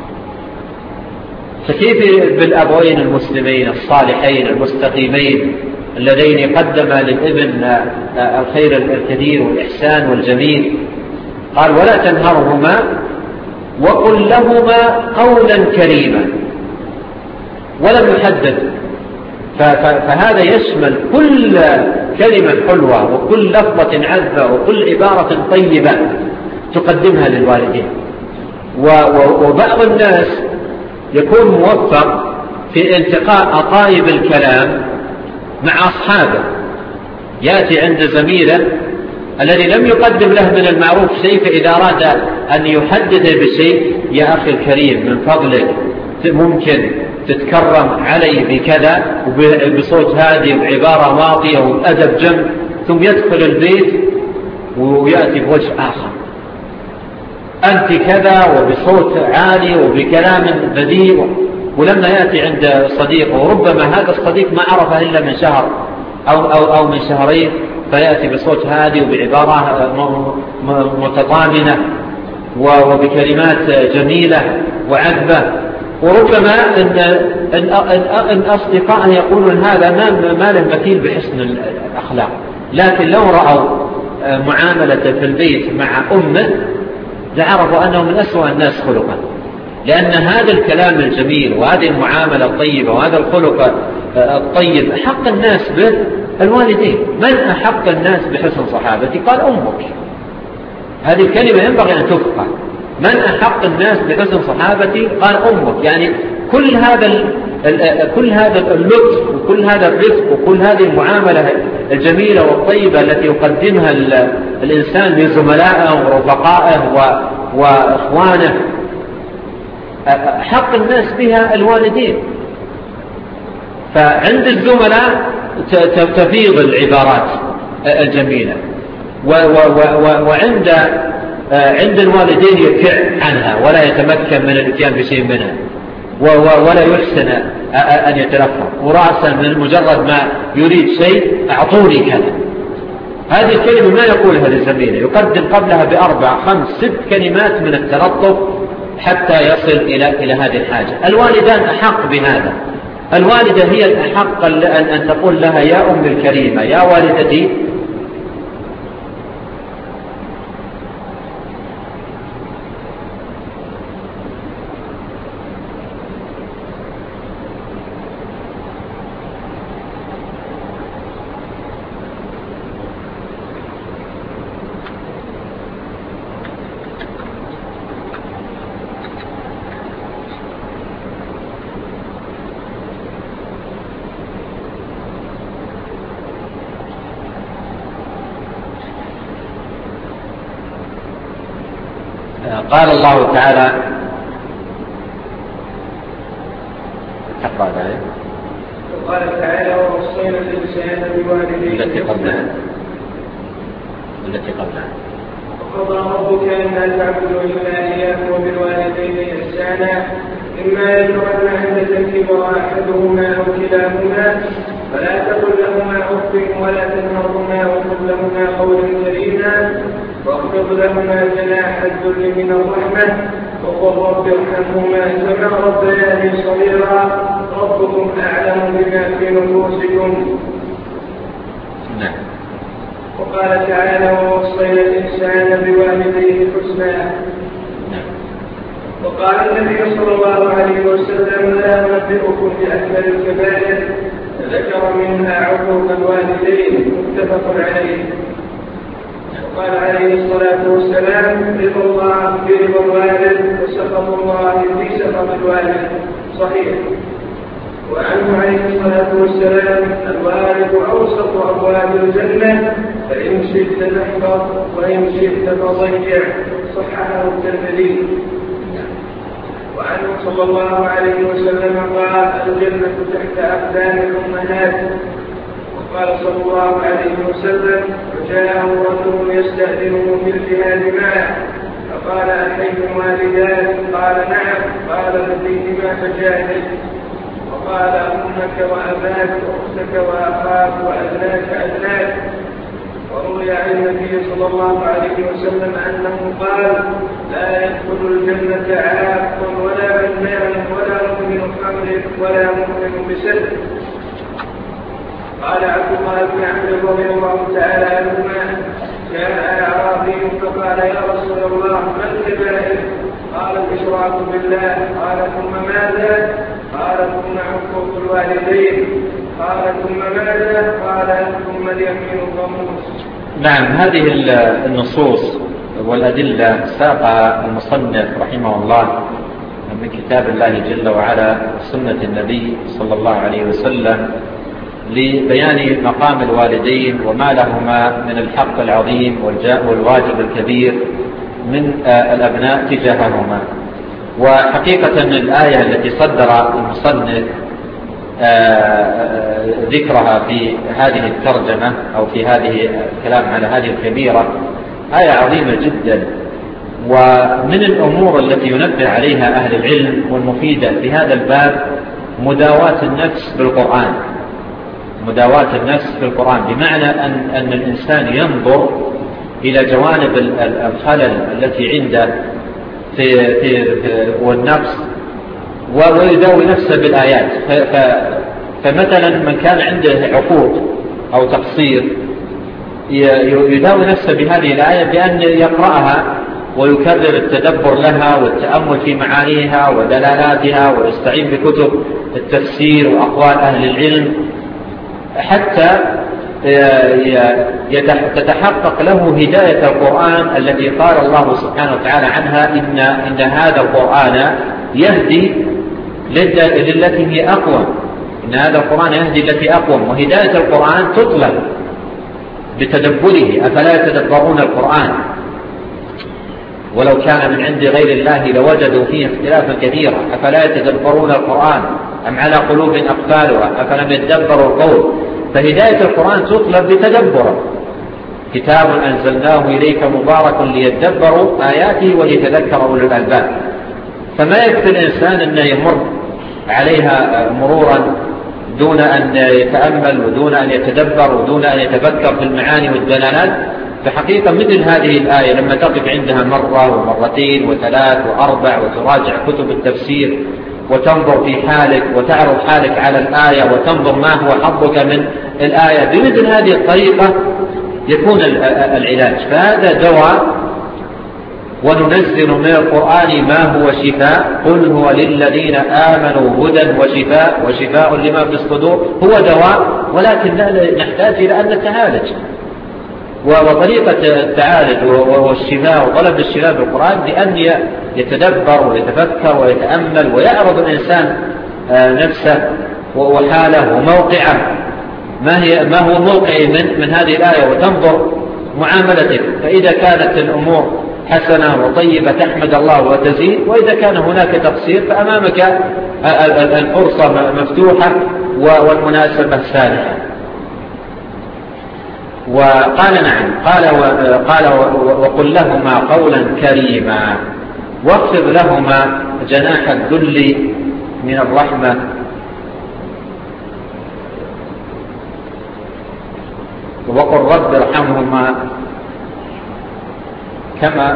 فكيف بالأبوين المسلمين الصالحين المستقيمين اللذين قدما للابن الخير الكثير والإحسان والجميل؟ قال ولا تنهرهما وقل لهما قولا كريما، ولم يحدد. فهذا يشمل كل كلمة حلوة وكل لفظة عذبة وكل عبارة طيبة تقدمها للوالدين. وبعض الناس يكون موفق في انتقاء أطايب الكلام مع أصحابه، يأتي عند زميله الذي لم يقدم له من المعروف شيء، فإذا أراد أن يحدث بشيء يا أخي الكريم من فضلك ممكن تتكرم علي بكذا وبصوت هادي وبعبارة واطية وبأدب جم، ثم يدخل البيت ويأتي بوجه آخر أنت كذا وبصوت عالي وبكلام بديع. ولما يأتي عند صديقه وربما هذا الصديق ما عرفه إلا من شهر أو من شهرين، فيأتي بصوت هادي وبعبارة متضامنة وبكلمات جميلة وعذبة. وربما أن أصدقائه يقولون هذا ما له مثيل بحسن الأخلاق، لكن لو رأوا معاملة في البيت مع أمه لعرفوا أنه من أسوأ الناس خلقا، لأن هذا الكلام الجميل وهذه المعاملة الطيبة وهذا الخلق الطيب أحق الناس به الوالدين. من أحق الناس بحسن صحابتي؟ قال أمك. هذه الكلمة ينبغي أن تفقه. من أحق الناس بحسن صحابتي؟ قال أمك. يعني كل هذا كل هذا اللطف وكل هذا الرفق وكل هذه المعاملة الجميلة والطيبة التي يقدمها الإنسان لزملائه ورفقائه وإخوانه، حق الناس بها الوالدين. فعند الزملاء تفيض العبارات الجميلة، وعند الوالدين يكع عنها ولا يتمكن من الاتيان بشيء منها، ولا يحسن أن يتلفظ، ورأسا من مجرد ما يريد شيء أعطوني كذا. هذه الكلمة ما يقولها لزميله، يقدم قبلها ب4 5 6 كلمات من التلطف حتى يصل إلى هذه الحاجة. الوالدان أحق بهذا. الوالدة هي الأحق أن تقول لها يا أم الكريمة، يا والدتي قال الله تعالى وقال تعالى ووصينا الإنسان بوالديه التي قبلها وقضى ربك أن لا تعبدوا إلا إياه وبالوالدين إحسانا إما يبلغن عندك الكبر أحدهما أو كلاهما فلا تقل لهما أف ولا تنهرهما وقل لهما قولا كريما واخفض لهما جناح الذل من الرحمة وقل رب ارحمهما كما ربياني صغيرا ربكم أعلم بما في نفوسكم. وقال تعالى ووصينا الإنسان بوالديه حسنا. وقال النبي صلى الله عليه وسلم لا أنبئكم بأكبر الكبائر ذكر منها عقوق الوالدين متفق عليه. وقال عليه الصلاة والسلام رضا الله برضا الوالد وسخط الله في سخط الوالد صحيح. وعنه عليه الصلاة والسلام الوالد أوسط أبواب الجنة فإن شئت تحفظ وإن شئت تضيع صححه الترمذي. وعنه صلى الله عليه وسلم قال الجنة تحت أقدام الأمهات. وقال صلى الله عليه وسلم وجاءه رجل يستأذنه في الجهاد معه فقال أحيكم والداك؟ قال نعم. قال ففيهما فجاهد. وقال أمك وأباك وأختك وأخاك وأدناك. وروي عن النبي صلى الله عليه وسلم أنه قال لا يدخل الجنة عاق ولا بنان ولا مؤمن خمر ولا مؤمن بسد. قال عبد الله بن عمرو رضي الله تعالى عنهما جاء أعرابي فقال يا رسول الله ما الكبائر؟ قال الإشراك بالله. قال ثم ماذا؟ قال ثم عقوق الوالدين. قال ثم ماذا؟ قال ثم اليمين الغموس. نعم، هذه النصوص والأدلة ساق المصنف رحمه الله من كتاب الله جل وعلا وسنة النبي صلى الله عليه وسلم لبيان مقام الوالدين وما لهما من الحق العظيم والواجب الكبير من الأبناء تجاههما. وحقيقة الآية التي صدر المصنف ذكرها في هذه الترجمة أو في هذه الكلام على هذه الكبيرة آية عظيمة جدا، ومن الأمور التي ينبه عليها أهل العلم والمفيدة في هذا الباب مداواة النفس بالقرآن. مداواة النفس بالقرآن بمعنى أن الإنسان ينظر إلى جوانب الخلل التي عنده والنقص ويداوي نفسه بالآيات. فمثلا من كان عنده عقوق أو تقصير يداوي نفسه بهذه الآية بأن يقرأها ويكرر التدبر لها والتأمل في معانيها ودلالاتها ويستعين بكتب التفسير وأقوال أهل العلم حتى تتحقق له هداية القرآن التي قال الله سبحانه وتعالى عنها إن هذا القرآن يهدي للتي هي أقوم. إن هذا القرآن يهدي التي أقوم، وهداية القرآن تطلب بتدبره. أفلا يتدبرون القرآن؟ ولو كان من عند غير الله لوجدوا فيه اختلافا كثيرا. أفلا يتدبرون القرآن أم على قلوب أقفالها أفلم يتدبروا القول؟ فهداية القرآن تطلب بتدبره. كتاب أنزلناه إليك مبارك ليتدبروا آياته وليتذكر أولو الألباب. فما يكفي الإنسان أن يمر عليها مرورا دون أن يتأمل ودون أن يتدبر ودون أن يتفكر في المعاني والدلالات. فحقيقة مثل هذه الآية لما تقف عندها مرة ومرتين وثلاث وأربع وتراجع كتب التفسير وتنظر في حالك وتعرض حالك على الآية وتنظر ما هو حظك من الآية، بمثل هذه الطريقة يكون العلاج. فهذا دواء. وننزل من القرآن ما هو شفاء، قل هو للذين آمنوا هدى وشفاء لما في الصدور. هو دواء، ولكن لا نحتاج إلى أن نتعالج. وطريقة التعالج والشفاء وطلب الشفاء بالقرآن بأن يتدبر ويتفكر ويتأمل ويعرض الإنسان نفسه وحاله وموقعه، ما هو موقعي من هذه الآية، وتنظر معاملتك. فإذا كانت الأمور حسنة وطيبة تحمد الله وتزيد، وإذا كان هناك تقصير فأمامك الفرصة مفتوحة والمناسبة سانحة. وقال نعم، قال وقل لهما قولا كريما واخفض لهما جناح الذل من الرحمة وقل رب ارحمهما كما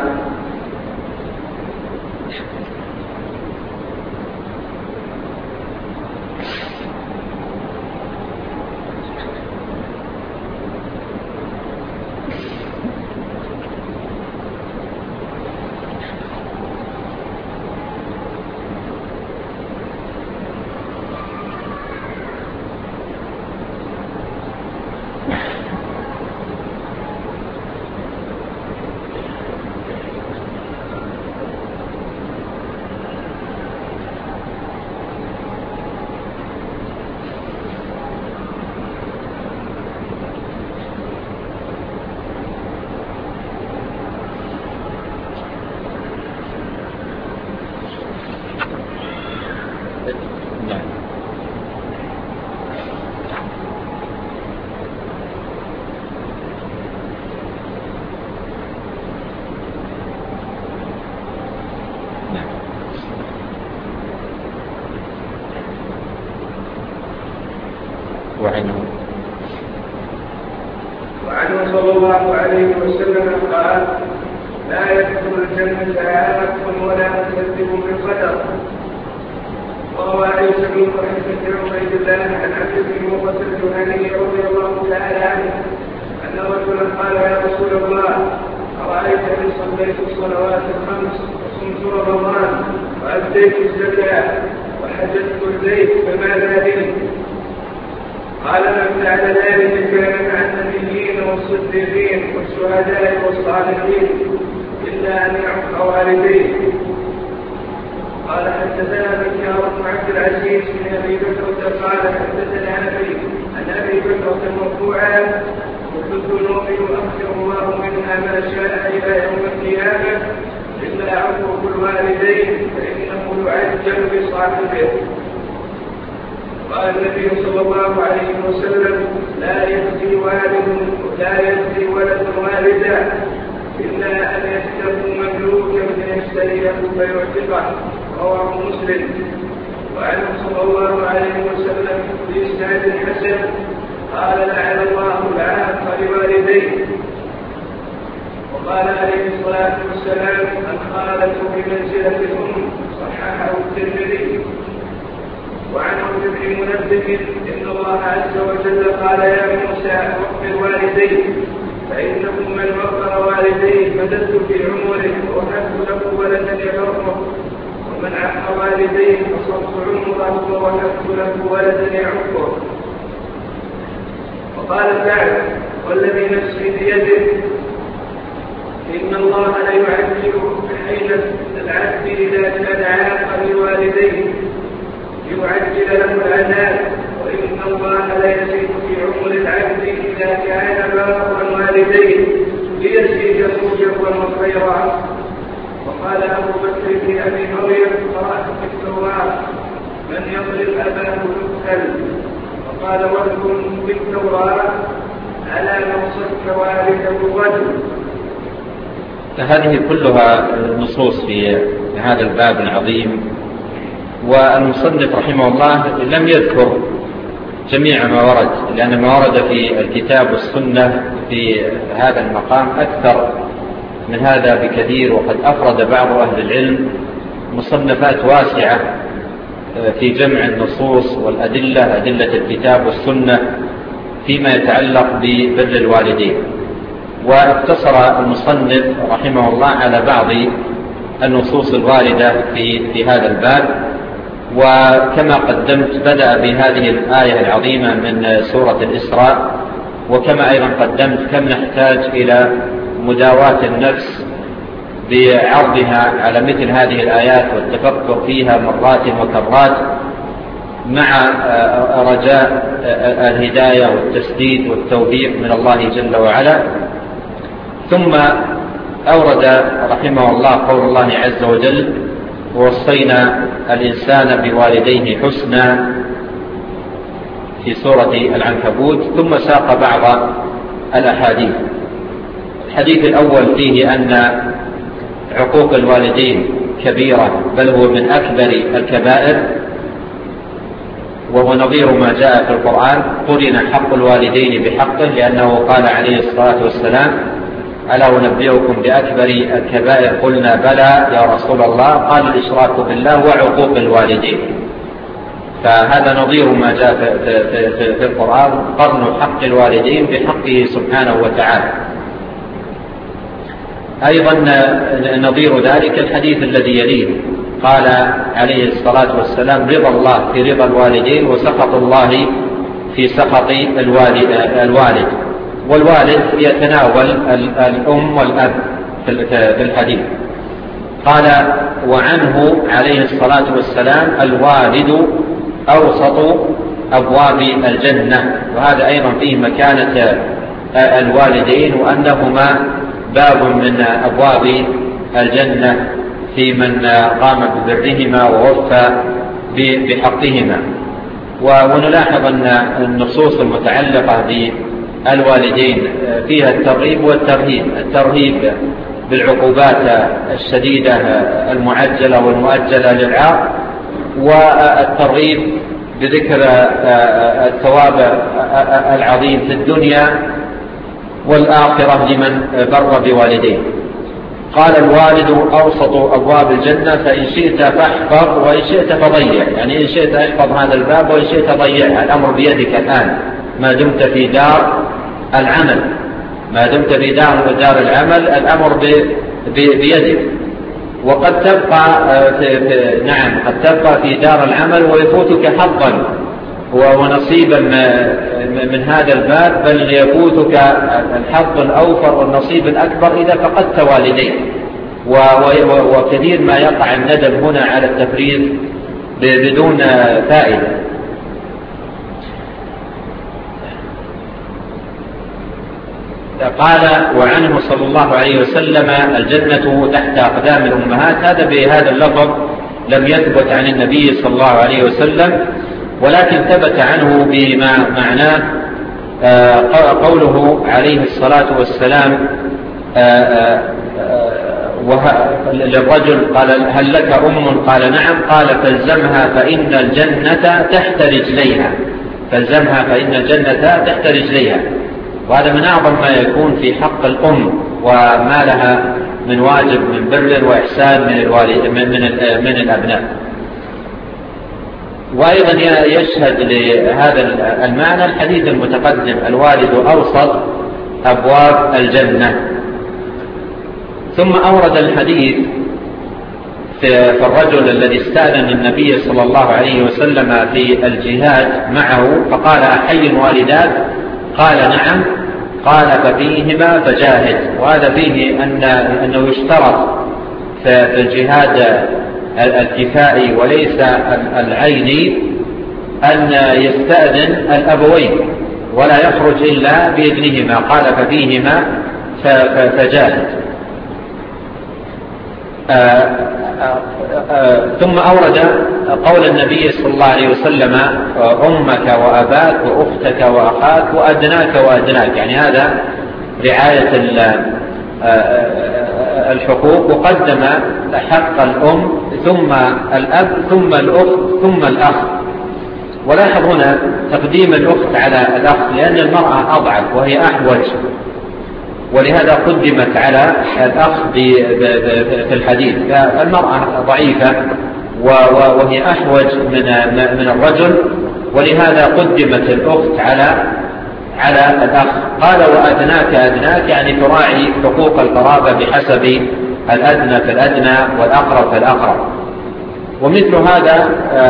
وعنه صلى الله عليه وسلم قال: لا يدخل الجنة عاق ولا مكذب بالقدر. وروى عيسى بن محمد بن عبيد الله عن عبد بن مرة الجهني رضي الله تعالى عنه أن رجلا قال: يا رسول الله، أرأيت إن صليت الصلوات الخمس وصمت رمضان وأديت الزكاة وحججت البيت فماذا لي؟ قال: من فعل ذلك كان مع النبيين والصديقين والشهداء والصالحين إلا أن يعق والديه. قال: حدثنا بكر بن عبد العزيز بن أبي بكر قال: حدثنا أبي عن أبي بكر مرفوعا: كل الذنوب يؤخر الله منها ما شاء إلى يوم القيامة إلا عقوق الوالدين فإنه يعجل بصاحبه. قال النبي صلى الله عليه وسلم: لا يجزي ولد والدا إلا أن يشتري مملوكا فيشتريه فيعتقه. رواه مسلم. وعنه صلى الله عليه وسلم بإسناد حسن قال: لعن الله العاق لوالديه. وقال عليه الصلاة والسلام: الخالة بمنزلة الأم. صححه الترمذي. وعن عبد بن منبه إن الله عز وجل قال: يا موسى وقر والديه فإنه من وقر والديه مددت في عمره ووهبت له ولدا يبره، ومن عق والديه فصرت عمره ووهبت له ولدا يعقه. وقال تعالى: والذي نفسي بيده إن الله لا يعجل حين العبد إذا كان عاق لوالديه ليعجل له العذاب، وإن الله لا يزيد في عمر العبد إذا كان بارا والديه ليزيد رشدا وخيرا. وقال أبو بكر بن أبي مريم: قرأت في التوراة: من يضرب أباه يقتل. وقال رجل في التوراة: ألا نوصلك والده الرجل. فهذه كلها نصوص في هذا الباب العظيم، والمصنف رحمه الله لم يذكر جميع ما ورد، لأن ما ورد في الكتاب والسنة في هذا المقام أكثر من هذا بكثير، وقد أفرد بعض أهل العلم مصنفات واسعة في جمع النصوص والأدلة، أدلة الكتاب والسنة فيما يتعلق ببر الوالدين. واقتصر المصنف رحمه الله على بعض النصوص الواردة في هذا الباب. وكما قدمت بدأ بهذه الآية العظيمة من سورة الإسراء، وكما أيضا قدمت كم نحتاج إلى مداواة النفس بعرضها على مثل هذه الآيات والتفكر فيها مرات وكرات، مع رجاء الهداية والتسديد والتوفيق من الله جل وعلا. ثم أورد رحمه الله قول الله عز وجل: ووصينا الإنسان بوالديه حسنا في سورة العنكبوت. ثم ساق بعض الأحاديث. الحديث الأول فيه أن عقوق الوالدين كبيرة، بل هو من أكبر الكبائر، وهو نظير ما جاء في القرآن: قرن حق الوالدين بحقه، لأنه قال عليه الصلاة والسلام: ألا أنبئكم بأكبر الكبائر؟ قلنا بلى يا رسول الله، قال: الإشراك بالله وعقوق الوالدين. فهذا نظير ما جاء في القرآن: قرن حق الوالدين بحقه سبحانه وتعالى. أيضا نظير ذلك الحديث الذي يليه: قال عليه الصلاة والسلام: رضا الله في رضا الوالدين، وسخط الله في سخط الوالد. والوالد يتناول الأم والأب في الحديث. قال: وعنه عليه الصلاة والسلام: الوالد أوسط أبواب الجنة. وهذا أيضا فيه مكانة الوالدين، وأنهما باب من أبواب الجنة في من قام ببرهما ووفى بحقهما. ونلاحظ أن النصوص المتعلقة بالوالدين فيها الترغيب والترهيب: الترهيب بالعقوبات الشديدة المعجلة والمؤجلة للعاق، والترغيب بذكر الثواب العظيم في الدنيا والآخرة لمن بر بوالديه. قال: الوالد أوسط أبواب الجنة، فإن شئت فاحفظ وإن شئت فضيع. يعني إن شئت احفظ هذا الباب وإن شئت ضيعه. الأمر بيدك الآن ما دمت في دار العمل، ما دمت في دار العمل الأمر بيدك. وقد تبقى نعم قد تبقى في دار العمل ويفوتك حظا ونصيبا من هذا الباب، بل يفوتك الحظ الأوفر والنصيب الأكبر إذا فقدت والديك. وكثير ما يقع الندم هنا على التفريط بدون فائدة. قال: وعنه صلى الله عليه وسلم: الجنة تحت أقدام الأمهات. هذا بهذا اللفظ لم يثبت عن النبي صلى الله عليه وسلم، ولكن ثبت عنه بما معناه قوله عليه الصلاة والسلام للرجل: قال: هل لك أم؟ قال: نعم. قال: فالزمها فإن الجنة تحت رجليها. فالزمها فإن الجنة تحت رجليها. وهذا من أعظم ما يكون في حق الأم، وما لها من واجب من بر وإحسان من الأبناء. وأيضا يشهد لهذا المعنى الحديث المتقدم: الوالد أوسط أبواب الجنة. ثم أورد الحديث في الرجل الذي استأذن النبي صلى الله عليه وسلم في الجهاد معه، فقال: أحي والداك؟ قال: نعم. قال: ففيهما فجاهد. وهذا فيه أنه يشترط في الجهاد الكفائي وليس العيني أن يستأذن الأبوين ولا يخرج إلا بإذنهما، قال ففيهما فجاهد. ثم أورد قول النبي صلى الله عليه وسلم أمك وأباك وأختك وأخاك وأدناك وأدناك، يعني هذا رعاية الحقوق، وقدم حق الأم ثم الأب ثم الأخت ثم الأخ. ولاحظ هنا تقديم الأخت على الأخ لأن المرأة أضعف وهي أحوج، ولهذا قدمت على الأخ في الحديث. المرأة ضعيفة وهي أحوج من الرجل، ولهذا قدمت الأخت على الأخ. قال وأدناك أدناك، يعني تراعي حقوق القرابة بحسب الأدنى فالأدنى والأقرب فالأقرب. ومثل هذا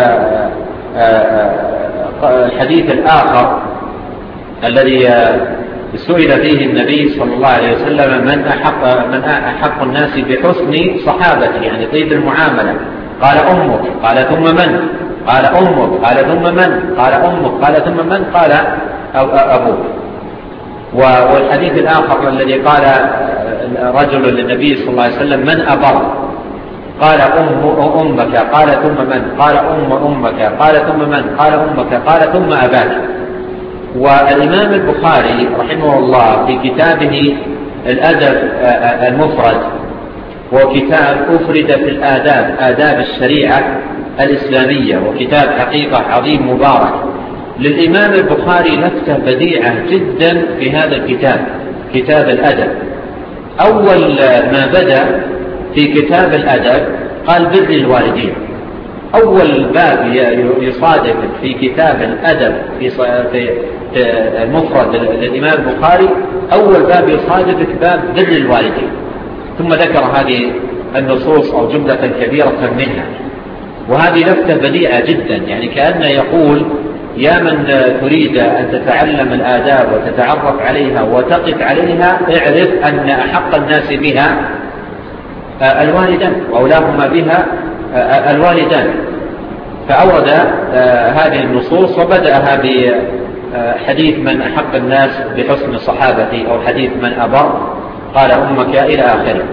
الحديث الآخر الذي سئل فيه النبي صلى الله عليه وسلم من أحق الناس بحسن صحابته، يعني طيب المعاملة، قال أمك، قال ثم من؟ قال أمك، قال ثم من؟ قال أمك، قال ثم من؟ قال أبوك. والحديث الآخر الذي قال رجل للنبي صلى الله عليه وسلم من أبر؟ قال أمك، قال ثم من؟ قال أمك، قال ثم من؟ قال أمك، قال ثم أباك. والإمام البخاري رحمه الله في كتابه الأدب المفرد، وكتاب أفرد في الآداب، آداب الشريعة الإسلامية، وكتاب حقيقة عظيم مبارك للإمام البخاري، لفتة بديعة جدا في هذا الكتاب، كتاب الأدب. أول ما بدأ في كتاب الأدب قال بر الوالدين. أول باب يصادف في كتاب الأدب في المفرد للإمام البخاري، أول باب يصادف باب بر الوالدين، ثم ذكر هذه النصوص أو جملة كبيرة منها. وهذه لفتة بديعة جدا، يعني كأنه يقول يا من تريد أن تتعلم الآداب وتتعرف عليها وتقف عليها، اعرف أن أحق الناس بها الوالدان، وأولاهما بها الوالدان. فأورد هذه النصوص وبدأها بحديث من أحق الناس بحسن صحابتي، أو حديث من أبر، قال أمك، إلى آخره.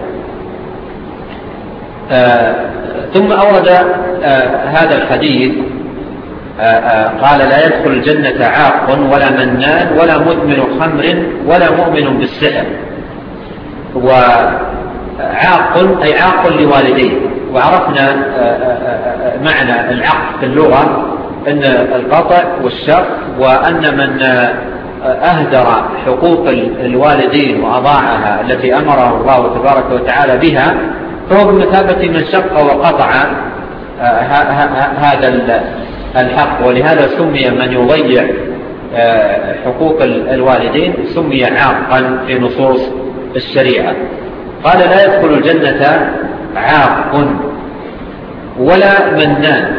ثم أورد هذا الحديث قال لا يدخل الجنة عاق ولا منان ولا مدمن خمر ولا مؤمن بالسحر. وعاق أي عاق لوالديه. وعرفنا معنى العق في اللغة أن القطع والشق، وأن من أهدر حقوق الوالدين وأضاعها التي أمره الله تبارك وتعالى بها فهو بمثابة من شق وقطع هذا الحق. ولهذا سمي من يضيع حقوق الوالدين سمي عاقا في نصوص الشريعة. قال لا يدخل الجنة عاق ولا منان.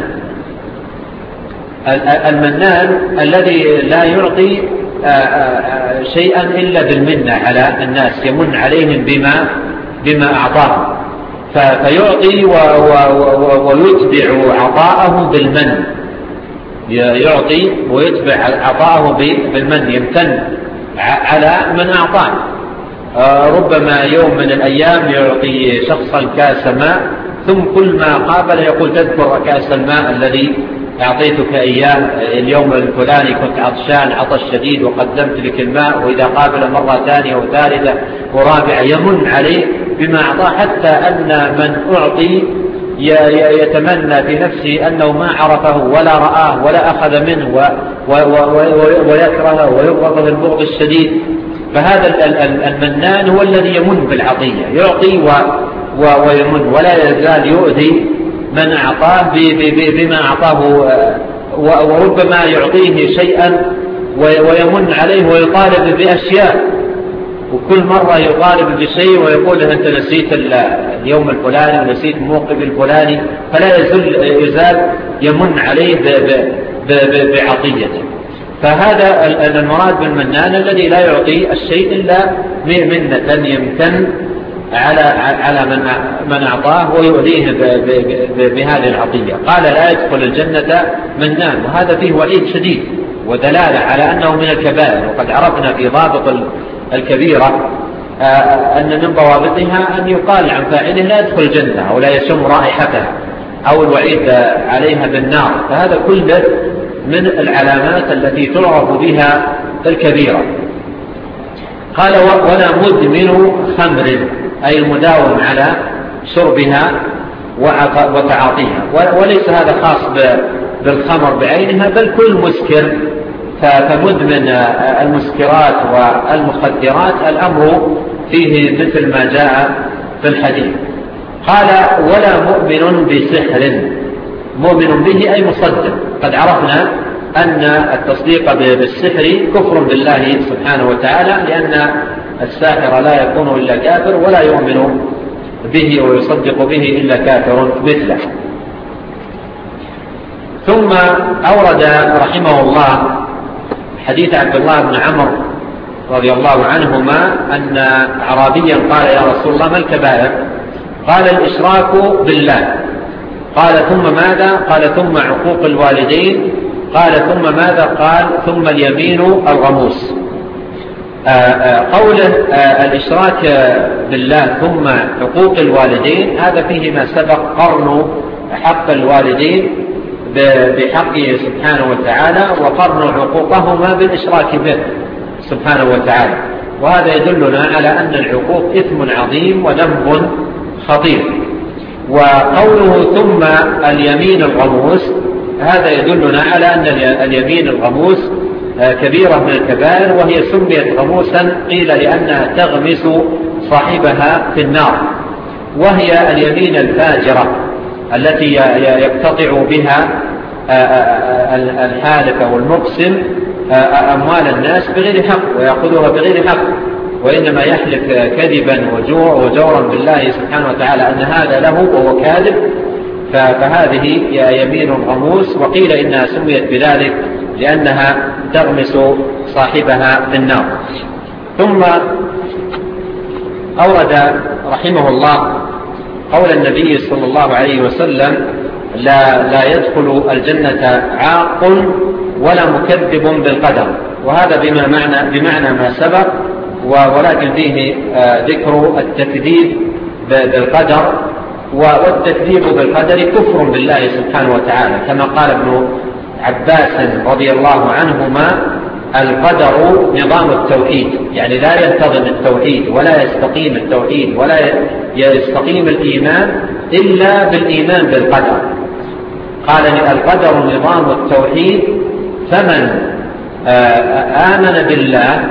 المنان الذي لا يعطي شيئا إلا بالمنة على الناس، يمن عليهم بما أعطاهم، فيعطي ويتبع عطاءه بالمن، يعطي ويتبع عطاءه بالمن، يمتن على من أعطاه. ربما يوم من الأيام يعطي شخصا كاس ماء، ثم كل ما قابل يقول تذكر كاس الماء الذي أعطيتك إياه اليوم الفلاني، كنت عطشان عطش شديد وقدمت لك الماء. وإذا قابل مرة ثانية وثالثة ورابعة يمن عليه بما أعطاه، حتى أن من أعطي يتمنى في نفسه أنه ما عرفه ولا رآه ولا أخذ منه ويكرهه ويبغض بالبغض الشديد. فهذا المنان هو الذي يمن بالعطية، يعطي ويمن، ولا يزال يؤذي من أعطاه بما أعطاه، وربما يعطيه شيئا ويمن عليه ويطالب بأشياء، وكل مرة يطالب بشيء ويقول أنت نسيت اليوم الفلاني ونسيت الموقف الفلاني، فلا يزال يمن عليه بعطيته. فهذا المراد بالمنان الذي لا يعطي الشيء إلا منة، يمتن على من أعطاه ويؤذيه بهذه العطية. قال لا يدخل الجنة منان، وهذا فيه وعيد شديد ودلالة على أنه من الكبائر. وقد عرفنا في ضابط الكبيرة أن من ضوابطها أن يقال عن فاعله لا يدخل الجنة أو لا يشم رائحتها أو الوعيد عليها بالنار، فهذا كله من العلامات التي تعرف بها الكبيرة. قال ولا مدمن خمر، أي المداوم على شربها وتعاطيها، وليس هذا خاص بالخمر بعينها بل كل مسكر، فمدمن المسكرات والمخدرات الأمر فيه مثل ما جاء في الحديث. قال ولا مؤمن بسحر، مؤمن به أي مصدق. قد عرفنا أن التصديق بالسحر كفر بالله سبحانه وتعالى، لأن الساحر لا يكون إلا كافر ولا يؤمن به ويصدق به إلا كافر مثله. ثم أورد رحمه الله حديث عبد الله بن عمرو رضي الله عنهما أن أعرابيا قال يا رسول الله ما الكبائر؟ قال الإشراك بالله. قال ثم ماذا؟ قال ثم عقوق الوالدين. قال ثم ماذا؟ قال ثم اليمين الغموس. قوله الإشراك بالله ثم حقوق الوالدين هذا فيه ما سبق قرن حق الوالدين بحقه سبحانه وتعالى وقرن حقوقهما بالإشراك به سبحانه وتعالى، وهذا يدلنا على أن العقوق إثم عظيم وذنب خطير. وقوله ثم اليمين الغموس هذا يدلنا على أن اليمين الغموس كبيرة من الكبائر، وهي سميت غموسا قيل لأنها تغمس صاحبها في النار، وهي اليمين الفاجرة التي يقتطع بها الحالف أو المقسم أموال الناس بغير حق ويأخذها بغير حق، وإنما يحلف كذبا وجورا بالله سبحانه وتعالى أن هذا له وهو كاذب، فهذه يمين غموس. وقيل إنها سميت بذلك لأنها تغمس صاحبها في النار. ثم أورد رحمه الله قول النبي صلى الله عليه وسلم لا يدخل الجنة عاق ولا مكذب بالقدر، وهذا بمعنى ما سبق، ولكن فيه ذكر التكذيب بالقدر، والتكذيب بالقدر كفر بالله سبحانه وتعالى، كما قال ابن عباس رضي الله عنهما القدر نظام التوحيد، يعني لا ينتظم التوحيد ولا يستقيم التوحيد ولا يستقيم الإيمان إلا بالإيمان بالقدر. قال القدر نظام التوحيد، فمن آمن بالله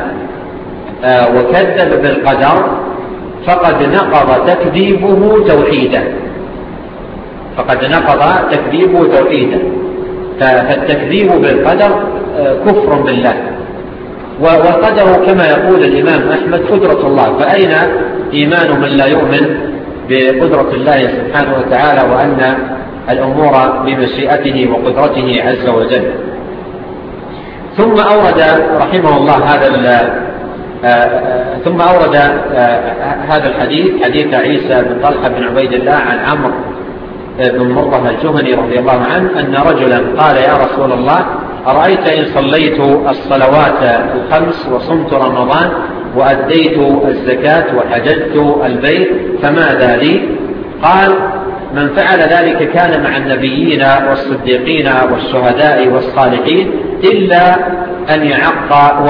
وكذب بالقدر فقد نقض تكذيبه توحيدا، فقد نقض تكذيبه توحيدا. فالتكذيب بالقدر كفر بالله، والقدر كما يقول الإمام أحمد قدرة الله، فأين إيمان من لا يؤمن بقدرة الله سبحانه وتعالى وأن الأمور بمشيئته وقدرته عز وجل. ثم أورد رحمه الله هذا الحديث، حديث عيسى بن طلحة بن عبيد الله عن عمرو بن مرة الجهني رضي الله عنه أن رجلا قال يا رسول الله أرأيت إن صليت الصلوات الخمس وصمت رمضان وأديت الزكاة وحججت البيت فماذا لي؟ قال من فعل ذلك كان مع النبيين والصديقين والشهداء والصالحين إلا أن يعق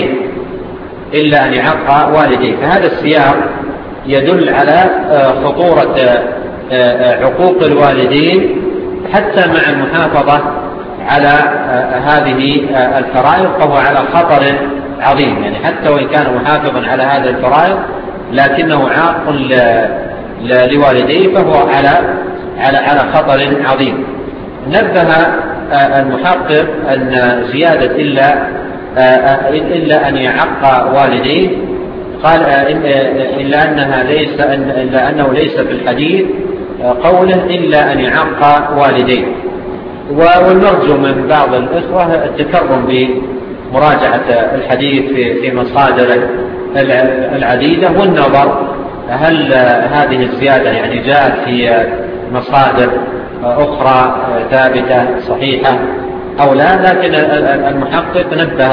والديه. فهذا السياق يدل على خطورة عقوق الوالدين حتى مع المحافظة على هذه الفرائض، فهو على خطر عظيم، يعني حتى وإن كان محافظا على هذه الفرائض لكنه عاق لوالديه فهو على خطر عظيم. نبه المحقق أن زيادة إلا أن يعق والديه قال إلا أنه ليس في الحديث قوله إلا أن يعق والديه. والمرجو من بعض الإخوة التكرم بمراجعة الحديث في مصادر العديدة والنظر هل هذه الزيادة يعني جاءت في مصادر أخرى ثابتة صحيحة أو لا؟ لكن المحقق نبه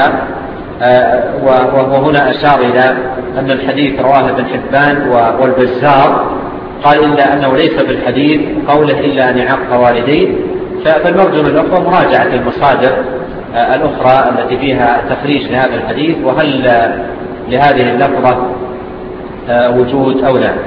وهنا أشار إلى أن الحديث رواه ابن حبان والبزار، قال إلا أنه ليس بالحديث قوله إلا أن يعق والديه. فالمرجو من الأخوة مراجعة المصادر الأخرى التي فيها تخريج لهذا الحديث، وهل لهذه اللفظة وجود أو لا.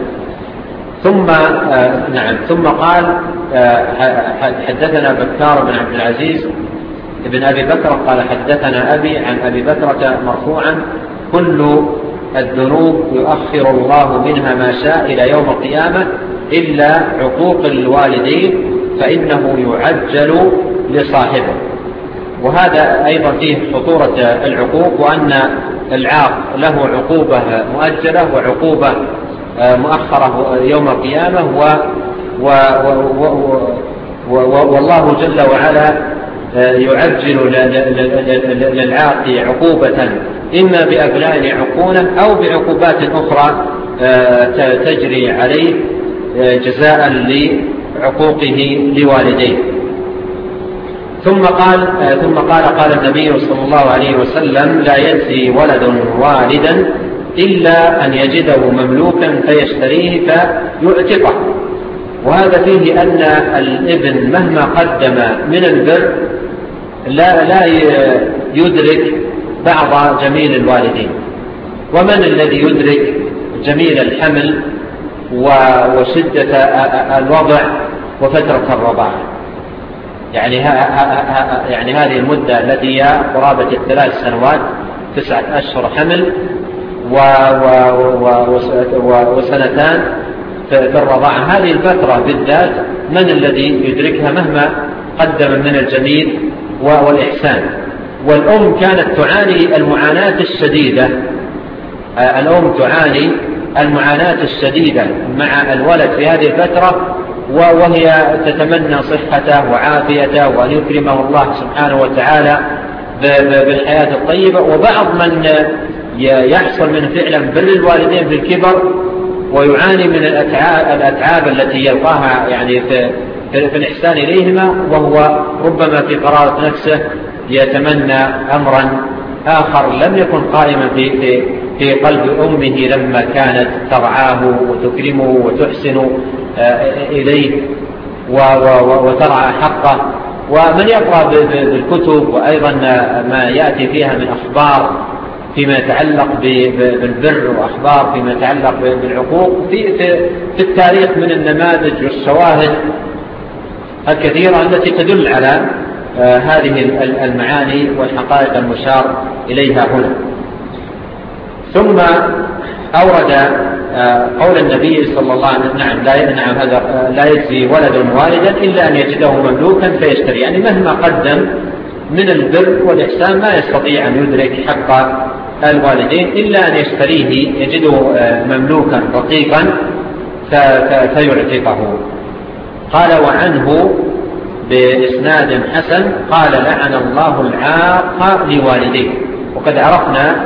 ثم قال حدثنا بكار بن عبد العزيز ابن أبي بكر قال حدثنا أبي عن أبي بكرة مرفوعا: كل الذنوب يؤخر الله منها ما شاء إلى يوم القيامة إلا عقوق الوالدين فإنه يعجل لصاحبه. وهذا أيضا فيه خطورة العقوق، وأن العاق له عقوبة مؤجلة وعقوبة مؤخرة يوم القيامة، والله جل وعلا يعجل للعاق عقوبة إما بأبناء يعقونه أو بعقوبات أخرى تجري عليه جزاء لعقوقه لوالديه. ثم قال النبي صلى الله عليه وسلم: لا يجزي ولد والدا إلا أن يجده مملوكا فيشتريه فيعتقه. وهذا فيه أن الابن مهما قدم من البر لا يدرك بعض جميل الوالدين. ومن الذي يدرك جميل الحمل وشدة الوضع وفترة الرضاعة؟ يعني هذه المدة التي هي قرابة 3 سنوات، 9 أشهر حمل وسنتان في الرضاعة، هذه الفترة بالذات من الذي يدركها مهما قدم من الجميل والإحسان؟ والأم كانت تعاني المعاناة الشديدة، الأم تعاني المعاناة الشديدة مع الولد في هذه الفترة، وهي تتمنى صحته وعافيته وأن يكرمه الله سبحانه وتعالى بالحياة الطيبة. وبعض من يحصل من فعلا بر الوالدين في الكبر ويعاني من الأتعاب التي يلقاها يعني في الإحسان إليهما، وهو ربما في قرارة نفسه يتمنى أمرا آخر لم يكن قائما في قلب أمه لما كانت ترعاه وتكرمه وتحسن إليه وترعى حقه. ومن يقرأ بالكتب وأيضا ما يأتي فيها من أخبار فيما يتعلق بالبر وأخبار فيما يتعلق بالعقوق في التاريخ من النماذج والشواهد الكثيرة التي تدل على هذه المعاني والحقائق المشار إليها هنا. ثم أورد قول النبي صلى الله عليه وسلم: نعم هذا لا يجزي ولد والدا إلا أن يجده مملوكا فيشتري. يعني مهما قدم من البر والإحسان ما يستطيع أن يدرك حق الوالدين إلا أن يشتريه، يجده مملوكا رقيقا فيعتقه. قال: وعنه بإسناد حسن قال: لعن الله العاق لوالديه. وقد عرفنا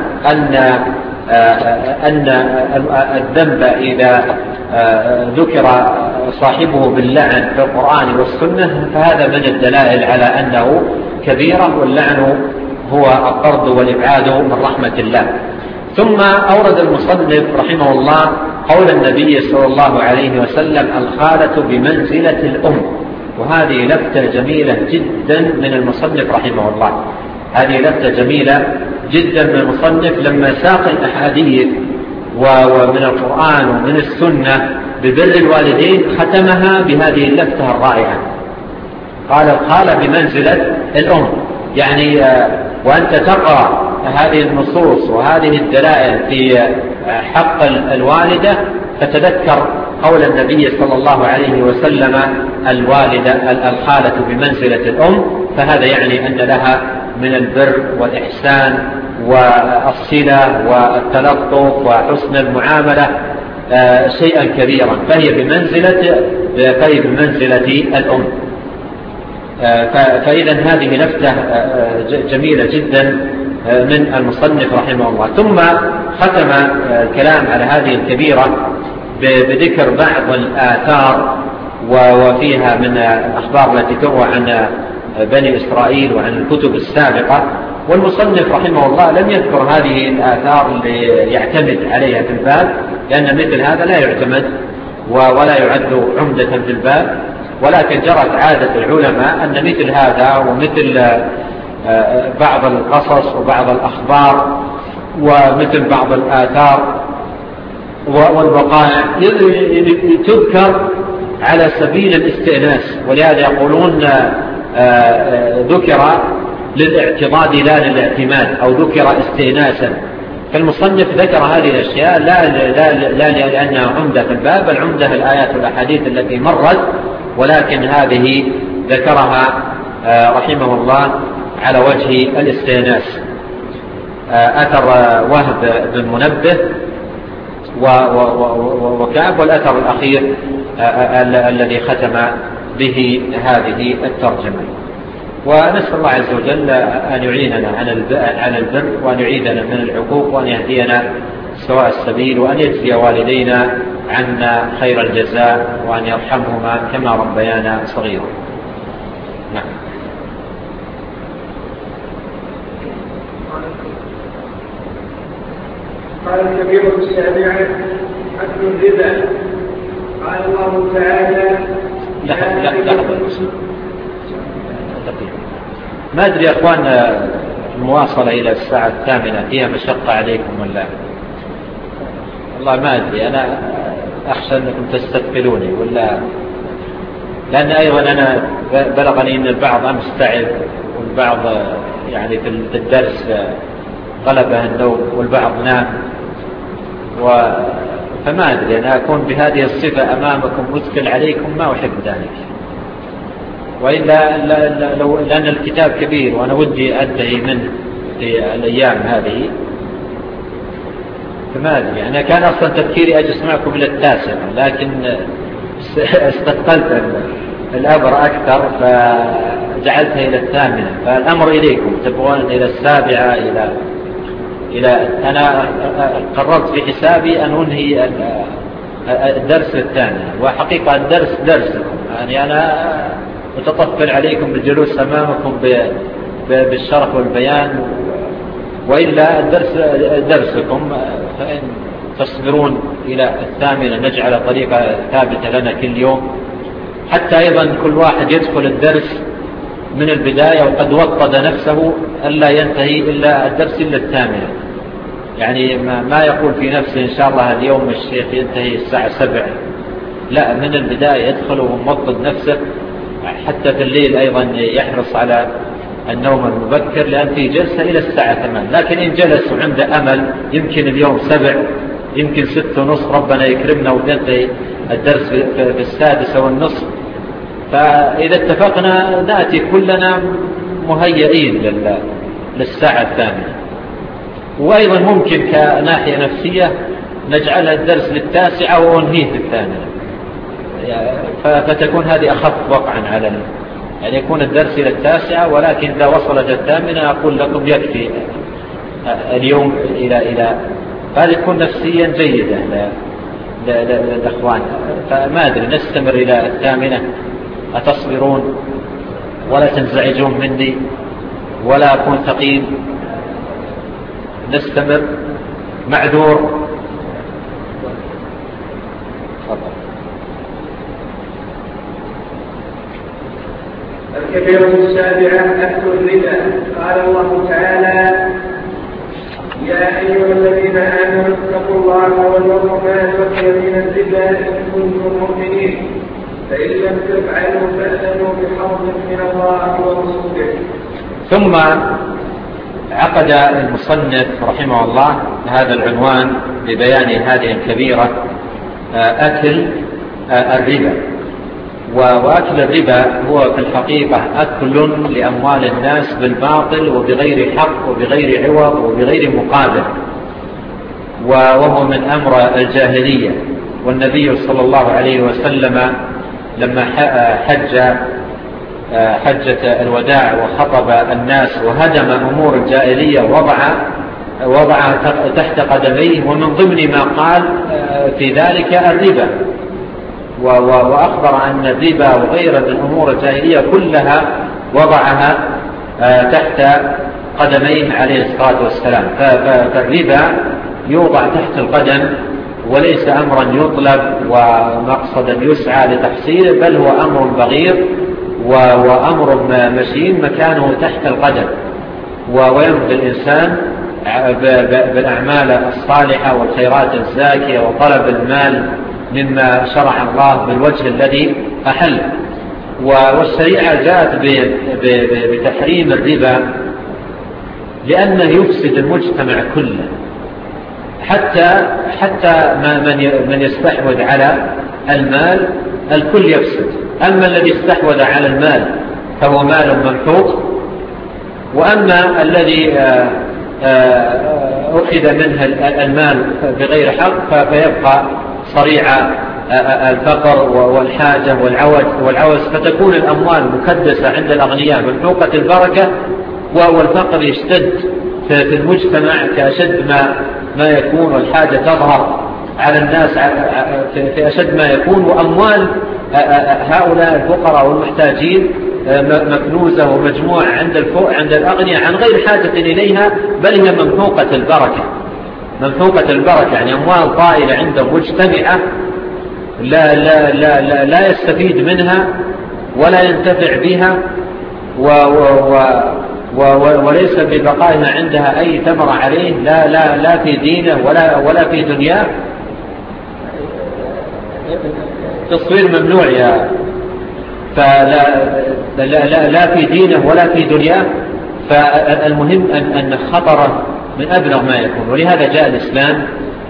أن الذنب إذا ذكر صاحبه باللعن في القرآن والسنة فهذا من الدلائل على أنه كبيرة، واللعن هو الطرد والإبعاد من رحمة الله. ثم أورد المصنف رحمه الله قول النبي صلى الله عليه وسلم: الخالة بمنزلة الأم. وهذه لفتة جميلة جدا من المصنف رحمه الله، هذه لفتة جميلة جدا من المصنف لما ساق الأحاديث ومن القرآن ومن السنة ببر الوالدين ختمها بهذه اللفتة الرائعة. قال: الخالة بمنزلة الأم. يعني وأنت تقرأ هذه النصوص وهذه الدلائل في حق الوالدة فتذكر قول النبي صلى الله عليه وسلم: الوالدة الخالة بمنزلة الأم. فهذا يعني أن لها من البر والإحسان والصلة والتلطف وحسن المعاملة شيئا كبيرا، فهي بمنزلة الأم. فإذا هذه لفتة جميلة جدا من المصنف رحمه الله. ثم ختم الكلام على هذه الكبيرة بذكر بعض الآثار وفيها من الأخبار التي تروى عن بني إسرائيل وعن الكتب السابقة، والمصنف رحمه الله لم يذكر هذه الآثار اللي يعتمد عليها في الباب، لأن مثل هذا لا يعتمد ولا يعد عمدة في الباب، ولكن جرت عادة العلماء أن مثل هذا ومثل بعض القصص وبعض الأخبار ومثل بعض الآثار والوقائع تذكر على سبيل الاستئناس، ولهذا يقولون ذكر للاعتضاد لا للاعتماد، أو ذكر استئناسا. فالمصنف ذكر هذه الأشياء لا لأنها عمدة في الباب، العمدة الآيات والأحاديث التي مرت، ولكن هذه ذكرها رحمه الله على وجه الاستئناس. أثر وهب بن منبه وكعب، والأثر الأخير الذي ختم به هذه الترجمة. ونسأل الله عز وجل أن يعيننا على البر، وأن يعيدنا من العقوق، وأن يهدينا سواء السبيل، وأن يجزي والدينا عنا خير الجزاء، وأن يرحمهما كما ربيانا صغيرا. نعم. قال الكبير السابع: حد الربا. قال الله تعالى: ما أدري يا أخوان، المواصلة إلى الساعة 8 فيها مشقة عليكم ولا؟ والله ما أدري، أنا أخشى أنكم تستثقلوني ولا، لأن أيضا أنا بلغني أن البعض أمس تعب، والبعض يعني في الدرس غلبه النوم، والبعض نام، فما أدري أنا أكون بهذه الصفة أمامكم مثقل عليكم، ما أحب ذلك. وإلا لأن الكتاب كبير وأنا ودي أنتهي منه في الأيام هذه، فما أدري. أنا كان أصلا تفكيري أجلس معكم إلى 9، لكن استثقلت الأمر أكثر فجعلتها إلى 8، فالأمر إليكم، تبغون إلى 7 إلى أنا قررت في حسابي أن أنهي الدرس الثاني، وحقيقة الدرس درسكم، يعني أنا أتطفل عليكم بالجلوس أمامكم بالشرح والبيان، وإلا الدرس درسكم، فإن تصبرون إلى 8 نجعل طريقة ثابتة لنا كل يوم، حتى أيضا كل واحد يدخل الدرس من البداية وقد وطد نفسه ألا ينتهي إلا الدرس إلا 8، يعني ما يقول في نفسه إن شاء الله اليوم الشيخ ينتهي الساعة 7، لا، من البداية يدخل وموطد نفسه، حتى في الليل أيضا يحرص على النوم المبكر، لأن في جلسة إلى الساعة 8، لكن إن جلس وعنده أمل يمكن اليوم 7، يمكن 6:30 ربنا يكرمنا وينتهي الدرس في 6:30، فإذا اتفقنا نأتي كلنا مهيئين للساعة 8. وأيضا ممكن كناحية نفسية نجعل الدرس 9 وننهيه في 8، فتكون هذه أخف وقعا على يعني يكون الدرس إلى 9، ولكن إذا وصلت 8 أقول لكم يكفي اليوم إلى هذه تكون نفسيا جيدة للأخوان. فما أدري، نستمر إلى 8، أتصبرون ولا تنزعجون مني ولا أكون ثقيل؟ نستمر. معذور. الكبيرة السابعة: أكل الربا. قال الله تعالى: يا أيها الذين آمنوا اتقوا الله وذروا ما بقي من الربا إن كنتم مؤمنين، فإن لم تفعلوا فأذنوا بحرب من الله ورسوله. ثم عقد المصنف رحمه الله هذا العنوان ببيان هذه الكبيرة، أكل الربا. وأكل الربا هو في الحقيقة أكل لأموال الناس بالباطل وبغير حق وبغير عوض وبغير مقابل، وهو من أمر الجاهلية. والنبي صلى الله عليه وسلم لما حجة الوداع وخطب الناس وهدم أمور الجاهلية وضع تحت قدميه، ومن ضمن ما قال في ذلك الربا، وأخبر أن الربا وغير من أمور الجاهلية كلها وضعها تحت قدميه عليه الصلاة والسلام. فالربا يوضع تحت القدم وليس أمرا يطلب ومقصدا يسعى لتحصيله، بل هو أمر بغير وأمر مشين مكانه تحت القدم، ويرد الإنسان بالأعمال الصالحة والخيرات الزاكية وطلب المال مما شرع الله بالوجه الذي أحل. والشريعة جاءت بتحريم الربا لأنه يفسد المجتمع كله، حتى من يستحوذ على المال الكل يفسد. أما الذي استحوذ على المال فهو مال ممحوق، وأما الذي أخذ منه المال بغير حق فيبقى صريع الفقر والحاجة والعوز، فتكون الأموال مكدسة عند الأغنياء ممحوقة البركة، والفقر يشتد في المجتمع كأشد ما يكون، والحاجة تظهر على الناس في أشد ما يكون، وأموال هؤلاء الفقراء والمحتاجين مكنوزة ومجموعة عند الأغنياء عن غير حاجة إليها، بل هي ممحوقة البركة، يعني أموال طائلة عندهم مجتمعة لا يستفيد منها ولا ينتفع بها، وليس ببقائها عندها أي ثمرة عليه لا في دينه ولا في دنياه. تصوير ممنوع لا في دينه ولا في دنياه. فالمهم أن خطره من أبلغ ما يكون، ولهذا جاء الإسلام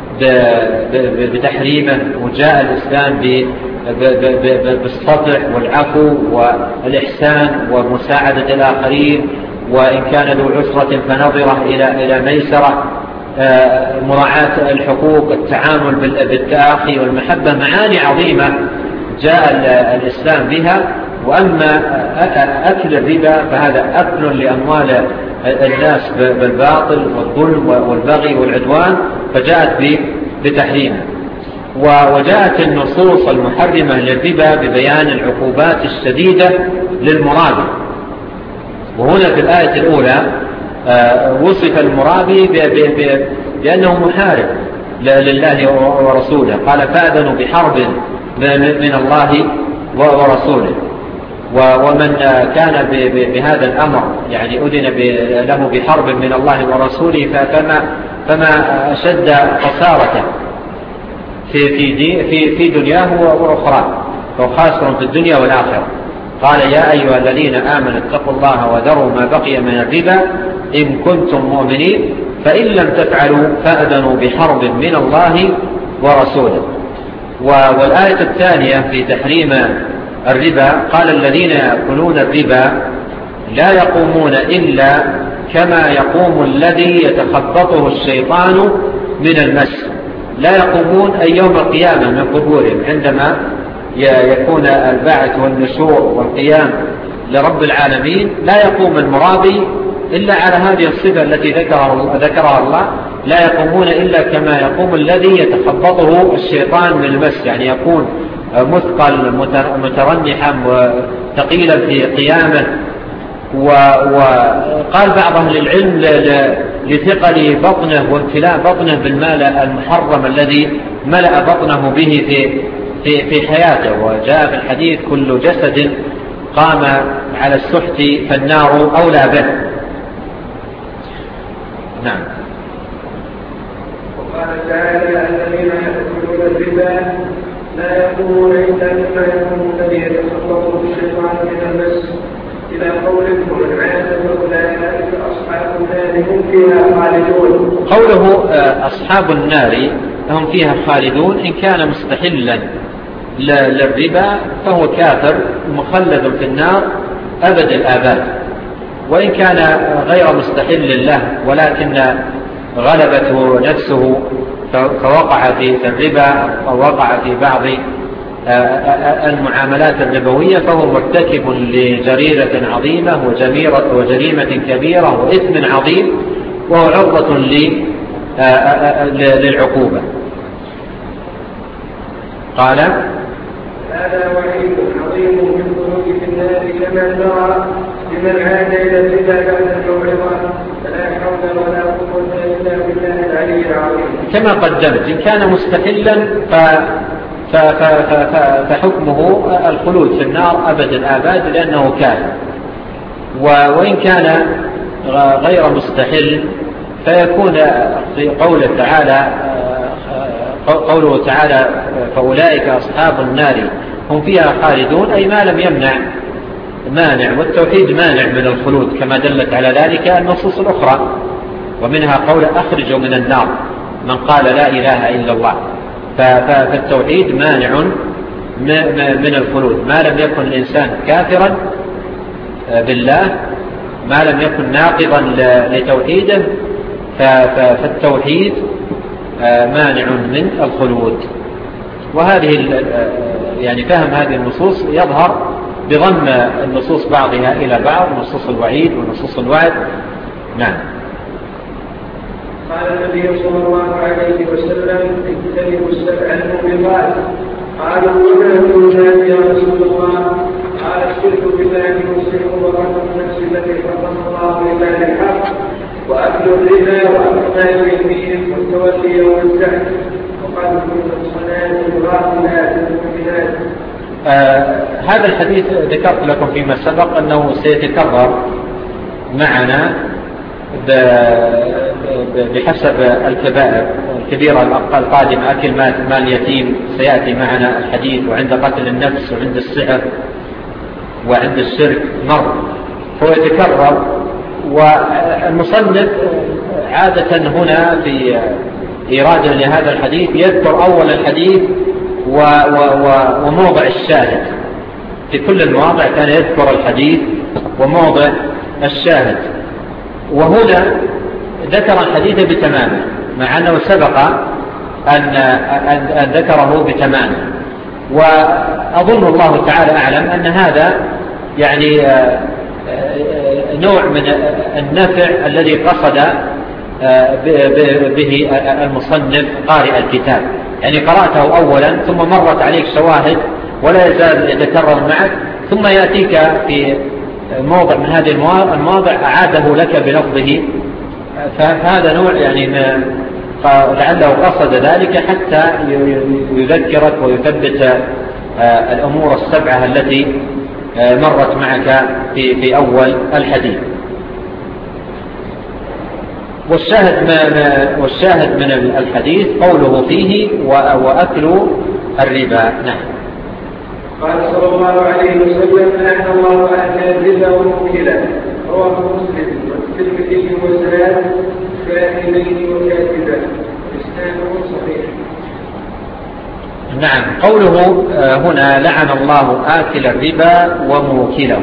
بتحريمه، وجاء الإسلام بالصفح والعفو والإحسان ومساعدة الآخرين، وإن كان ذو عسرة فنظرة إلى ميسرة، مراعاة الحقوق، التعامل بالتآخي والمحبة، معاني عظيمة جاء الإسلام بها. وأما أكل الربا فهذا أكل لأموال الناس بالباطل والظلم والبغي والعدوان، فجاءت بتحريمه. وجاءت النصوص المحرمة للربا ببيان العقوبات الشديدة للمرابي. وهنا في الآية الأولى وصف المرابي بأنه محارب لله ورسوله، قال فأذنوا بحرب من الله ورسوله. ومن كان بهذا الأمر يعني أذن له بحرب من الله ورسوله فما أشد خسارته في دنياه وأخرى، فهو خاسر في الدنيا والآخرة. قال يا أيها الذين آمنوا اتقوا الله وذروا ما بقي من الربا إن كنتم مؤمنين فإن لم تفعلوا فأذنوا بحرب من الله ورسوله. والآية الثانية في تحريم الربا قال الذين يأكلون الربا لا يقومون إلا كما يقوم الذي يتخبطه الشيطان من المس. لا يقومون أي يوم القيامة من قبورهم، عندما يكون البعث والنشور والقيام لرب العالمين لا يقوم المرابي إلا على هذه الصفة التي ذكرها الله. لا يقومون إلا كما يقوم الذي يتخبطه الشيطان من المس، يعني يكون مثقل مترنحا وثقيلا في قيامه. وقال بعض أهل العلم لثقل بطنه وامتلاء بطنه بالمال المحرم الذي ملأ بطنه به في حياته. وجاء في الحديث كل جسد قام على السحت فالنار أولى به. نعم. وقال تعالى الذين يأكلون الربا لا يقومون إلا كما يقوم الذي يتخبطه الشيطان من المس إلى قوله ومن عاد فأولئك أصحاب النار هم فيها خالدون. قوله أصحاب النار هم فيها خالدون إن كان مستحلا للربا فهو كافر مخلد في النار أبد الآباد، وإن كان غير مستحل له ولكن غلبته نفسه فوقع في الربا أو وقع في بعض المعاملات الربوية فهو مرتكب لجريرة عظيمة وجريمة كبيرة وإثم عظيم، وهو عرضة للعقوبة. قال: هذا وعيد عظيم في الخلود في النار كما ترى لمن عاد إلى الربا بعد الموعظة، فلا حول ولا قوة إلا بالله العلي العظيم. كما قدمت، إن كان مستحلا فحكمه الخلود في النار أبد الآباد لأنه كافر، وإن كان غير مستحل فيكون في قوله تعالى فأولئك أصحاب النار هم فيها خالدون، أي ما لم يمنع مانع، والتوحيد مانع من الخلود كما دلت على ذلك النصوص الأخرى، ومنها قول أخرجوا من النار من قال لا إله إلا الله. فالتوحيد مانع من الخلود ما لم يكن الإنسان كافرا بالله، ما لم يكن ناقضا لتوحيده، فالتوحيد مانع من الخلود. وهذه يعني فهم هذه النصوص يظهر بضم النصوص بعضها إلى بعض، نصوص الوعيد ونصوص الوعد. نعم. قال النبي صلى الله عليه وسلم: اجتنبوا السبع الموبقات. قالوا: وما يا رسول الله؟ قال: الشرك بالله والسحر وقتل النفس التي حرم الله الا بالحق، واكل الربا واكل اليمين والتولي يوم الزحف وقال المحصنات الغافلات المؤمنات. هذا الحديث ذكرت لكم فيما سبق أنه سيتكرر معنا بحسب الكبائر الكبيرة القادمة. أكل مال يتيم سيأتي معنا الحديث، وعند قتل النفس وعند السحر وعند الشرك مر، هو يتكرر. والمصنف عادة هنا في إيراده لهذا الحديث يذكر أول الحديث وموضع الشاهد. في كل المواضع كان يذكر الحديث وموضع الشاهد، وهنا ذكر الحديث بتمامه، مع أنه سبق أن ذكره بتمامه. وأظن الله تعالى أعلم أن هذا يعني نوع من النفع الذي قصد به المصنف قارئ الكتاب، يعني قرأته أولا ثم مرت عليك شواهد ولا يزال يتكرر معك، ثم يأتيك في موضع من هذه المواضع أعاده لك بلفظه. فهذا نوع يعني لعله قصد ذلك حتى يذكرك ويثبت الأمور السبعة التي مرت معك في أول الحديث. والشاهد من الحديث قوله فيه وأكل الربا. نعم. قال صلى الله عليه وسلم: لعن الله أكل الربا وموكله. رواه مسلم والترمذي وزاد كاتبين وكاتبة، إسناده صحيح. نعم. قوله هنا لعن الله آكل الربا وموكله.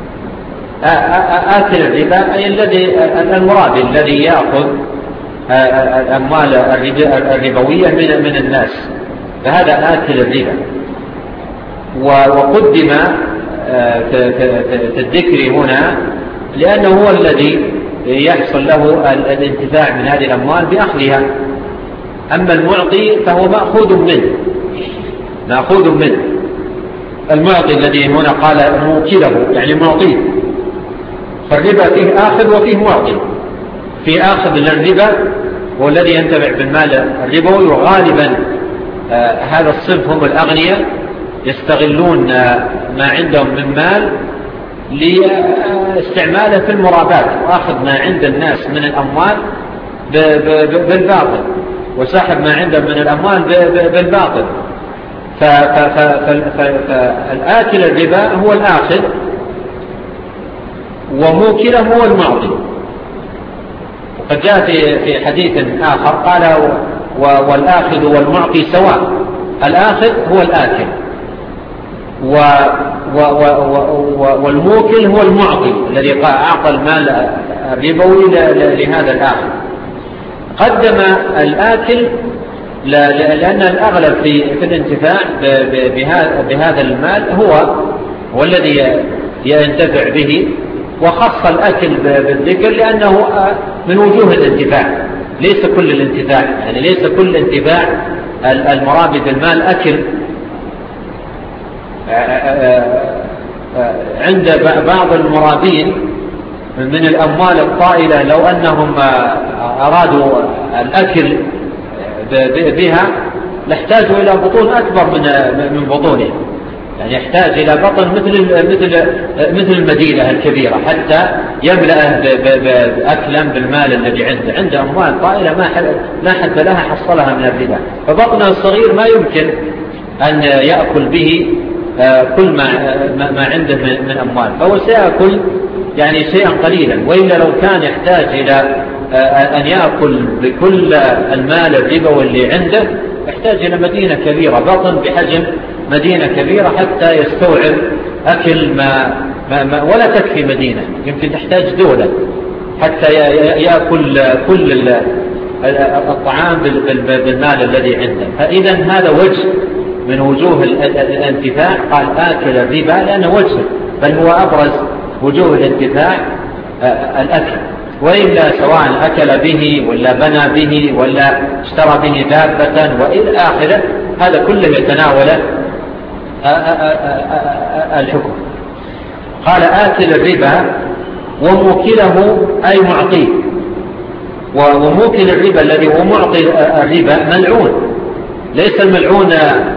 آكل الربا أي المرابي الذي يأخذ الأموال الربوية من الناس، فهذا آكل الربا. وقدم في الذكر هنا لأنه هو الذي يحصل له الانتفاع من هذه الأموال بأخذها، أما المعطي فهو مأخوذ منه. المعطي الذي هنا قال موكله يعني معطيه، فالربا فيه آخذ وفيه معطي. في آخذ للربا هو الذي ينتفع بالمال الربوي، وغالبا هذا الصنف هم الأغنياء يستغلون ما عندهم من مال لاستعماله في المرابات، وأخذ ما عند الناس من الأموال بالباطل، وسحب ما عندهم من الأموال بالباطل. فالآكل الربا هو الآخذ، وموكله هو المعطي. وقد جاء في حديث آخر قال والآخذ والمعطي سواء، الآخذ هو الآكل والموكل هو المعطي الذي أعطى المال الربوي لهذا الآخذ. قدم الآكل لأن الأغلب في الانتفاع بهذا المال هو الذي ينتفع به، وخص الأكل بالذكر لأنه من وجوه الانتفاع، ليس كل الانتفاع، يعني ليس كل انتفاع المرابي بالمال أكل، عند بعض المرابين من الأموال الطائلة لو أنهم أرادوا الأكل بها لاحتاجوا إلى بطون أكبر من بطونهم، يعني يحتاج إلى بطن مثل المدينة الكبيرة حتى يملأه أكلا بالمال الذي عنده أموال طائلة ما حد لها حصلها من الربا، فبطنه الصغير ما يمكن أن يأكل به كل ما عنده من أموال، فهو سيأكل يعني شيئا قليلا، وإلا لو كان يحتاج إلى أن يأكل بكل المال الربوي اللي عنده يحتاج إلى مدينة كبيرة، بطن بحجم مدينة كبيرة حتى يستوعب أكل ما ولا تكفي مدينة، يمكن تحتاج دولة حتى يأكل كل الطعام بالمال الذي عنده. فإذا هذا وجه من وجوه الانتفاع، قال آكل الربا لأنه وجه، بل هو أبرز وجوه الانتفاع الأكل، وإلا سواء أكل به ولا بنى به ولا اشترى به دابة وإلى آخره، هذا كله يتناول الحكم. قال آكل الربا وموكله أي معطيه، وموكل الربا الذي هو معطي الربا ملعون، ليس الملعون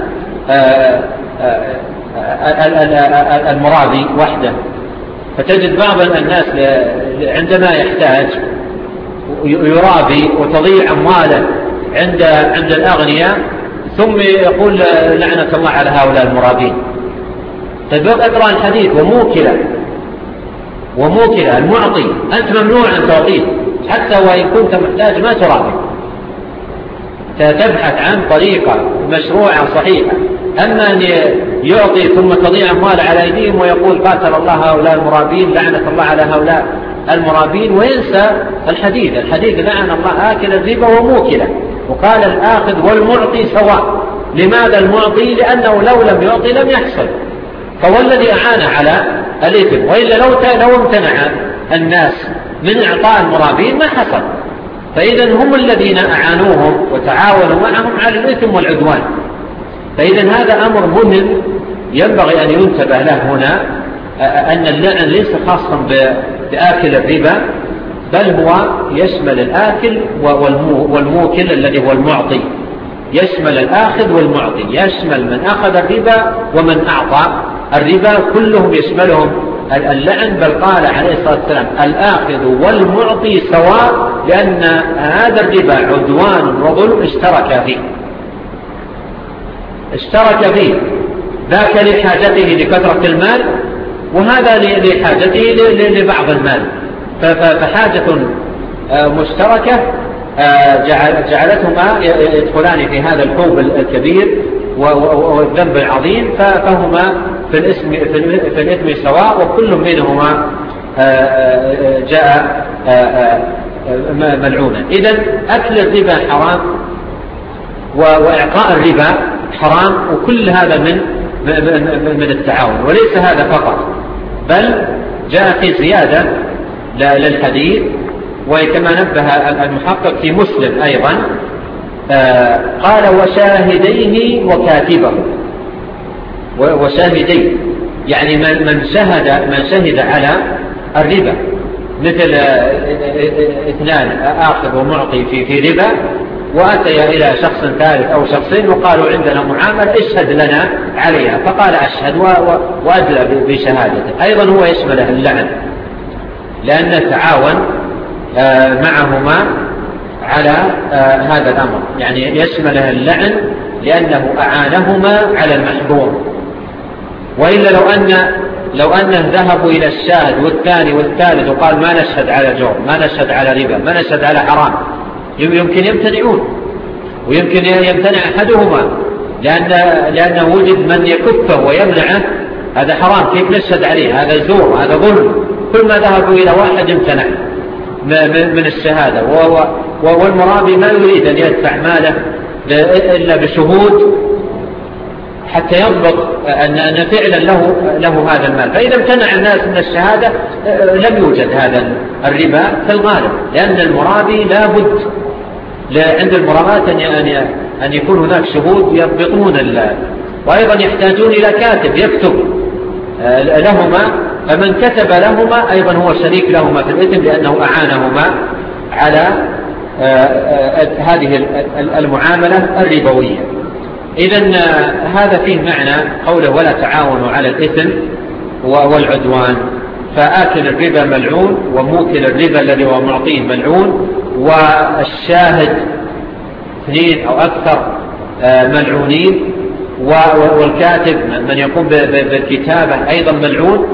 المرابي وحده، فتجد بعض الناس عندما يحتاج يرابي وتضيع أمواله عند الأغنياء ثم يقول لعنة الله على هؤلاء المرابين. تبقى اقرأ الحديث وموكلة المعطي، أنت ممنوع أن تعطيه حتى وإن كنت محتاج ما ترابي، تبحث عن طريقة مشروعة صحيحة. أما أن يعطي ثم تضيع أموال على أيديهم ويقول قاتل الله هؤلاء المرابين، لعنة الله على هؤلاء المرابين، وينسى الحديث لعن الله آكل الربا وموكله، وقال الآخذ والمعطي سواء. لماذا المعطي؟ لأنه لو لم يعطي لم يحصل، فهو الذي أعان على الإثم، وإلا لو امتنع الناس من إعطاء المرابين ما حصل، فإذا هم الذين أعانوهم وتعاونوا معهم على الإثم والعدوان. فإذا هذا أمر مهم ينبغي أن ينتبه له هنا، أن اللعن ليس خاصا بآكل الربا، بل هو يشمل الآكل والموكل الذي هو المعطي، يشمل الآخذ والمعطي، يشمل من أخذ الربا ومن أعطى الربا، كلهم يشملهم اللعن. بل قال عليه الصلاة والسلام الآخذ والمعطي سواء، لأن هذا الربا عدوان وظلم اشترك فيه، ذاك لحاجته لكثرة المال، وهذا لحاجته لبعض المال، فحاجة مشتركة جعلتهما يدخلان في هذا الحوب الكبير والذنب العظيم، فهما في الإثم سواء، وكل منهما جاء ملعونا. إذن أكل الربا حرام وإعطاء الربا حرام، وكل هذا من التعاون. وليس هذا فقط، بل جاء في زيادة للحديث، وكما نبه المحقق في مسلم أيضا قال وشاهديه وكاتبه. وشاهديه يعني من شهد على الربا، مثل اثنان آخذ ومعطي في ربا، وأتي إلى شخص ثالث أو شخصين وقالوا عندنا معاملة اشهد لنا عليها، فقال أشهد وأدلى بشهادته، أيضا هو يشمله اللعن، لأن تعاون معهما على هذا الأمر، يعني يشمله اللعن لأنه أعانهما على المحظور. وإلا لو أنه ذهبوا إلى الشاهد والثاني والثالث وقال ما نشهد على جور، ما نشهد على ربا، ما نشهد على حرام، يمكن يمتنعون، ويمكن يمتنع أحدهما لأنه وجد من يكفه ويمنعه، هذا حرام كيف نشهد عليه، هذا زور، هذا ظلم. كل ما ذهبوا إلى واحد امتنع من الشهادة، والمرابي ما يريد أن يدفع ماله إلا بشهود حتى يضبط أن فعلا له هذا المال. فإذا امتنع الناس من الشهادة لم يوجد هذا الربا في الغالب، لأن المرابي لا بد عند المرابات أن يكون هناك شهود يضبطون وأيضا يحتاجون إلى كاتب يكتب لهما، فمن كتب لهما أيضا هو شريك لهما في الإثم لأنه أعانهما على هذه المعاملة الربوية. إذن هذا فيه معنى قوله ولا تعاونوا على الإثم والعدوان، فآكل الربا ملعون وموكل الربا الذي هو معطيه ملعون، والشاهد 2 أو أكثر ملعونين، والكاتب من يقوم بالكتابة أيضا ملعون.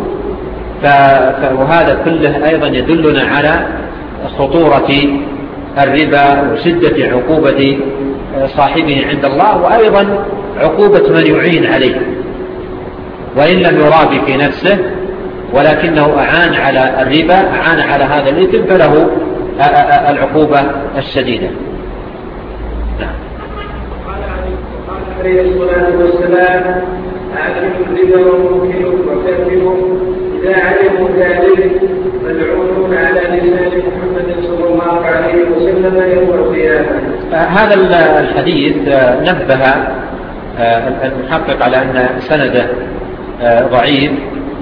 وهذا كله أيضا يدلنا على خطورة الربا وشدة عقوبة صاحبه عند الله، وأيضا عقوبة من يعين عليه وإن لم يرابي في نفسه ولكنه أعان على الربا، أعان على هذا الإثم، فله العقوبة الشديدة. نعم. قال عليه الصلاة والسلام آكل الربا وموكله وكاتبه إذا علموا ذلك ملعونون على لسان محمد صلى الله عليه وسلم يوم القيامة. هذا الحديث نبه المحقق على أن سنده ضعيف،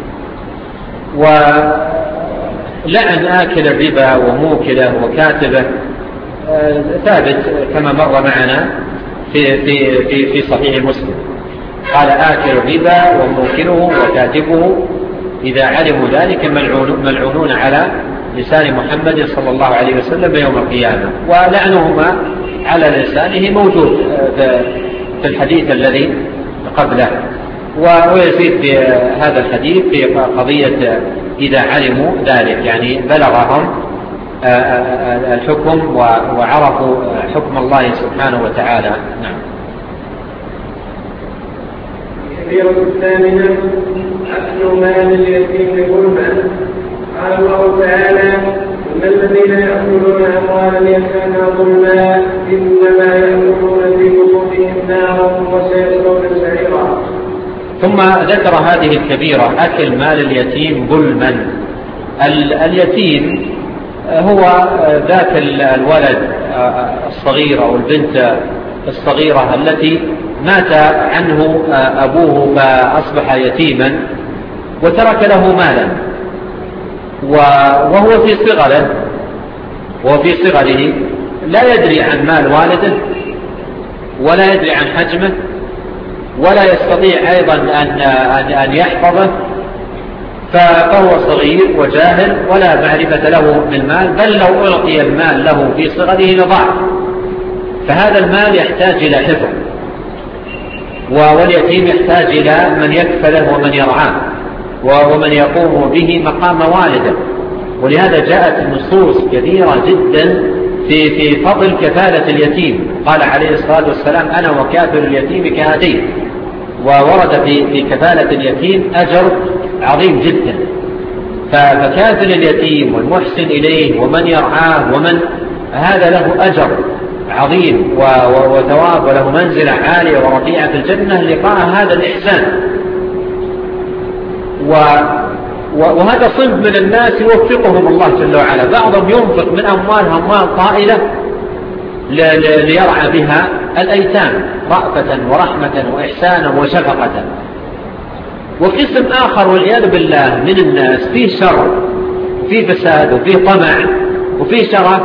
ولعن آكل الربا وموكله وكاتبه ثابت كما مر معنا في صحيح مسلم. قال آكل الربا وموكله وكاتبه إذا علموا ذلك ملعونون على لسان محمد صلى الله عليه وسلم يوم القيامة، ولعنهما على لسانه موجود في الحديث الذي قبله. ويزيد في هذا الحديث في قضية إذا علموا ذلك، يعني بلغهم الحكم وعرفوا حكم الله سبحانه وتعالى. نعم. الكبيرة الثامنة أكل مال اليتيم ظلما. قال الله تعالى إن الذين يأكلون أموال اليتامى ظلما إنما يأكلون في بطونهم نارا وسيصلون سعيرا. ثم ذكر هذه الكبيرة أكل مال اليتيم ظلما. اليتيم هو ذاك الولد الصغير أو البنت الصغيرة التي مات عنه أبوه فأصبح يتيما وترك له مالا، وهو في صغره لا يدري عن مال والده ولا يدري عن حجمه ولا يستطيع أيضا أن يحفظه، فهو صغير وجاهل ولا معرفة له بالمال، بل لو أعطي المال له في صغره لضاع. فهذا المال يحتاج إلى حفظ، واليتيم يحتاج إلى من يكفله ومن يرعاه ومن يقوم به مقام والده. ولهذا جاءت نصوص كثيرة جدا في فضل كفالة اليتيم. قال عليه الصلاة والسلام أنا وكافل اليتيم كهاتين. وورد في كفالة اليتيم أجر عظيم جدا. فكافل اليتيم والمحسن إليه ومن يرعاه هذا له أجر عظيم وثواب وله منزلة عالية ورفيعة في الجنة لقاء هذا الإحسان. وهذا صنف من الناس يوفقهم الله جل وعلا، بعضهم ينفق من أموالهم أموال طائلة ليرعى بها الأيتام رأفة ورحمة وإحسانا وشفقة. وقسم آخر والعياذ بالله من الناس فيه شر وفيه فساد وفيه طمع وفيه شرف،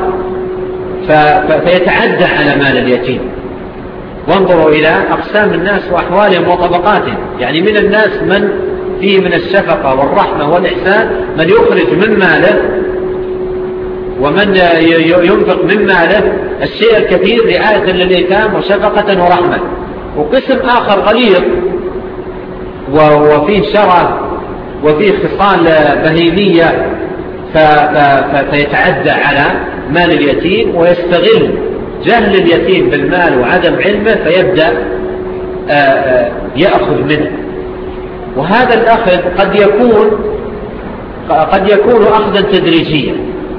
فيتعدى على مال اليتيم. وانظروا إلى أقسام الناس وأحوالهم وطبقاتهم، يعني من الناس من فيه من الشفقة والرحمة والإحسان من يخرج من ماله ومن ينفق من ماله الشيء الكثير رعاية للأيتام وشفقة ورحمة. وقسم آخر غليظ وفيه شرف وفيه خصال بهيمية فيتعدى على مال اليتيم ويستغل جهل اليتيم بالمال وعدم علمه فيبدأ يأخذ منه. وهذا الأخذ قد يكون أخذا تدريجيا،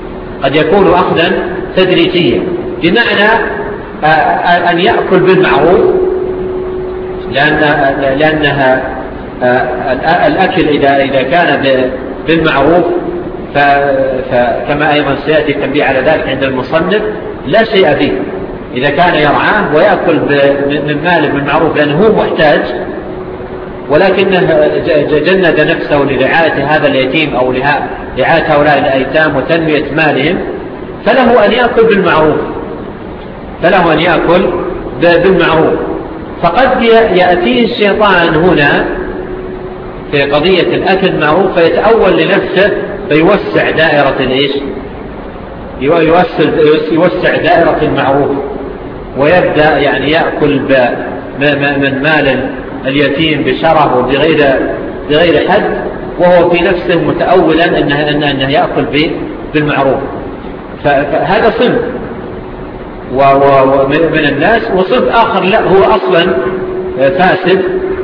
بمعنى أن يأكل بالمعروف، لأنها الأكل إذا كان بالمعروف فكما أيضا سيأتي التنبيه على ذلك عند المصنف لا شيء فيه. إذا كان يرعاه ويأكل من ماله بالمعروف لأنه هو محتاج ولكنه جند نفسه لرعاية هذا اليتيم أو رعاية هؤلاء الأيتام وتنمية مالهم، فله أن يأكل بالمعروف، فله أن يأكل بالمعروف. فقد يأتيه الشيطان هنا في قضية الأكل بالمعروف فيتأول لنفسه فيوسع دائرة الإيش، يوسع دائرة المعروف، ويبدأ يعني يأكل من مال اليتيم بشرف وبغير حد، وهو في نفسه متأولا أنه يأكل بالمعروف. فهذا صنف من الناس، وصنف آخر لا، هو أصلا فاسد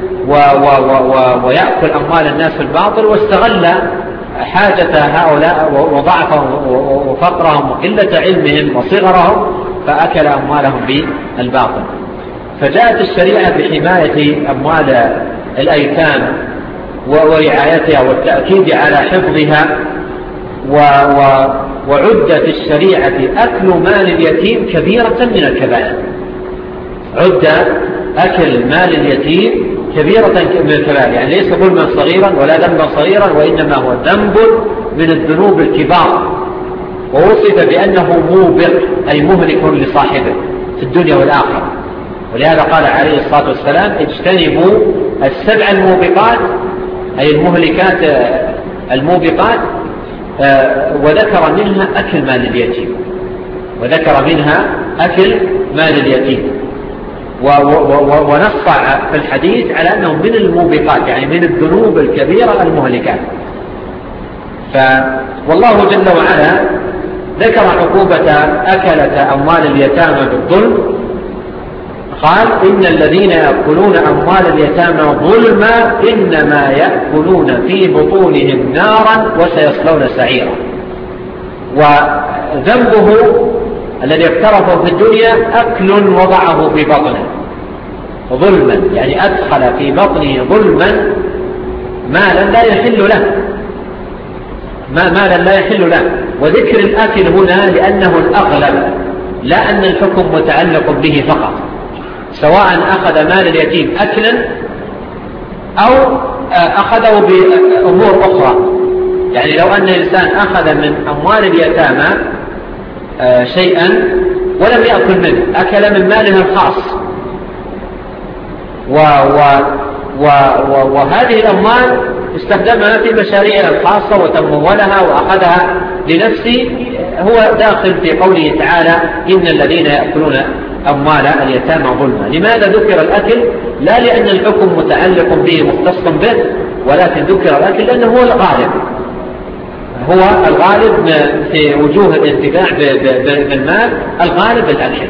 ويأكل أموال الناس بالباطل، واستغل حاجة هؤلاء وضعفهم وفقرهم وقلة علمهم وصغرهم فأكل أموالهم بالباطل. فجاءت الشريعة بحماية أموال الأيتام ورعايتها والتأكيد على حفظها، وعد في الشريعة أكل مال اليتيم كبيرة من الكبائر. عد أكل مال اليتيم كبيرة من الكبائر، يعني ليس ظلما صغيرا ولا ذنبا صغيرا، وإنما هو ذنب من الذنوب الكبار، ووصف بأنه موبق أي مهلك لصاحبه في الدنيا والآخرة. ولهذا قال عليه الصلاة والسلام: اجتنبوا السبع الموبقات، أي المهلكات الموبقات، وذكر منها أكل مال اليتيم، وذكر منها أكل مال اليتيم، ونص في الحديث على أنه من الموبقات، يعني من الذنوب الكبيرة المهلكات. والله جل وعلا ذكر عقوبة أكلة أموال اليتامى بالظلم، قال: إن الذين يأكلون أموال اليتامى ظلما إنما يأكلون في بطونهم نارا وسيصلون سعيرا. وذنبه الذي اقترفه في الدنيا أكل وضعه في بطنه ظلما، يعني أدخل في بطنه ظلما مالا لا يحل له، مالا لا يحل له. وذكر الأكل هنا لأنه الأغلب، لا أن الحكم متعلق به فقط، سواء أخذ مال اليتيم أكلا أو أخذه بأمور أخرى. يعني لو أن الإنسان أخذ من أموال اليتامى شيئا ولم يأكل منه، أكل من ماله الخاص، وهذه الأموال استخدمها في مشاريع الخاصة وتمولها وأخذها لنفسه، هو داخل في قوله تعالى: إن الذين يأكلون أموال اليتامى ظلما. لماذا ذكر الأكل؟ لا لأن الحكم متعلق به مختص به، ولكن ذكر الأكل لأنه هو الغالب، هو الغالب في وجوه الانتفاع بالمال، الغالب الأكل.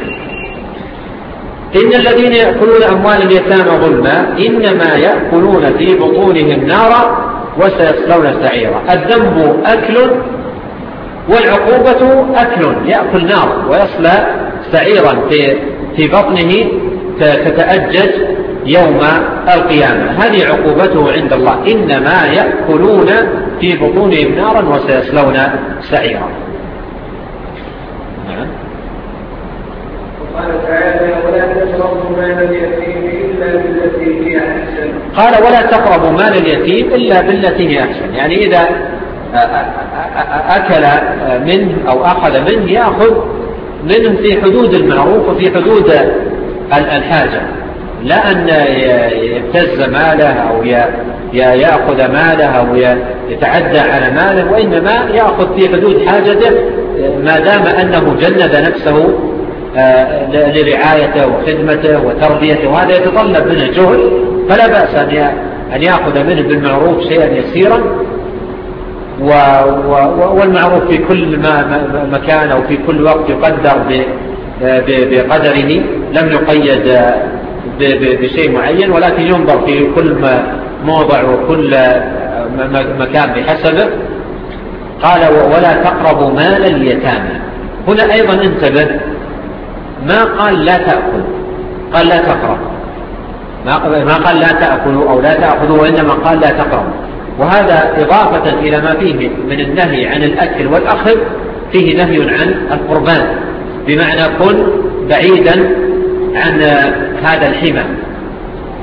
إن الذين يأكلون أموال اليتامى ظلما إنما يأكلون في بطونهم نارا وسيصلون سعيرا. الذنب أكل والعقوبة أكل، يأكل نار ويصلى سعيرا في بطنه تتأجج يوم القيامة. هذه عقوبته عند الله: إنما يأكلون في بطونهم نارا وسيصلون سعيرا. قال تعالى: ولا تقربوا مال اليتيم إلا بالتي هي أحسن. قال: ولا تقربوا مال اليتيم إلا بالتي هي أحسن، يعني إذا أكل منه أو أخذ منه يأخذ منه في حدود المعروف وفي حدود الحاجة، لا أن يبتز ماله أو يأخذ ماله أو يتعدى على ماله، وإنما يأخذ في حدود حاجته ما دام أنه جند نفسه لرعايته وخدمته وتربيته، وهذا يتطلب منه جهد، فلا بأس أن يأخذ منه بالمعروف شيئا يسيرا، والمعروف في كل مكان أو في كل وقت يقدر بقدره، لم يقيد بشيء معين، ولكن ينظر في كل موضع وكل مكان بحسبه. قال: ولا تقربوا مال اليتامى. هنا أيضا انتبه، ما قال لا تأكل، قال لا تقرب، ما قال لا تأكلوا أو لا تأخذوا، وإنما قال لا تقربوا. وهذا إضافة إلى ما فيه من النهي عن الأكل والأخذ، فيه نهي عن القربان، بمعنى كن بعيدا عن هذا الحمى.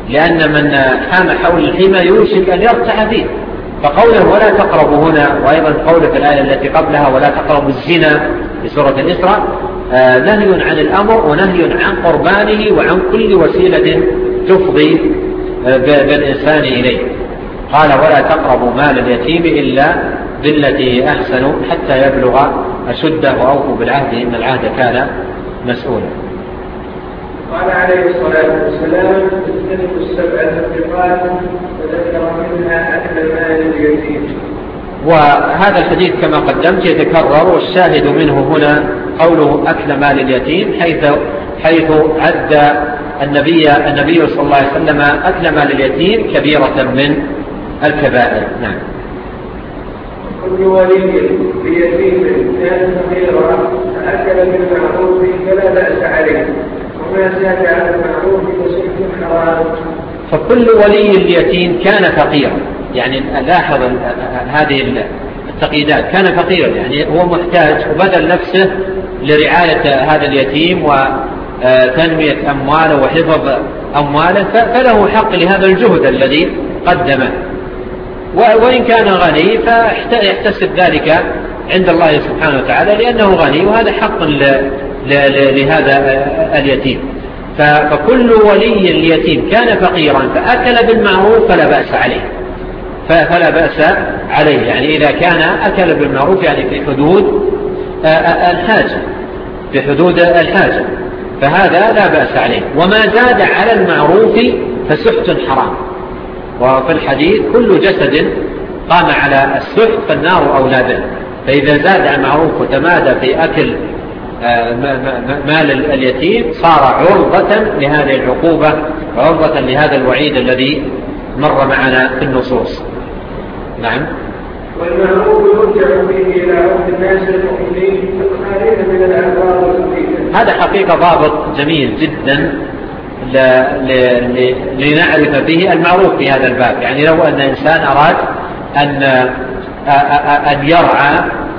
لأن من حام حول الحمى يوشك أن يرتع فيه. فقوله ولا تقربوا هنا، وأيضا قوله في الآية التي قبلها ولا تقربوا الزنا في سورة الإسراء، نهي عن الأمر ونهي عن قربانه وعن كل وسيلة تفضي بالإنسان إليه. قال ولا تقربوا مال اليتيم إلا بالتي أحسن حتى يبلغ أشده وأوفوا بالعهد إن العهد كان مسؤولا. قال عليه الصلاة والسلام اجتنبوا السبع الموبقات وذكر منها أكل مال اليتيم. وهذا الحديث كما قدمت يتكرر، والشاهد منه هنا قوله أكل مال اليتيم، حيث عد النبي صلى الله عليه وسلم أكل مال اليتيم كبيرة من الكبائر. نعم. كل ولي بيتيم كان صغيرا فأكل بالمعروف فلا بأس عليه، وما زاد على المعروف فسلك حرام. فكل ولي اليتيم كان فقيرا، يعني لاحظ هذه التقييدات، كان فقيرا يعني هو محتاج وبذل نفسه لرعاية هذا اليتيم وتنمية أمواله وحفظ أمواله، فله حق لهذا الجهد الذي قدمه. وإن كان غني فيحتسب ذلك عند الله سبحانه وتعالى لأنه غني، وهذا حق لهذا اليتيم. فكل ولي اليتيم كان فقيرا فأكل بالمعروف فلا بأس عليه، يعني إذا كان أكل بالمعروف يعني في حدود الحاجة فهذا لا بأس عليه. وما زاد على المعروف فسحت حرام. وفي الحديث كل جسد قام على السحت فالنار أولى به. فإذا زاد على المعروف وتمادى في أكل مال اليتيم صار عرضة لهذه العقوبة وعرضة لهذا الوعيد الذي مر معنا في النصوص. نعم. والمعروف يرجع به إلى عرف الناس المؤمنين الخالين من الأعراض والفتن. هذا حقيقة ضابط جميل جدا لنعرف به المعروف في هذا الباب. يعني لو أن إنسان أراد أن يرعى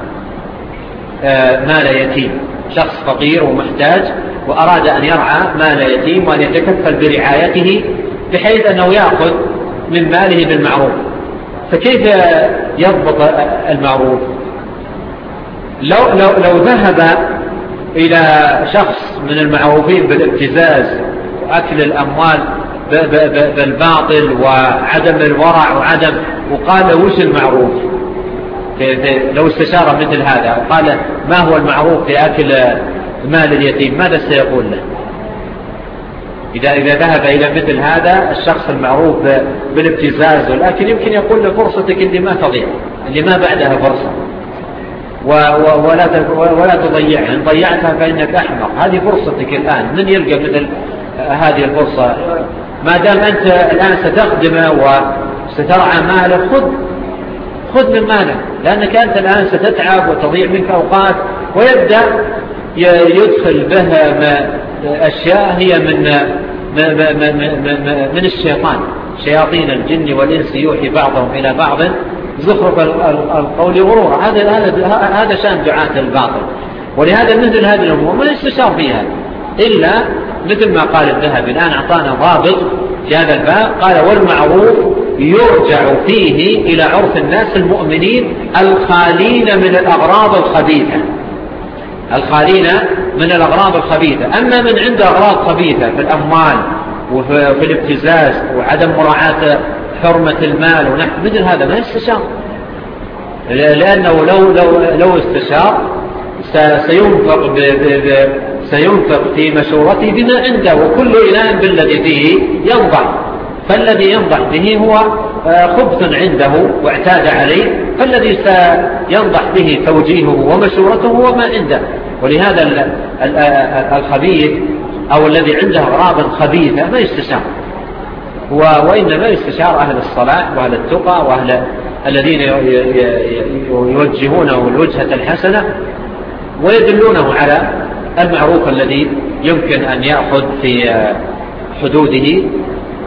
مال يتيم، شخص فقير ومحتاج وأراد أن يرعى مال يتيم وأن يتكفل برعايته بحيث أنه يأخذ من ماله بالمعروف، فكيف يضبط المعروف؟ لو ذهب إلى شخص من المعروفين بالابتزاز وأكل الأموال بالباطل وعدم الورع وقال وش المعروف؟ لو استشار مثل هذا وقال ما هو المعروف في أكل مال اليتيم ماذا سيقول له؟ إذا ذهب إلى مثل هذا الشخص المعروف بالابتزاز والأكل يمكن يقول له فرصتك اللي ما تضيع، اللي ما بعدها فرصة، ولا تضيعها، إن ضيعتها فإنك أحمق، هذه فرصتك الآن، من يلقى مثل هذه الفرصة؟ ما دام أنت الآن ستخدمه وسترعى ماله خذ من ماله، لأنك أنت الآن ستتعب وتضيع منك أوقات، ويبدأ يدخل بها أشياء هي من الشيطان، شياطين الجن والإنس يوحي بعضهم إلى بعض زخرف القول غرورا. هذا شأن دعاة الباطل. ولهذا مثل هذه الأمور ما يستشار فيها إلا مثل ما قال الذهبي الآن أعطانا ضابط في هذا الباب، قال والمعروف يرجع فيه إلى عرف الناس المؤمنين الخالين من الأغراض الخبيثة. أما من عنده أغراض خبيثة في الأموال وفي الابتزاز وعدم مراعاة حرمة المال ونحو مثل هذا ما يستشار، لأنه لو استشار سينفق في مشورته بما عنده، وكل إناء بالذي فيه ينضح، فالذي ينضح به هو خبث عنده واعتاد عليه، فالذي سينضح به توجيهه ومشورته هو ما عنده. ولهذا الخبيث أو الذي عنده أغراض خبيثة ما يستشار، وإنما يستشار أهل الصلاح وأهل التقى وأهل الذين يوجهونه الوجهة الحسنة ويدلونه على المعروف الذي يمكن أن يأخذ في حدوده